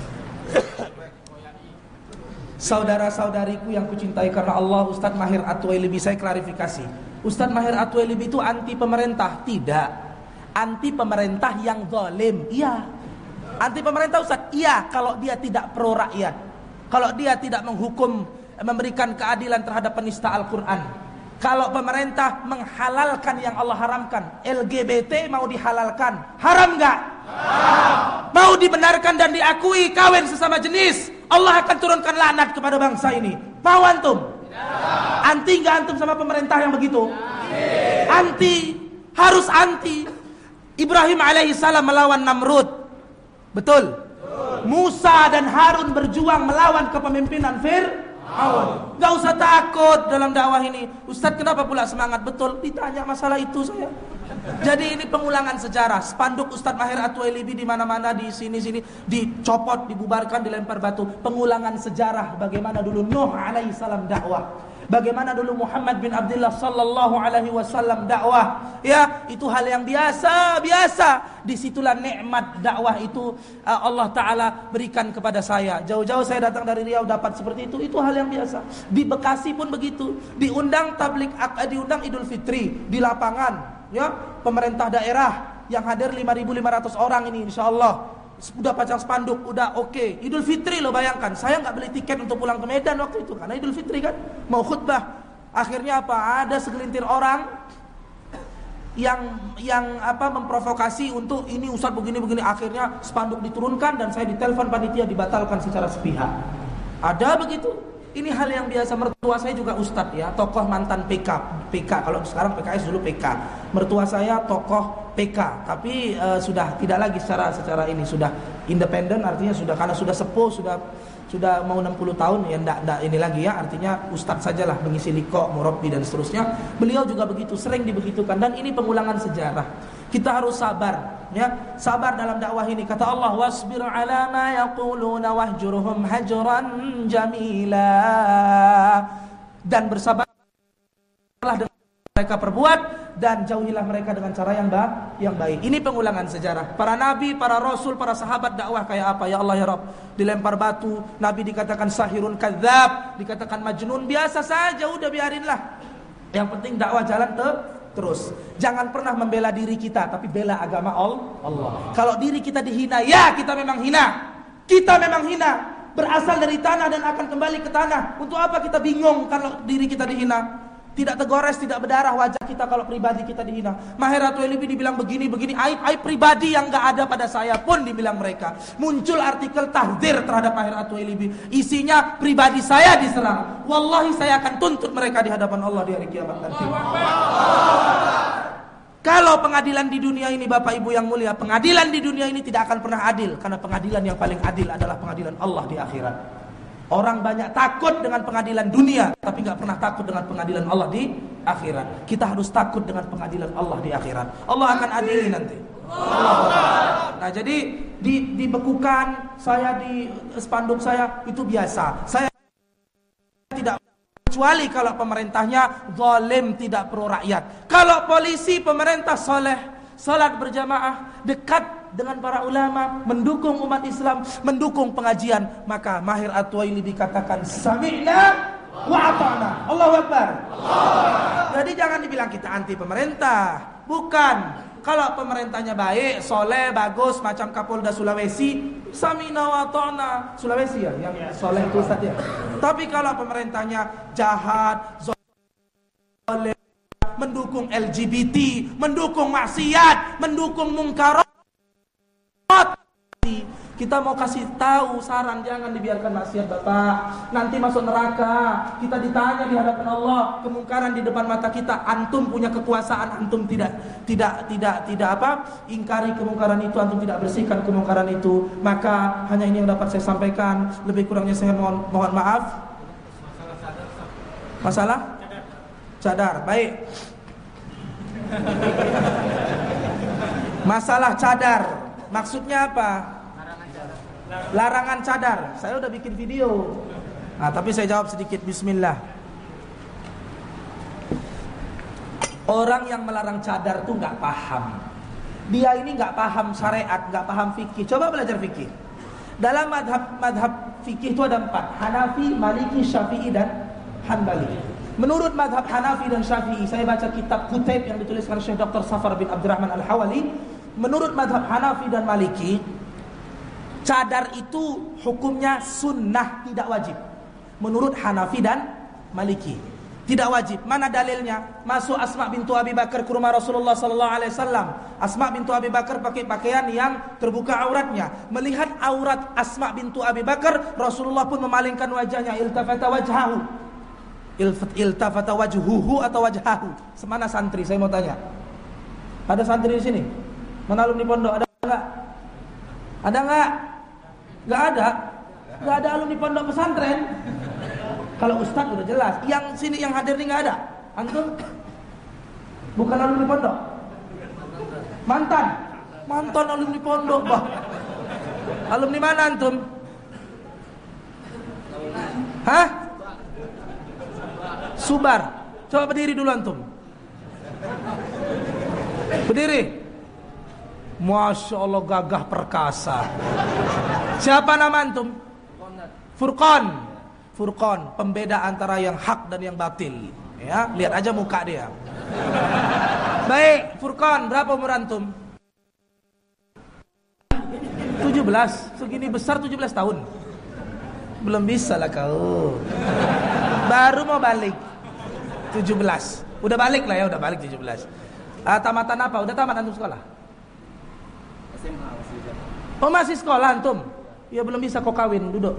Saudara-saudariku yang kucintai karena Allah, Ustadz Mahir At-Tuwailibi, saya klarifikasi. Ustadz Mahir At-Tuwailibi itu anti pemerintah? Tidak. Anti pemerintah yang zalim. Iya. Anti pemerintah Ustadz? Iya, kalau dia tidak pro rakyat. Kalau dia tidak menghukum, memberikan keadilan terhadap penista Al-Quran. Kalau pemerintah menghalalkan yang Allah haramkan, LGBT mau dihalalkan, haram nggak? Haram. Mau dibenarkan dan diakui kawin sesama jenis, Allah akan turunkan laknat kepada bangsa ini. Mau antum? Tidak. Anti nggak antum sama pemerintah yang begitu? Tidak. Anti, harus anti. Ibrahim alaihissalam melawan Namrud, betul? Musa dan Harun berjuang melawan kepemimpinan Fir'aun. Gak usah takut dalam dakwah ini. Ustadz kenapa pula semangat? Betul, ditanya masalah itu saya. Jadi ini pengulangan sejarah. Spanduk Ustadz Mahir At-Tuwailibi di mana-mana, di sini-sini dicopot, dibubarkan, dilempar batu. Pengulangan sejarah bagaimana dulu Nuh alaihissalam dakwah, bagaimana dulu Muhammad bin Abdullah sallallahu alaihi wasallam dakwah. Ya, itu hal yang biasa. Disitulah nikmat dakwah itu Allah Ta'ala berikan kepada saya. Jauh-jauh saya datang dari Riau dapat seperti itu. Itu hal yang biasa. Di Bekasi pun begitu. Diundang tablik, diundang Idul Fitri di lapangan. Ya, pemerintah daerah yang hadir 5.500 orang ini insyaallah udah pasang spanduk, udah oke. Idul Fitri loh, bayangkan. Saya nggak beli tiket untuk pulang ke Medan waktu itu karena Idul Fitri kan, mau khutbah. Akhirnya apa? Ada segelintir orang yang memprovokasi untuk ini Ustadz begini. Akhirnya spanduk diturunkan dan saya ditelepon panitia dibatalkan secara sepihak. Ada begitu. Ini hal yang biasa. Mertua saya juga Ustadz ya, tokoh mantan PK. Kalau sekarang PKS, dulu PK. Mertua saya tokoh PK, tapi sudah tidak lagi secara ini, sudah independen, artinya sudah, karena sudah sepuh, sudah mau 60 tahun ya, enggak ini lagi ya, artinya Ustadz sajalah mengisi liko, murabbi dan seterusnya. Beliau juga begitu, sering dibegitukan, dan ini pengulangan sejarah. Kita harus sabar ya, sabar dalam dakwah ini. Kata Allah, wasbir ala ma yaquluna wahjurhum hajran jamila. Dan bersabarlah dengan mereka perbuat dan jauhilah mereka dengan cara yang baik. Ini pengulangan sejarah. Para nabi, para rasul, para sahabat dakwah kayak apa? Ya Allah ya Rabb, dilempar batu, nabi dikatakan sahirun kadzab, dikatakan majnun, biasa saja, udah biarinlah. Yang penting dakwah jalan terus. Jangan pernah membela diri kita, tapi bela agama Allah. Kalau diri kita dihina, ya kita memang hina. Kita memang hina, berasal dari tanah dan akan kembali ke tanah. Untuk apa kita bingung kalau diri kita dihina? Tidak tergores, tidak berdarah wajah kita kalau pribadi kita dihina. Mahir At-Tuwailibi dibilang begini, aib pribadi yang gak ada pada saya pun dibilang mereka. Muncul artikel tahdzir terhadap Mahir At-Tuwailibi, isinya pribadi saya diserang. Wallahi saya akan tuntut mereka di hadapan Allah di hari kiamat nanti. Kalau pengadilan di dunia ini, Bapak Ibu yang mulia, pengadilan di dunia ini tidak akan pernah adil, karena pengadilan yang paling adil adalah pengadilan Allah di akhirat. Orang banyak takut dengan pengadilan dunia, tapi gak pernah takut dengan pengadilan Allah di akhirat. Kita harus takut dengan pengadilan Allah di akhirat. Allah akan adili nanti. Nah, jadi dibekukan saya, di spanduk saya itu biasa. Saya tidak, kecuali kalau pemerintahnya zalim, tidak pro rakyat. Kalau polisi, pemerintah soleh, salat berjamaah, dekat dengan para ulama, mendukung umat Islam, mendukung pengajian, maka Mahir At-Tuwailibi katakan sami'na wa ata'na. Allahu Akbar. Jadi jangan dibilang kita anti pemerintah. Bukan. Kalau pemerintahnya baik, soleh, bagus, macam Kapolda Sulawesi, sami'na wa ata'na. Sulawesi ya, yang soleh itu Ustaz ya. Tapi kalau pemerintahnya jahat, zalim, mendukung LGBT, mendukung maksiat, mendukung mungkarat, kita mau kasih tahu saran, jangan dibiarkan maksiat Bapak, nanti masuk neraka. Kita ditanya di hadapan Allah, kemungkaran di depan mata kita. Antum punya kekuasaan, antum tidak ingkari kemungkaran itu, antum tidak bersihkan kemungkaran itu. Maka hanya ini yang dapat saya sampaikan, lebih kurangnya saya mohon maaf. Masalah cadar, baik. Masalah cadar, maksudnya apa? Larangan cadar. Saya udah bikin video. Nah, tapi saya jawab sedikit. Bismillah. Orang yang melarang cadar tuh nggak paham. Dia ini nggak paham syariat, nggak paham fikih. Coba belajar fikih. Dalam madhab fikih itu ada 4: Hanafi, Maliki, Syafi'i, dan Hanbali. Menurut madhab Hanafi dan Syafi'i, saya baca kitab Kutaib yang dituliskan Syekh Dr. Safar bin Abdurrahman Al-Hawali. Menurut madhab Hanafi dan Maliki, cadar itu hukumnya sunnah, tidak wajib. Menurut Hanafi dan Maliki, tidak wajib. Mana dalilnya? Masuk Asma bintu Abi Bakar ke rumah Rasulullah sallallahu alaihi wasallam. Asma bintu Abi Bakar pakai pakaian yang terbuka auratnya. Melihat aurat Asma bintu Abi Bakar, Rasulullah pun memalingkan wajahnya. Iltafata wajhahu. Iltafata wajhuhu atau wajhahu. Semana santri? Saya mau tanya. Ada santri di sini? Mana alumni pondok? Ada enggak? Ada enggak? Enggak ada. Enggak ada alumni pondok pesantren. Kalau ustadz udah jelas. Yang sini yang hadir ini nggak ada. Antum bukan alumni pondok. Mantan alumni pondok, bah. Alumni mana antum? Hah? Subar. Coba berdiri dulu antum. Berdiri. Masya Allah, gagah perkasa. Siapa nama antum? Furqan, pembeda antara yang hak dan yang batil. Ya, lihat aja muka dia. Baik, Furqan, berapa umur antum? 17. Segini besar 17 tahun. Belum bisa lah kau. Baru mau balik 17. Udah balik lah ya, udah balik 17. Tamatan apa? Udah tamat antum sekolah? Oh, masih sekolah antum? Ya belum bisa kau kawin, duduk.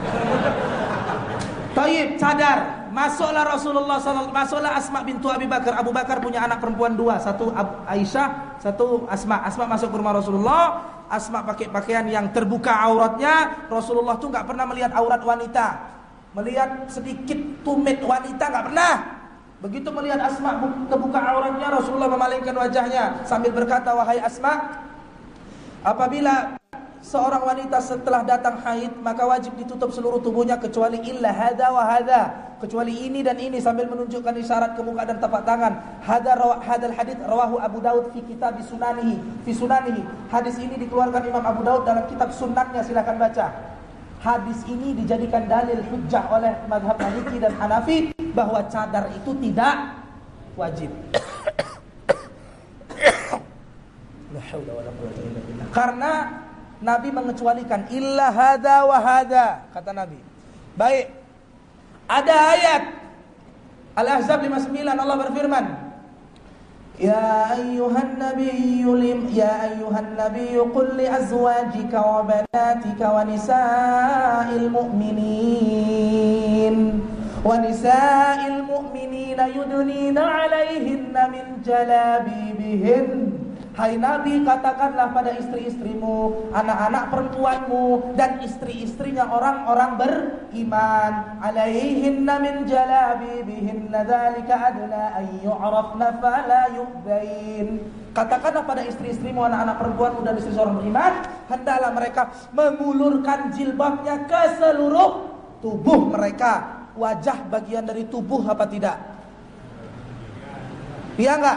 Taib, cadar. Masuklah Rasulullah sallallahu, masuklah Asma bintu Abi Bakar. Abu Bakar punya anak perempuan 2, satu Aisyah, satu Asma. Asma masuk ke rumah Rasulullah. Asma pakai pakaian yang terbuka auratnya. Rasulullah tuh nggak pernah melihat aurat wanita, melihat sedikit tumit wanita nggak pernah. Begitu melihat Asma terbuka auratnya, Rasulullah memalingkan wajahnya sambil berkata, wahai Asma, apabila seorang wanita setelah datang haid, maka wajib ditutup seluruh tubuhnya kecuali illa hadza wa hadza, kecuali ini dan ini, sambil menunjukkan isyarat ke muka dan tapak tangan. Hadal hadits rawahu Abu Daud fi kitab sunanihi, Hadis ini dikeluarkan Imam Abu Daud dalam kitab sunannya, silakan baca. Hadis ini dijadikan dalil hujjah oleh mazhab Maliki dan Hanafi bahwa cadar itu tidak wajib. La haula wala quwwata illa billah. Karena Nabi mengecualikan illa hadza wa hadza, kata Nabi. Baik. Ada ayat Al-Ahzab 59, Allah berfirman, Ya ayyuhan nabiyyu qul li azwajika wa banatika wa nisa'il mu'minina yudnina 'alaihinna min jalabibihin. Hai Nabi, katakanlah pada istri-istrimu, anak-anak perempuanmu, dan istri-istrinya orang-orang beriman, alaihinna min jalabibihinna dzalika adna ay yu'rafna fala yu'dain. Katakanlah pada istri-istrimu, anak-anak perempuanmu, dan istri seorang beriman, hendaklah mereka mengulurkan jilbabnya ke seluruh tubuh mereka. Wajah bagian dari tubuh apa tidak? Iya enggak?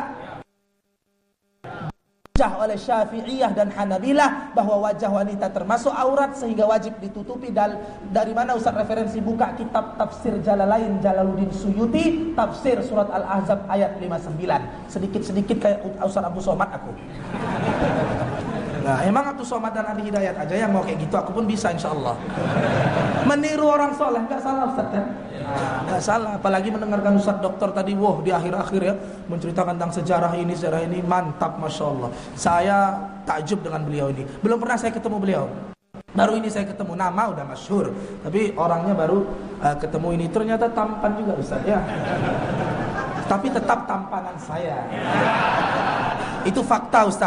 Oleh Syafi'iyah dan Hanabilah bahwa wajah wanita termasuk aurat sehingga wajib ditutupi. Dari mana Ustaz referensi? Buka kitab tafsir Jalalain Jalaluddin Suyuti, tafsir surat Al-Ahzab ayat 59. Sedikit-sedikit kayak Ustaz Abdul Somad aku. Nah, emang Abdul Somad dan Adi Hidayat aja yang mau kayak gitu, aku pun bisa insyaallah. Meniru orang soleh, enggak salah Ustaz kan? Enggak salah, apalagi mendengarkan Ustaz Dokter tadi, wah di akhir-akhir ya menceritakan tentang sejarah ini, mantap, Masya Allah. Saya takjub dengan beliau ini. Belum pernah saya ketemu beliau, baru ini saya ketemu. Nama udah masyhur, tapi orangnya baru ketemu ini. Ternyata tampan juga Ustaz ya. Tapi tetap tampanan saya. Itu fakta Ustaz.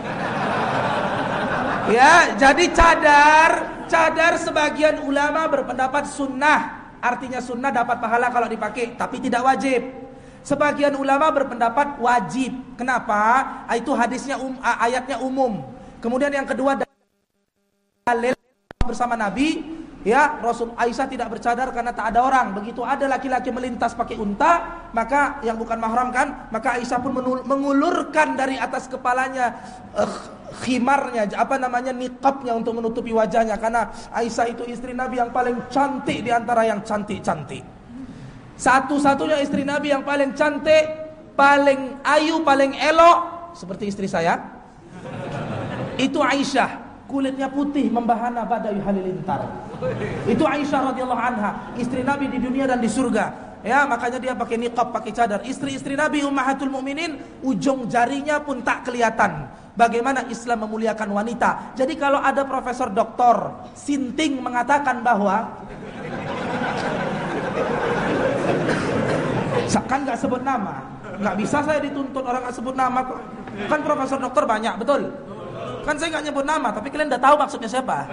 Ya, jadi cadar sebagian ulama berpendapat sunnah. Artinya sunnah dapat pahala kalau dipakai, tapi tidak wajib. Sebagian ulama berpendapat wajib. Kenapa? Itu hadisnya ayatnya umum. Kemudian yang kedua, dalil bersama Nabi Ya, Rasul Aisyah tidak bercadar karena tak ada orang. Begitu ada laki-laki melintas pakai unta, maka yang bukan mahram kan, maka Aisyah pun mengulurkan dari atas kepalanya khimarnya, niqabnya untuk menutupi wajahnya, karena Aisyah itu istri Nabi yang paling cantik di antara yang cantik-cantik. Satu-satunya istri Nabi yang paling cantik, paling ayu, paling elok seperti istri saya. Itu Aisyah. Kulitnya putih membahana badai halilintar. Itu Aisyah radhiyallahu anha, istri Nabi di dunia dan di surga. Ya, makanya dia pakai niqab, pakai cadar. Istri-istri Nabi ummahatul mukminin, ujung jarinya pun tak kelihatan. Bagaimana Islam memuliakan wanita. Jadi kalau ada profesor doktor Sinting mengatakan bahwa kan nggak sebut nama, nggak bisa saya dituntut orang nggak sebut nama kok. Kan profesor doktor banyak, betul? Kan saya nggak nyebut nama, tapi kalian udah tahu maksudnya siapa.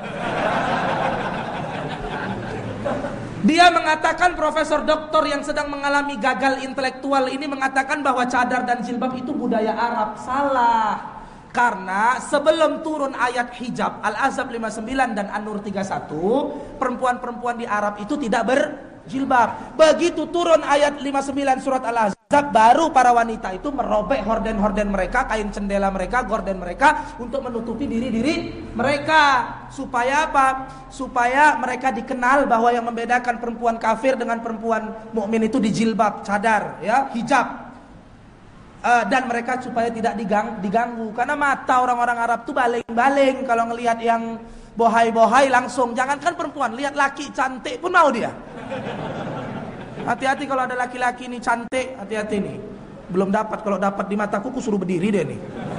Dia mengatakan, profesor doktor yang sedang mengalami gagal intelektual ini mengatakan bahwa cadar dan jilbab itu budaya Arab. Salah. Karena sebelum turun ayat hijab Al-Ahzab 59 dan An-Nur 31, perempuan-perempuan di Arab itu tidak berjilbab. Begitu turun ayat 59 surat Al-Ahzab, baru para wanita itu merobek horden-horden mereka, kain cendela mereka, gorden mereka, untuk menutupi diri-diri mereka. Supaya apa? Supaya mereka dikenal bahwa yang membedakan perempuan kafir dengan perempuan mukmin itu di jilbab, cadar, ya, hijab. Dan mereka supaya tidak diganggu. Karena mata orang-orang Arab tuh baling-baling kalau ngelihat yang bohai-bohai langsung. Jangankan perempuan, lihat laki cantik pun mau dia. Hati-hati kalau ada laki-laki ini cantik, hati-hati nih. Belum dapat, kalau dapat di mataku suruh berdiri deh nih.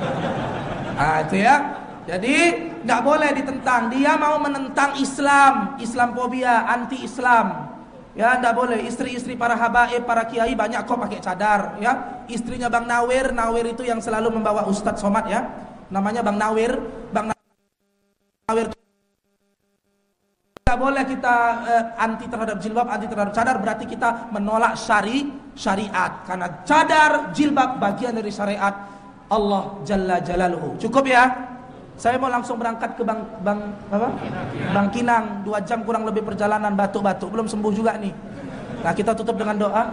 Itu ya. Jadi nggak boleh ditentang. Dia mau menentang Islam, Islamfobia, anti-Islam. Ya, nggak boleh. Istri-istri para habaib, para kiai banyak kok pakai cadar. Ya, istrinya Bang Nawir itu yang selalu membawa Ustadz Somad ya. Namanya Bang Nawir. Bang Nawir. Tidak boleh kita anti terhadap jilbab, anti terhadap cadar, berarti kita menolak syariat. Karena cadar, jilbab bagian dari syariat Allah Jalla Jalaluhu. Cukup ya? Saya mau langsung berangkat ke Bang Kinang. 2 jam kurang lebih perjalanan, batuk-batuk, belum sembuh juga nih. Nah, kita tutup dengan doa.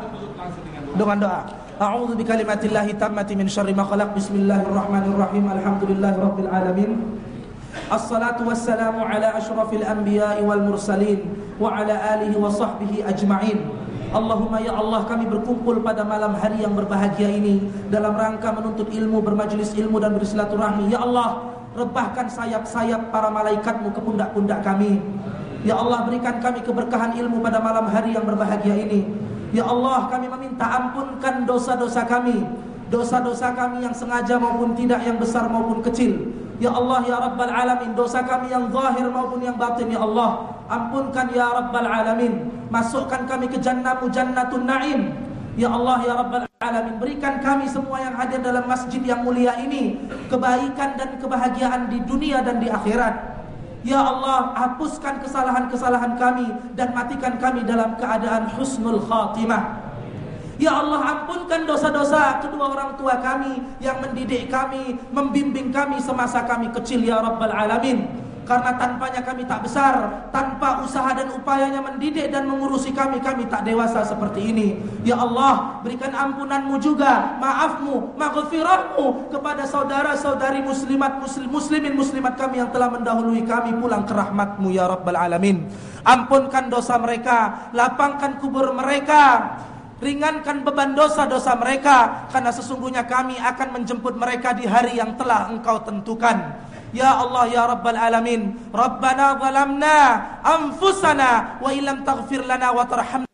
A'udzu bikalimatillahi tammati min syarri ma khalaq. Bismillahirrahmanirrahim. Alhamdulillahirabbil alamin. Assalatu wassalamu ala asyrafil anbiya'i wal mursalin wa ala alihi wa sahbihi ajma'in. Allahumma ya Allah, kami berkumpul pada malam hari yang berbahagia ini dalam rangka menuntut ilmu, bermajlis ilmu dan bersilaturahmi. Ya Allah, rebahkan sayap-sayap para malaikatmu ke pundak-pundak kami. Ya Allah, berikan kami keberkahan ilmu pada malam hari yang berbahagia ini. Ya Allah, kami meminta ampunkan dosa-dosa kami, dosa-dosa kami yang sengaja maupun tidak, yang besar maupun kecil. Ya Allah ya Rabbal Alamin, dosa kami yang zahir maupun yang batin, ya Allah ampunkan ya Rabbal Alamin. Masukkan kami ke jannahmu, jannatun na'im. Ya Allah ya Rabbal Alamin, berikan kami semua yang hadir dalam masjid yang mulia ini kebaikan dan kebahagiaan di dunia dan di akhirat. Ya Allah, hapuskan kesalahan-kesalahan kami dan matikan kami dalam keadaan husnul khatimah. Ya Allah, ampunkan dosa-dosa kedua orang tua kami yang mendidik kami, membimbing kami semasa kami kecil, ya Rabbal Alamin. Karena tanpanya kami tak besar, tanpa usaha dan upayanya mendidik dan mengurusi kami tak dewasa seperti ini. Ya Allah, berikan ampunanmu juga, maafmu, maghfirahmu kepada saudara-saudari muslimin muslimat kami yang telah mendahului kami pulang ke rahmatmu, ya Rabbal Alamin. Ampunkan dosa mereka, lapangkan kubur mereka, ringankan beban dosa-dosa mereka, karena sesungguhnya kami akan menjemput mereka di hari yang telah Engkau tentukan. Ya Allah ya Rabbal Alamin, Rabbana zalamna anfusana wa illam taghfir lana wa tarhamna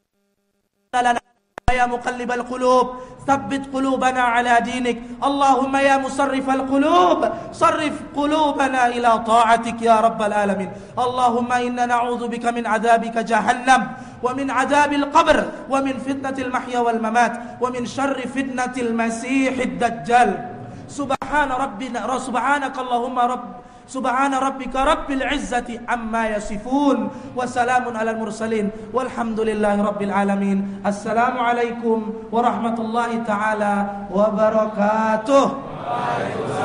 lana ya muqallibal qulub tsabbit qulubana ala dinik. Allahumma ya musarrifal qulub sarrif qulubana ila ta'atik ya Rabbal Alamin. Allahumma inna na'udzubika min adzabika jahannam wa min adzabil qabr wa min fitnatil mahya wal mamat wa min syarri fitnatil masiihid dajjal. Subhana rabbika rabbil izzati amma yasifun wa salamun alal mursalin walhamdulillahi rabbil alamin. Assalamu alaikum warahmatullahi taala wabarakatuh.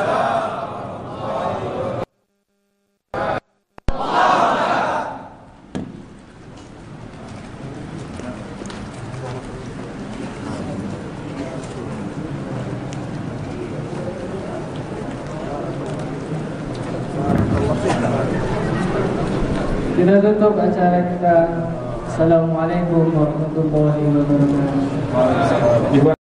Waalaikumsalam. Kita tutup acara kita. Assalamualaikum warahmatullahi wabarakatuh.